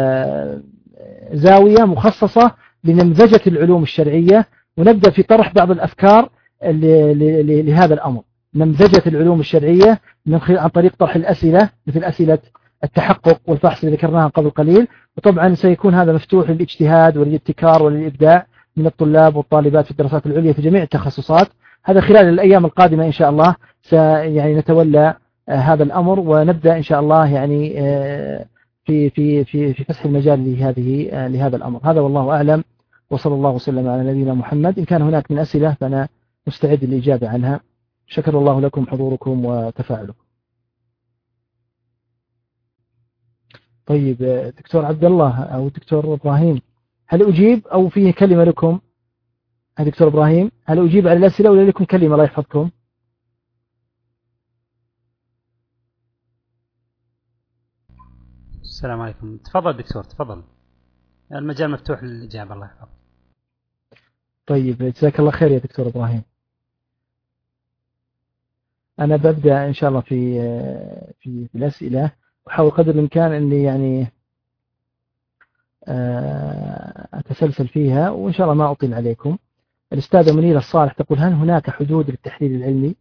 [SPEAKER 2] زاوية مخصصة لنمذجة العلوم الشرعية، ونبدأ في طرح بعض الأفكار لهذا الأمر، نمذجة العلوم الشرعية من خلال عن طريق طرح الأسئلة مثل أسئلة التحقق والفحص اللي ذكرناها قبل قليل. وطبعا سيكون هذا مفتوح للاجتهاد وللابتكار وللإبداع من الطلاب والطالبات في الدراسات العليا في جميع التخصصات. هذا خلال الأيام القادمة إن شاء الله سيعني نتولى هذا الأمر، ونبدأ إن شاء الله يعني في في في في فتح المجال لهذه لهذا الأمر. هذا والله أعلم، وصلى الله وسلم على نبينا محمد. إن كان هناك من أسئلة فأنا مستعد للإجابة عنها. شكر الله لكم حضوركم وتفاعلكم. طيب دكتور عبد الله أو دكتور إبراهيم، هل أجيب أو فيه كلمة لكم؟ دكتور إبراهيم، هل أجيب على الأسئلة ولا لكم كلمة الله يحفظكم؟
[SPEAKER 3] السلام عليكم. تفضل دكتور، تفضل، المجال مفتوح للإجابة. الله يحفظك.
[SPEAKER 2] طيب جزاك الله خير يا دكتور إبراهيم. أنا ببدأ إن شاء الله في في, في الأسئلة، وحاول قدر الإمكان أني يعني أتسلسل فيها وإن شاء الله ما أطيل عليكم. الأستاذة منيرة الصالح تقول هل هناك حدود للتحليل العلمي؟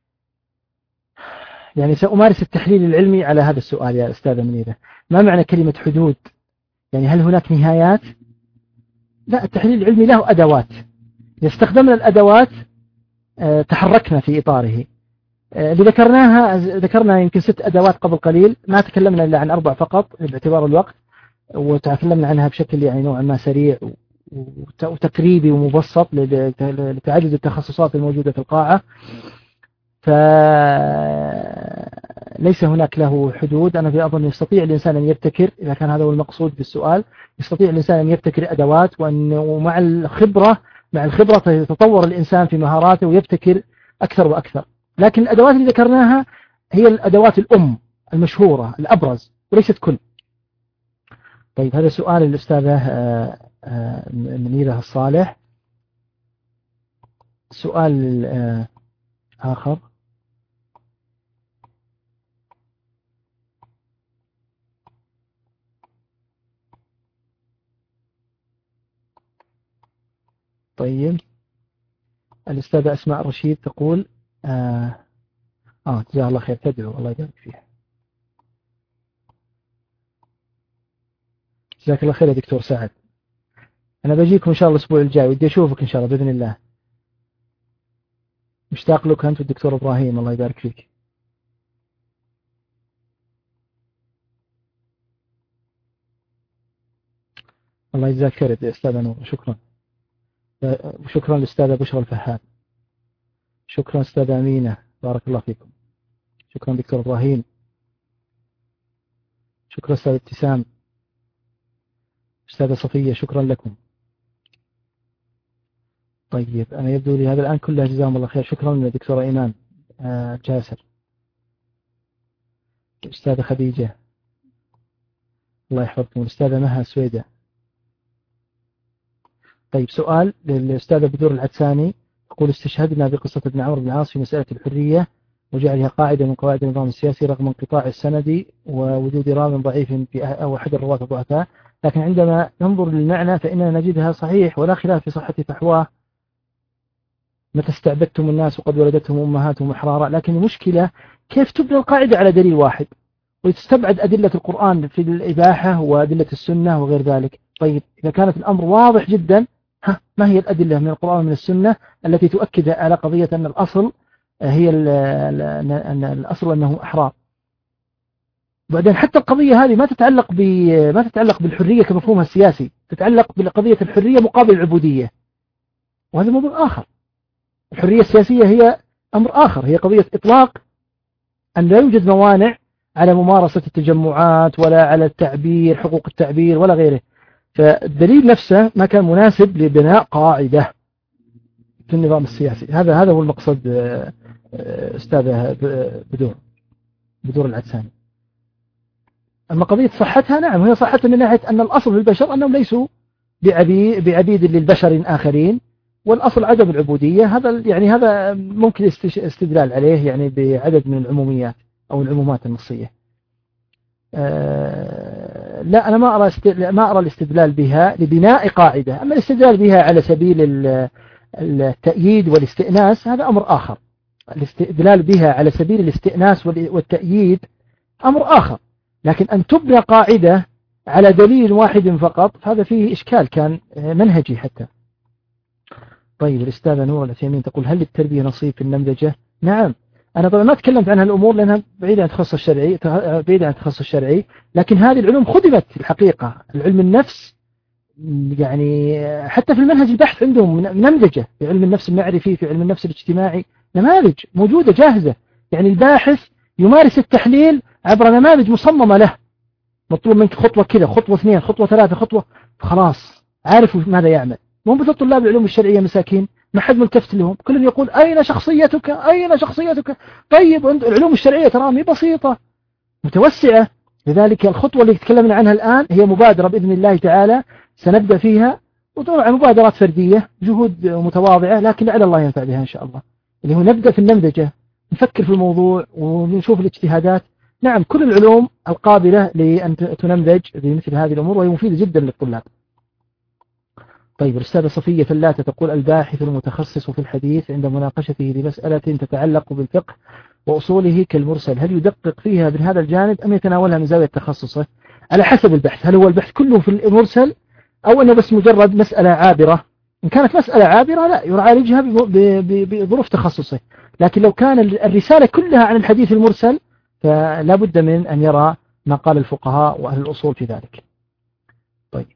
[SPEAKER 2] يعني سأمارس التحليل العلمي على هذا السؤال يا أستاذة منيرة. ما معنى كلمة حدود؟ يعني هل هناك نهايات؟ لا، التحليل العلمي له أدوات، إذا استخدمنا الأدوات تحركنا في إطاره. اللي ذكرناها ذكرنا يمكن ست أدوات قبل قليل، ما تكلمنا إلا عن أربع فقط باعتبار الوقت، وتكلمنا عنها بشكل يعني نوعا ما سريع وتقريبي ومبسط لتعدد التخصصات الموجودة في القاعة. فليس هناك له حدود. أنا في أظن يستطيع الإنسان أن يبتكر، إذا كان هذا هو المقصود بالسؤال، يستطيع الإنسان أن يبتكر أدوات، وأنه مع الخبرة مع الخبرة يتطور الإنسان في مهاراته ويبتكر أكثر وأكثر. لكن الأدوات اللي ذكرناها هي الأدوات الأم المشهورة الأبرز وليست كل. طيب هذا سؤال الأستاذة منيرة الصالح. سؤال آخر، طيب الأستاذة أسماء رشيد تقول آه, آه جزاها الله خير، تدعو الله يبارك فيها. جزاك الله خير يا دكتور سعد. أنا بجيكم إن شاء الله الأسبوع الجاي، ودي أشوفك إن شاء الله بإذن الله. مشتاق لك أنت والدكتور إبراهيم، الله يبارك فيك. الله يجزاك خير يا أستاذ نور، شكرا. وشكرا للأستاذة بشرى الفهاد. شكرا أستاذة أمينة، بارك الله فيكم. شكرا دكتور إبراهيم. شكرا أستاذ ابتسام. أستاذة صفية، شكرا لكم. طيب أنا يبدو لي هذا الآن كلها جزاهم الله خير. شكرا لدكتورة إيمان، آه جاسر. الأستاذة خديجة الله يحفظكم. الأستاذة مها سويدة. طيب سؤال للأستاذة بدور العدساني، يقول استشهدنا بقصة ابن عمرو بن العاص في مسألة الحرية وجعلها قاعدة من قواعد النظام السياسي رغم انقطاع السند ووجود راو ضعيف في أو أحد الرواة الضعفاء، لكن عندما ننظر للمعنى فإننا نجدها صحيح ولا خلاف في صحة فحواه متى استعبدتم الناس وقد ولدتهم أمهاتهم أحرارا. لكن المشكلة كيف تبنى القاعدة على دليل واحد وتستبعد أدلة القرآن في الإباحة وأدلة السنة وغير ذلك. طيب إذا كانت الأمر واضح جدا، ها ما هي الأدلة من القرآن ومن السنة التي تؤكد على قضية أن الأصل هي أن الأصل أنه أحرار؟ بعدين حتى القضية هذه ما تتعلق ما تتعلق بالحرية كمفهومها السياسي، تتعلق بقضية الحرية مقابل العبودية، وهذا موضوع آخر. الحرية السياسية هي أمر آخر، هي قضية إطلاق أن لا يوجد موانع على ممارسة التجمعات ولا على التعبير، حقوق التعبير ولا غيره. فالدليل نفسه ما كان مناسب لبناء قاعدة في النظام السياسي. هذا هذا هو المقصد أستاذة بدور بدور العدساني. أما قضية صحتها، نعم هي صحتها من ناحية أن الأصل في البشر أنهم ليسوا بعبيد, بعبيد للبشر آخرين، والأصل عدم العبودية. هذا يعني هذا ممكن استدلال عليه يعني بعدد من العموميات أو العمومات النصية. أه لا أنا ما أرى ما أرى الاستدلال بها لبناء قاعدة. أما الاستدلال بها على سبيل التأييد والاستئناس هذا أمر آخر. الاستدلال بها على سبيل الاستئناس والتأييد أمر آخر، لكن أن تبنى قاعدة على دليل واحد فقط هذا فيه إشكال كان منهجي حتى. طيب الأستاذة نور العثيمين تقول هل للتربية نصيب في النمذجة؟ نعم. أنا طبعا ما تكلمت عن هالأمور لأنها بعيدة عن التخصص الشرعي بعيدة عن التخصص الشرعي لكن هذه العلوم خدمت في الحقيقة. العلم النفس يعني حتى في المنهج البحث عندهم نمذجة، في علم النفس المعرفي، في علم النفس الاجتماعي نماذج موجودة جاهزة. يعني الباحث يمارس التحليل عبر نماذج مصممة له، مطلوب منك خطوة كذا، خطوة اثنين، خطوة ثلاثة، خطوة، خلاص عارف ماذا يعمل. مو مثل طلاب العلوم الشرعية مساكين ما حد ملتفت لهم، كل يقول أين شخصيتك أين شخصيتك. طيب العلوم الشرعية ترى بسيطة متوسعة، لذلك الخطوة اللي تكلمنا عنها الآن هي مبادرة بإذن الله تعالى سنبدأ فيها، وطبعا مبادرات فردية جهود متواضعة لكن على الله ينفع بها إن شاء الله، اللي هو نبدأ في النمذجة نفكر في الموضوع ونشوف الاجتهادات. نعم كل العلوم القابلة لأن تنمذج بمثل هذه الأمور وهي مفيدة جدا للطلاب. طيب الأستاذة صفية فلاتة تقول الباحث المتخصص في الحديث عند مناقشته لمسألة تتعلق بالفقه وأصوله كالمرسل هل يدقق فيها من هذا الجانب أم يتناولها من زاوية تخصصه؟ على حسب البحث، هل هو البحث كله في المرسل أو أنه بس مجرد مسألة عابرة؟ إن كانت مسألة عابرة لا يعالجها بظروف تخصصه، لكن لو كان الرسالة كلها عن الحديث المرسل فلا بد من أن يرى ما قال الفقهاء وأهل الأصول في ذلك. طيب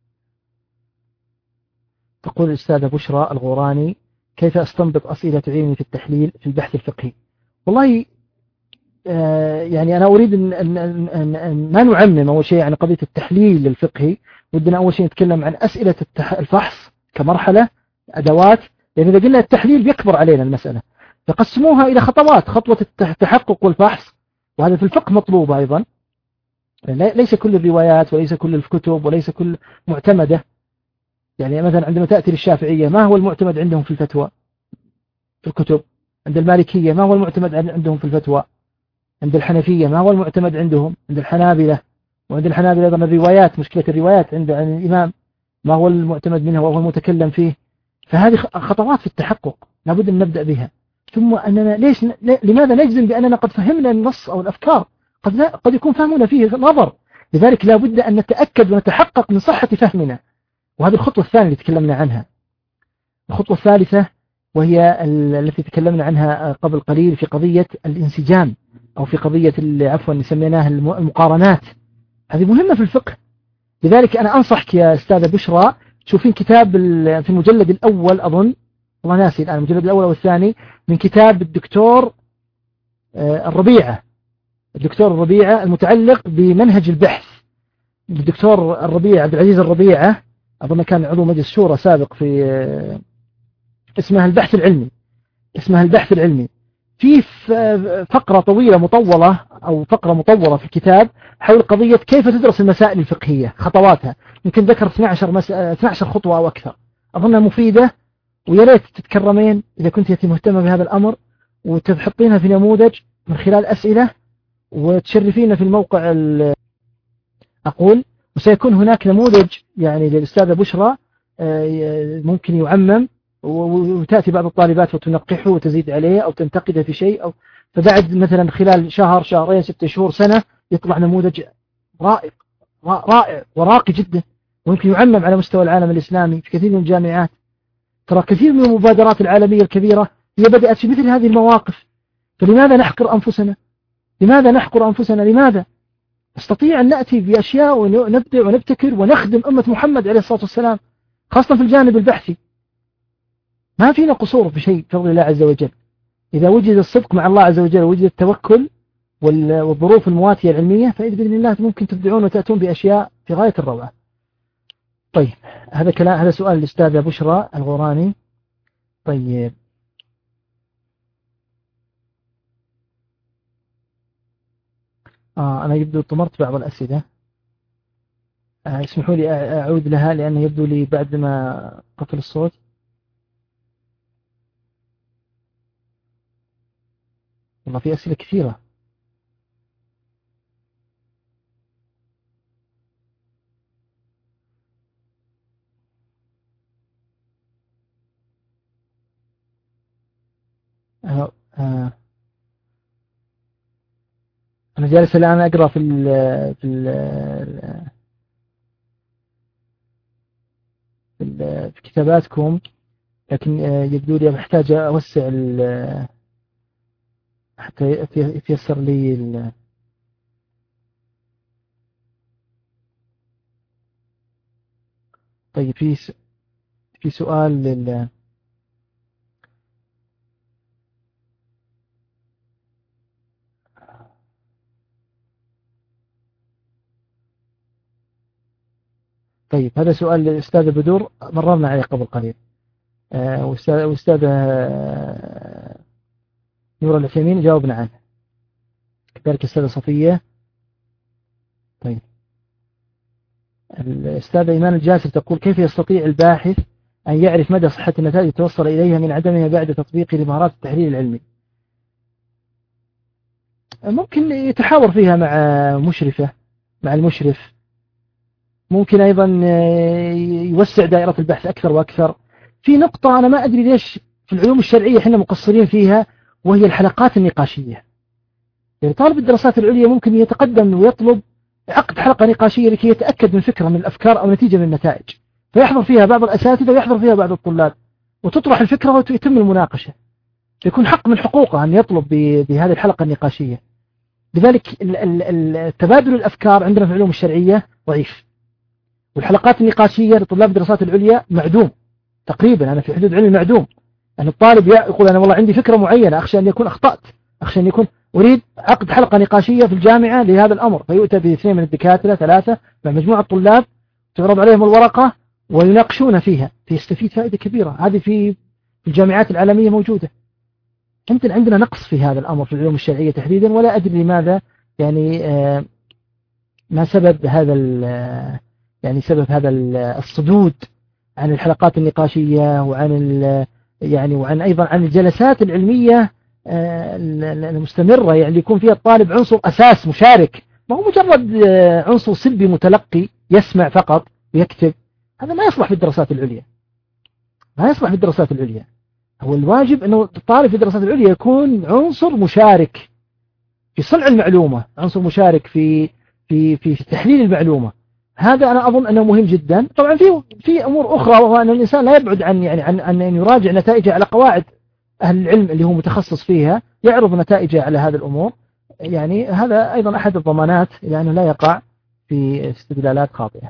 [SPEAKER 2] تقول الأستاذة بشرى الغوراني كيف أستنبط أسئلة تعينني في التحليل في البحث الفقهي؟ والله آه يعني أنا أريد أن, أن, أن, أن ما نعمم أول شيء عن قضية التحليل الفقهي، ودنا أول شيء نتكلم عن أسئلة الفحص كمرحلة أدوات، لأن إذا قلنا التحليل بيكبر علينا المسألة، فقسموها إلى خطوات، خطوة التحقق والفحص، وهذا في الفقه مطلوب أيضا، ليس كل الروايات وليس كل الكتب وليس كل معتمدة. يعني مثلا عندما تأتي للشافعية ما هو المعتمد عندهم في الفتوى في الكتب؟ عند المالكية ما هو المعتمد عندهم في الفتوى؟ عند الحنفية ما هو المعتمد عندهم؟ عند الحنابلة، وعند الحنابلة أيضا الروايات، مشكلة الروايات عند الإمام ما هو المعتمد منها وهو المتكلم فيه. فهذه خطوات في التحقق لابد أن نبدأ بها. ثم أننا ليش لماذا نجزم بأننا قد فهمنا النص أو الأفكار؟ قد لا قد يكون فهمنا فيه نظر، لذلك لابد أن نتأكد ونتحقق من صحة فهمنا، وهذه الخطوة الثانية اللي تكلمنا عنها. الخطوة الثالثة وهي التي تكلمنا عنها قبل قليل في قضية الانسجام أو في قضية عفوا سميناها المقارنات، هذه مهمة في الفقه. لذلك أنا أنصحك يا أستاذة بشرى تشوفين كتاب في المجلد الأول أظن والله ناسي الآن المجلد الأول والثاني من كتاب الدكتور الربيعة الدكتور الربيعة المتعلق بمنهج البحث. الدكتور الربيعة عبد العزيز الربيعة أظن كان عضو مجلس شورى سابق في اسمها البحث العلمي اسمها البحث العلمي في فقرة طويلة مطولة أو فقرة مطولة في الكتاب حول قضية كيف تدرس المسائل الفقهية خطواتها، يمكن ذكر اثنتي عشرة مس... اثنتي عشرة خطوة أو أكثر، أظنها مفيدة، ويا ريت تتكرمين إذا كنت مهتمة بهذا الأمر وتحطينها في نموذج من خلال أسئلة وتشرفينا في الموقع ال... أقول. وسيكون هناك نموذج يعني للأستاذة بشرى ممكن يعمم، وتأتي بعض الطالبات وتنقحه وتزيد عليه أو تنتقده في شيء، أو فبعد مثلا خلال شهر شهرين ستة شهور سنة يطلع نموذج رائع رائع وراقي جدا، ويمكن يعمم على مستوى العالم الإسلامي في كثير من الجامعات. ترى كثير من المبادرات العالمية الكبيرة هي بدأت في مثل هذه المواقف، فلماذا نحقر أنفسنا؟ لماذا نحقر أنفسنا؟ لماذا؟ نستطيع أن نأتي بأشياء ونبدع ونبتكر ونخدم أمة محمد عليه الصلاة والسلام، خاصة في الجانب البحثي. ما فينا قصور في شيء بفضل الله عز وجل، إذا وجد الصدق مع الله عز وجل ووجد التوكل والظروف المواتية العلمية فإذا بإذن الله ممكن تبدعون وتأتون بأشياء في غاية الروعة. طيب هذا كلام، هذا سؤال الأستاذة بشرى الغوراني. طيب آه أنا يبدو طمرت بعض الأسئلة، آه اسمحوا لي أعود لها لأنه يبدو لي بعد ما قفل الصوت. والله في أسئلة كثيرة. آه آه أنا جالس الآن أقرأ في ال في ال في, ال في كتاباتكم، لكن يبدو لي محتاج أوسع حتى يتيسر لي ال طيب في في سؤال لل طيب هذا سؤال للأستاذة بدور مررنا عليه قبل قليل، آه وأستاذة نور العثيمين جاوبنا عنه، كذلك الأستاذة صفية. طيب الأستاذة إيمان الجاسر تقول كيف يستطيع الباحث أن يعرف مدى صحة النتائج توصل إليها من عدمها بعد تطبيقه لمهارات التحليل العلمي؟ ممكن يتحاور فيها مع مشرفة مع المشرف، ممكن أيضا يوسع دائرة البحث أكثر وأكثر. في نقطة أنا ما أدري ليش في العلوم الشرعية إحنا مقصرين فيها، وهي الحلقات النقاشية. يعني طالب الدراسات العليا ممكن يتقدم ويطلب عقد حلقة نقاشية لكي يتأكد من فكرة من الأفكار أو نتيجة من النتائج، فيحضر فيها بعض الأساتذة ويحضر فيها بعض الطلاب، وتطرح الفكرة ويتم المناقشة، يكون حق من حقوقه أن يطلب بهذه الحلقة النقاشية. لذلك التبادل الأفكار عندنا في العلوم الشرعية ضعيف، والحلقات النقاشية لطلاب الدراسات العليا معدوم تقريبا، أنا في حدود علمي معدوم. أن الطالب يقول أنا والله عندي فكرة معينة، أخشى أن يكون أخطأت، أخشى أن يكون أريد عقد حلقة نقاشية في الجامعة لهذا الأمر، فيؤتى باثنين من الدكاترة ثلاثة مع مجموعة طلاب، تعرض عليهم الورقة ويناقشون فيها، فيستفيد فائدة كبيرة. هذه في الجامعات العالمية موجودة. يمكن عندنا نقص في هذا الأمر في العلوم الشرعية تحديدا، ولا أدري لماذا، يعني آه ما سبب هذا يعني سبب هذا الصدود عن الحلقات النقاشية وعن يعني وعن أيضا عن الجلسات العلمية المستمرة، يعني يكون فيها الطالب عنصر أساس مشارك، ما هو مجرد عنصر سلبي متلقي يسمع فقط ويكتب. هذا ما يصلح في الدراسات العليا، ما يصلح في الدراسات العليا. هو الواجب أنه الطالب في الدراسات العليا يكون عنصر مشارك في صنع المعلومة، عنصر مشارك في في في تحليل المعلومة. هذا أنا أظن أنه مهم جدا. طبعا في في أمور أخرى، وهو أن الإنسان لا يبعد عن يعني عن أن يراجع نتائجه على قواعد أهل العلم اللي هو متخصص فيها، يعرض نتائجه على هذه الأمور. يعني هذا أيضا أحد الضمانات لأنه لا يقع في استدلالات خاطئة.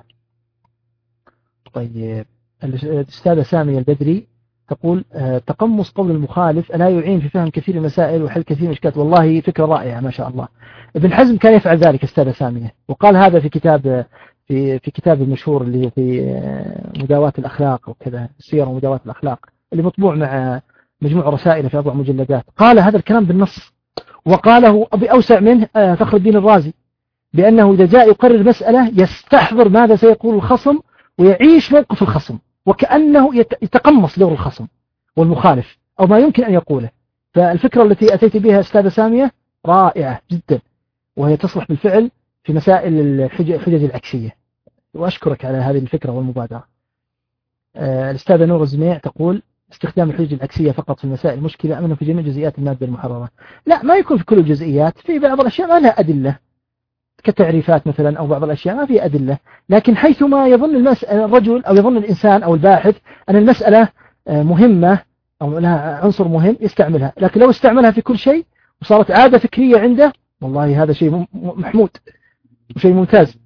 [SPEAKER 2] طيب الأستاذة سامية البدري تقول تقمص قول المخالف ألا يعين في فهم كثير المسائل وحل كثير من الإشكالات؟ والله فكرة رائعة ما شاء الله. ابن حزم كان يفعل ذلك أستاذة سامية، وقال هذا في كتاب في في كتاب المشهور اللي في مداواة الأخلاق وكذا، السير ومداواة الأخلاق، اللي مطبوع مع مجموع رسائل في أربع مجلدات، قال هذا الكلام بالنص، وقاله بأوسع منه فخر الدين الرازي، بأنه إذا جاء يقرر مسألة يستحضر ماذا سيقول الخصم ويعيش موقف الخصم وكأنه يتقمص دور الخصم والمخالف أو ما يمكن أن يقوله. فالفكرة التي أتيت بها أستاذة سامية رائعة جدا، وهي تصلح بالفعل في مسائل الحجج العكسية، وأشكرك على هذه الفكرة والمبادرة. الأستاذة نور الزميع تقول استخدام الحجج العكسية فقط في المسائل مشكلة أم أنه في جميع جزئيات المادة المحررة؟ لا، ما يكون في كل الجزئيات، في بعض الأشياء ما لها أدلة كتعريفات مثلا أو بعض الأشياء ما فيها أدلة، لكن حيثما يظن المسألة الرجل أو يظن الإنسان أو الباحث أن المسألة مهمة أو لها عنصر مهم يستعملها، لكن لو استعملها في كل شيء وصارت عادة فكرية عنده، والله هذا شيء محمود وشيء ممتاز.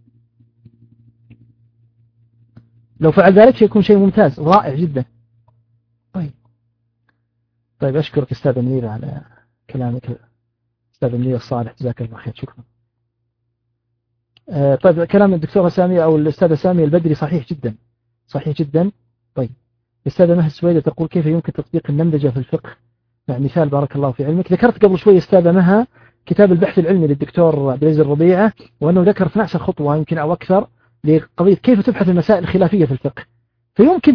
[SPEAKER 2] لو فعل ذلك سيكون شيء ممتاز ورائع جدا. طيب طيب أشكرك أستاذ منير على كلامك، أستاذ منير الصالح، جزاك الله خير، شكرا. آه طيب كلام الدكتورة سامية أو الأستاذة سامية البدري صحيح جدا، صحيح جدا. طيب الأستاذة مها السويدة تقول كيف يمكن تطبيق النمذجة في الفقه مع مثال بارك الله في علمك. ذكرت قبل شوي أستاذة مها كتاب البحث العلمي للدكتور عبد العزيز الربيعة، وأنه ذكر اثنتي عشرة خطوة يمكن أو أكثر لقضية كيف تبحث المسائل الخلافية في الفقه، فيمكن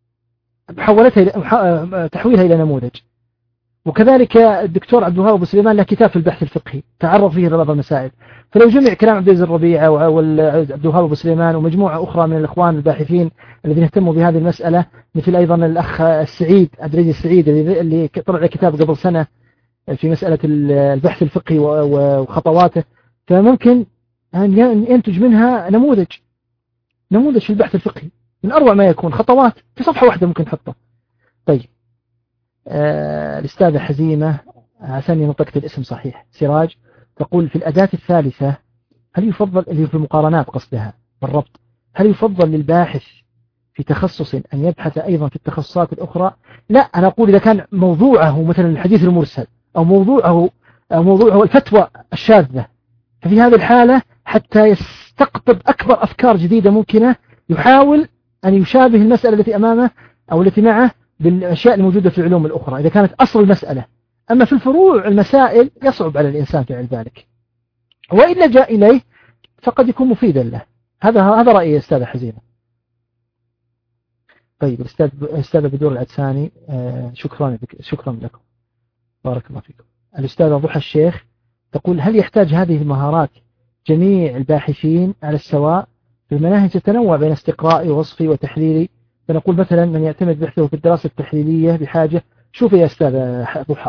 [SPEAKER 2] محاولتها تحويلها إلى نموذج. وكذلك الدكتور عبد الوهاب أبو سليمان له كتاب في البحث الفقهي تعرض فيه لبعض المسائل، فلو جمع كلام عبد العزيز الربيعة وعبد الوهاب أبو سليمان ومجموعة أخرى من الإخوان الباحثين الذين اهتموا بهذه المسألة، مثل أيضا الأخ السعيد عبد العزيز السعيد اللي طلع له كتاب قبل سنة في مسألة البحث الفقهي وخطواته، فممكن أن ينتج منها نموذج نموذج في البحث الفقهي من أروع ما يكون، خطوات في صفحة واحدة ممكن نحطها. طيب آه الأستاذة حزيمة عساني نطقت الاسم صحيح سراج تقول في الأداة الثالثة هل يفضل اللي في المقارنات قصدها بالربط، هل يفضل للباحث في تخصص أن يبحث أيضا في التخصصات الأخرى؟ لا، أنا أقول إذا كان موضوعه مثلا الحديث المرسل أو موضوعه أو موضوعه الفتوى الشاذة، ففي هذه الحالة حتى يستقطب أكبر أفكار جديدة ممكنة يحاول أن يشابه المسألة التي أمامه أو التي معه بالأشياء الموجودة في العلوم الأخرى إذا كانت أصل المسألة. أما في الفروع المسائل يصعب على الإنسان فعل ذلك، وإلا جاء إليه فقد يكون مفيدا له. هذا هذا رأيي أستاذ حزينة. طيب الأستاذ الأستاذ بدور العدساني آه شكرا شكرا لكم، بارك الله فيكم. الأستاذة ضحى الشيخ تقول هل يحتاج هذه المهارات جميع الباحثين على السواء؟ في المناهج تتنوع بين استقرائي ووصفي وتحليلي، فنقول مثلا من يعتمد بحثه في الدراسة التحليلية بحاجة. شوف يا أستاذ ضحى،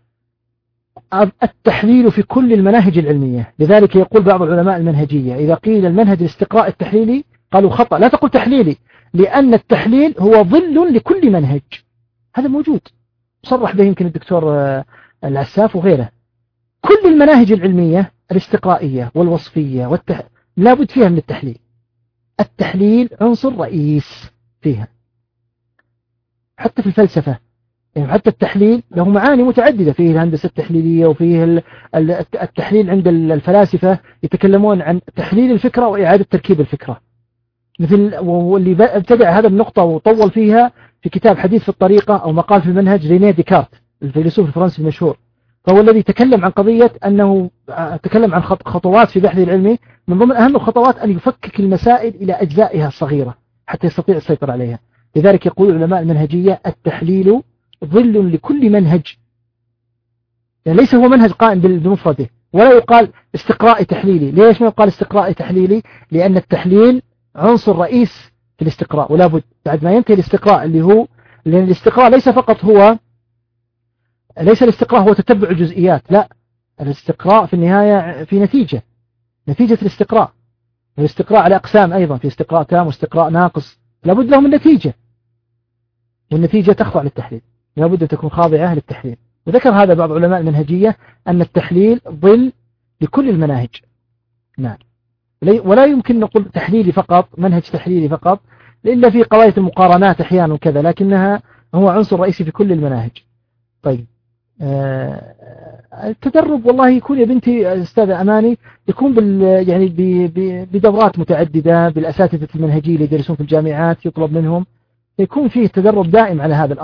[SPEAKER 2] التحليل في كل المناهج العلمية، لذلك يقول بعض العلماء المنهجية إذا قيل المنهج الاستقراء التحليلي قالوا خطأ، لا تقول تحليلي، لأن التحليل هو ظل لكل منهج، هذا موجود صرح به يمكن الدكتور العساف وغيره. كل المناهج العلمية الاستقرائية والوصفية والتح... لا بد فيها من التحليل. التحليل عنصر رئيس فيها، حتى في الفلسفة يعني حتى التحليل له معاني متعددة، فيه الهندسة التحليلية وفيه التحليل عند الفلاسفة يتكلمون عن تحليل الفكرة وإعادة تركيب الفكرة، مثل واللي ابتدع هذا النقطة وطول فيها في كتاب حديث في الطريقة أو مقال في المنهج رينيه ديكارت الفيلسوف الفرنسي المشهور، فهو الذي تكلم عن قضية أنه تكلم عن خطوات في بحثه العلمي، من ضمن أهم الخطوات أن يفكك المسائل إلى أجزائها الصغيرة حتى يستطيع السيطرة عليها. لذلك يقول علماء المنهجية التحليل ظل لكل منهج، يعني ليس هو منهج قائم بمفرده، ولا يقال استقرائي تحليلي. ليش ما يقال استقرائي تحليلي؟ لأن التحليل عنصر رئيس في الاستقراء، ولا بد بعد ما ينتهي الاستقراء اللي هو، لأن الاستقراء ليس فقط هو ليس الاستقراء هو تتبع الجزئيات، لا، الاستقراء في النهاية في نتيجة نتيجة الاستقراء، والاستقراء على أقسام أيضا، في استقراء تام واستقراء ناقص، لابد له من نتيجة، والنتيجة تخضع للتحليل، لابد أن تكون خاضعة للتحليل. وذكر هذا بعض علماء المنهجية أن التحليل ظل لكل المناهج. نعم، ولا يمكن نقول تحليلي فقط، منهج تحليلي فقط، إلا في قضايا المقارنات أحيانا وكذا، لكنها هو عنصر رئيسي في كل المناهج. طيب آه التدرب والله يكون يا بنتي أستاذة أماني يكون بال يعني بدورات متعددة بالأساتذة المنهجية اللي يدرسون في الجامعات يطلب منهم، يكون فيه تدرب دائم على هذا الأمر.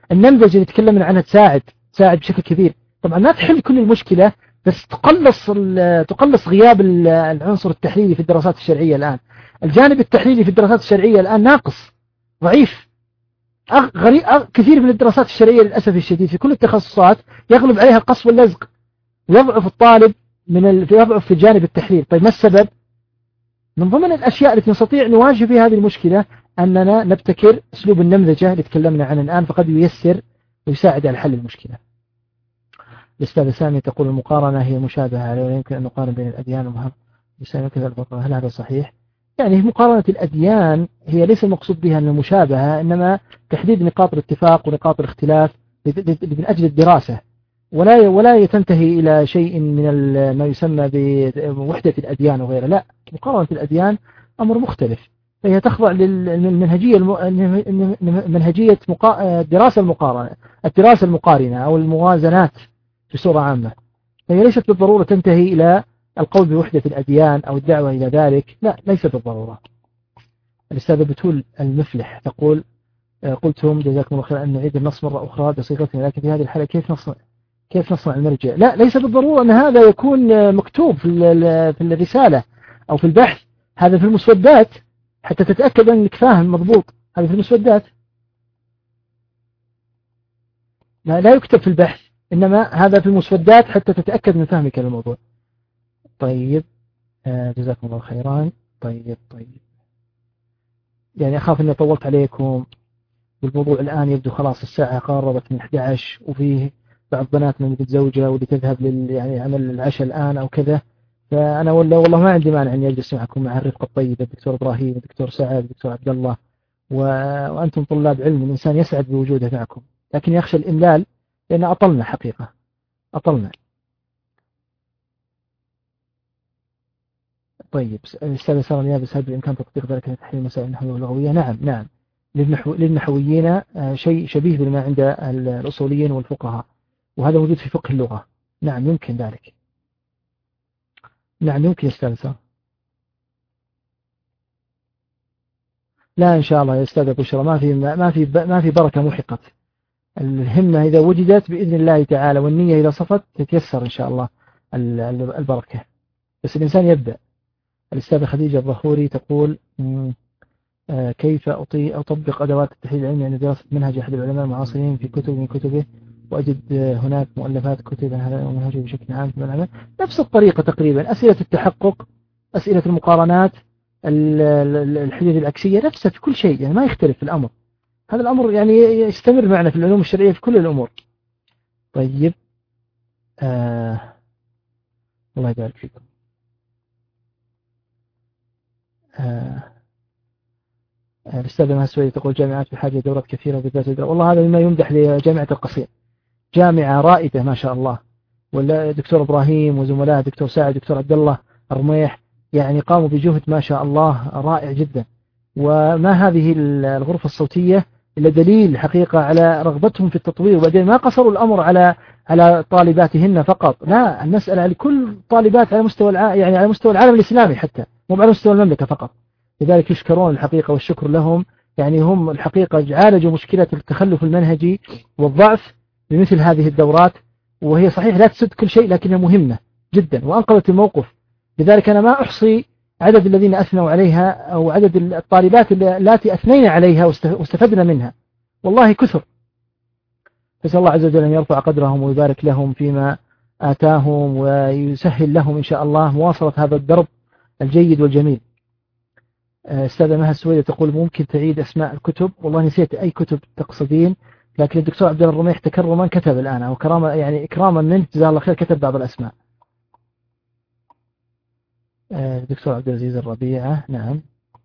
[SPEAKER 2] النمذجة اللي تكلمنا عنها تساعد تساعد بشكل كبير. طبعا ما تحل كل المشكلة، بس تقلص تقلص غياب العنصر التحليلي في الدراسات الشرعية الآن. الجانب التحليلي في الدراسات الشرعية الآن ناقص ضعيف. غريب كثير من الدراسات الشرعية للأسف الشديد في كل التخصصات يغلب عليها القص واللزق، ويضعف الطالب من ال... يضعف في جانب التحليل. طيب ما السبب؟ من ضمن الأشياء التي نستطيع نواجه فيها هذه المشكلة أننا نبتكر أسلوب النمذجة اللي تكلمنا عنه الآن، فقد ييسر ويساعد على حل المشكلة. الأستاذة سامي تقول المقارنة هي مشابهة، ولا يمكن أن نقارن بين الأديان ومهر بسبب كذا البطل، هل هذا صحيح؟ يعني مقارنة الأديان هي ليس المقصود بها أن المشابهة، إنما تحديد نقاط الاتفاق ونقاط الاختلاف من أجل الدراسة، ولا ولا تنتهي إلى شيء من ما يسمى بوحدة الأديان وغيره. لا، مقارنة الأديان أمر مختلف، فهي تخضع للمنهجية منهجية الدراسة المقارنة الدراسة المقارنة أو الموازنات بصورة عامة. فهي ليست بالضرورة تنتهي إلى القول بوحدة الأديان أو الدعوة إلى ذلك، لا ليس بالضرورة. الأستاذة بتول المفلح تقول قلتم جزاكم الله خير أن نعيد النص مرة أخرى بصيغته، لكن في هذه الحالة كيف نصنع كيف نصنع المرجع؟ لا، ليس بالضرورة أن هذا يكون مكتوب في في الرسالة أو في البحث، هذا في المسودات حتى تتأكد أنك فاهم مضبوط. هذا في المسودات، لا, لا يكتب في البحث، إنما هذا في المسودات حتى تتأكد من فهمك للموضوع. طيب آه جزاكم الله خيرا. طيب طيب يعني أخاف أني طولت عليكم بالموضوع الآن، يبدو خلاص الساعة قاربت من أحد عشر، وفيه بعض بناتنا اللي متزوجة واللي تذهب لل يعني عمل العشاء الآن أو كذا. فأنا ولا والله ما عندي مانع إني أجلس معكم مع الرفقة الطيبة الدكتور إبراهيم والدكتور سعد والدكتور عبد الله، و... وأنتم طلاب علم، الإنسان يسعد بوجوده معكم، لكن يخشى الإملال لأن أطلنا حقيقة أطلنا. طيب الأستاذ سارة اليابس، هل بالإمكان تطبيق ذلك في تحليل مسائل النحوية واللغوية؟ نعم نعم، للنحو... للنحويين شيء شبيه بما عند الأصوليين والفقهاء، وهذا موجود في فقه اللغة. نعم يمكن ذلك، نعم يمكن أستاذ سارة. لا إن شاء الله يا أستاذ بشرى، ما في ما في ما في بركة محقت. الهمة إذا وجدت بإذن الله تعالى والنية إذا صفت تتيسر إن شاء الله البركة، بس الإنسان يبدأ. الأستاذة خديجة الظهوري تقول كيف أطي أطبق أدوات التحليل العلمي عند دراسة منهج أحد العلماء المعاصرين في كتب من كتبه، وأجد هناك مؤلفات كتب عن هذا المنهج بشكل عام في العلماء نفس الطريقة تقريبا، أسئلة التحقق، أسئلة المقارنات، الحدود العكسية، نفسها في كل شيء، يعني ما يختلف الأمر. هذا الأمر يعني يستمر معنا في العلوم الشرعية في كل الأمور. طيب آه الله يبارك فيكم. آه الأستاذة مها السويدي تقول جامعات بحاجة دورات كثيرة وبالذات، والله هذا مما يمدح لجامعة القصيم، جامعة رائدة ما شاء الله، ولا دكتور إبراهيم وزملاء دكتور سعد دكتور عبد الله الرميح يعني قاموا بجهد ما شاء الله رائع جدا. وما هذه الغرفة الصوتية إلا دليل حقيقة على رغبتهم في التطوير، وبعدين ما قصروا الأمر على على طالباتهن فقط، لا المسألة لكل طالبات على مستوى الع... يعني على مستوى العالم الإسلامي حتى، مو على مستوى المملكة فقط. لذلك يشكرون الحقيقة والشكر لهم، يعني هم الحقيقة عالجوا مشكلة التخلف المنهجي والضعف بمثل هذه الدورات، وهي صحيح لا تسد كل شيء لكنها مهمة جدا وأنقذت الموقف. لذلك أنا ما أحصي عدد الذين أثنوا عليها أو عدد الطالبات التي أثنينا عليها واستفدنا منها، والله كثر. فسأل الله عز وجل أن يرفع قدرهم ويبارك لهم فيما آتاهم ويسهل لهم إن شاء الله مواصلة هذا الدرب الجيد والجميل. أستاذة مها السويدة تقول ممكن تعيد أسماء الكتب؟ والله نسيت أي كتب تقصدين، لكن الدكتور عبد الله الرميح تكرما كتب الآن، أو كرامة يعني إكراما منه جزاه الله خير كتب بعض الأسماء. الدكتور عبد العزيز الربيعة نعم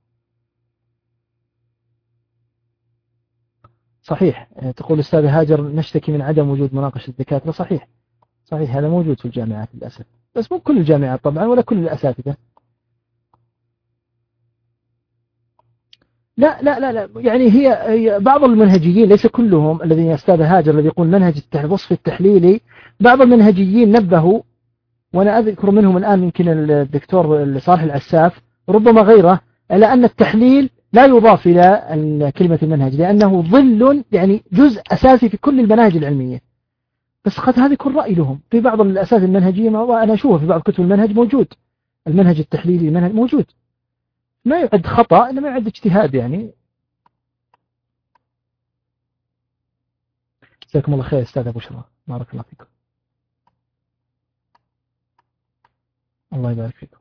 [SPEAKER 2] صحيح. تقول أستاذة هاجر نشتكي من عدم وجود مناقشة الدكاترة، صحيح صحيح هذا موجود في الجامعات للأسف، بس مو كل الجامعات طبعا ولا كل الأساتذة. لا لا لا لا يعني هي, هي بعض المنهجيين ليس كلهم الذين يا أستاذة هاجر الذي يقول منهج الوصف التحليلي، بعض المنهجيين نبهوا، وأنا أذكر منهم الآن يمكن الدكتور صالح العساف ربما غيره، على أن التحليل لا يضاف إلى كلمة المنهج لأنه ظل يعني جزء أساسي في كل المناهج العلمية. بس قد هذا يكون رأي لهم في بعض الأساس المنهجية، أنا أشوفه في بعض كتب المنهج موجود، المنهج التحليلي المنهج موجود، ما يعد خطأ إنما يعد اجتهاد يعني. جزاكم الله خير أستاذ أبو شرى، بارك الله فيكم. الله يبارك فيكم،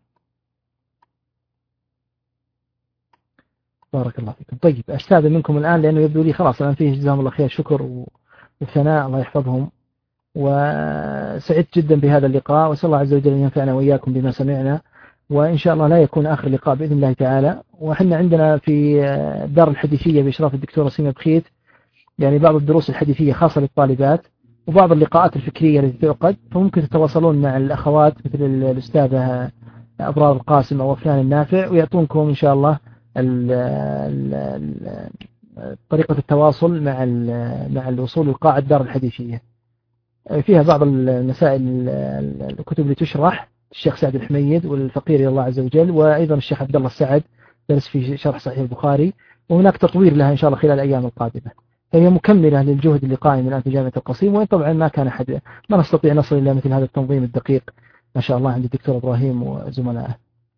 [SPEAKER 2] بارك الله فيكم. طيب أستاذن منكم الآن لأنه يبدو لي خلاص الآن فيه جزاهم الله خير شكر وثناء، الله يحفظهم، وسعدت جدا بهذا اللقاء، وأسأل الله عز وجل أن ينفعنا وإياكم بما سمعنا، وإن شاء الله لا يكون آخر لقاء بإذن الله تعالى. وحنا عندنا في دار الحديثية بإشراف الدكتورة سيما بخيت يعني بعض الدروس الحديثية خاصة للطالبات وبعض اللقاءات الفكرية التي تعقد، فممكن تتواصلون مع الأخوات مثل الأستاذة أبرار القاسم أو أفنان النافع ويعطونكم إن شاء الله ال ال طريقة التواصل مع مع الوصول لقاعة الدار الحديثية. فيها بعض المسائل الكتب اللي تشرح الشيخ سعد الحميد والفقير إلى الله عز وجل، وأيضا الشيخ عبد الله السعد درس في شرح صحيح البخاري، وهناك تطوير لها إن شاء الله خلال الأيام القادمة. فهي مكملة للجهد اللي قائم الآن في جامعة القصيم، وإن طبعا ما كان أحد ما نستطيع نصل إلى مثل هذا التنظيم الدقيق ما شاء الله عند الدكتور إبراهيم وزملائه.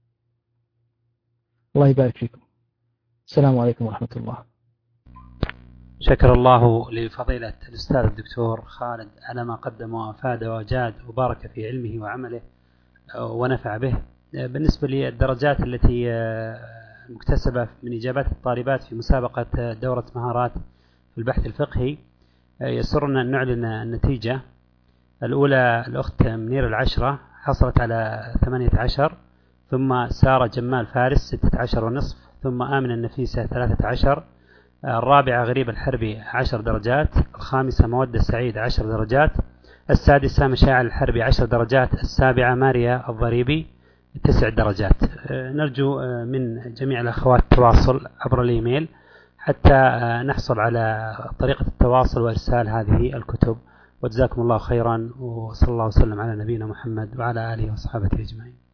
[SPEAKER 2] الله يبارك فيكم. السلام عليكم ورحمة الله.
[SPEAKER 3] شكر الله لفضيلة الأستاذ الدكتور خالد على ما قدم وأفاد وجاد وبارك في علمه وعمله ونفع به. بالنسبة للدرجات التي مكتسبة من إجابات الطالبات في مسابقة دورة مهارات في البحث الفقهي، يسرنا أن نعلن النتيجة. الأولى الأخت منير العشرة حصلت على ثمانية عشر، ثم سارة جمال فارس ستة عشر ونصف، ثم آمنة النفيسة ثلاثة عشر، الرابعة غريب الحربي عشر درجات، الخامسة مودة سعيد عشر درجات، السادسة مشاعل الحربي عشر درجات، السابعة ماريا الضريبي تسع درجات. نرجو من جميع الأخوات التواصل عبر الإيميل حتى نحصل على طريقة التواصل وإرسال هذه الكتب، وجزاكم الله خيرا، وصلى الله وسلم على نبينا محمد وعلى آله وصحبه أجمعين.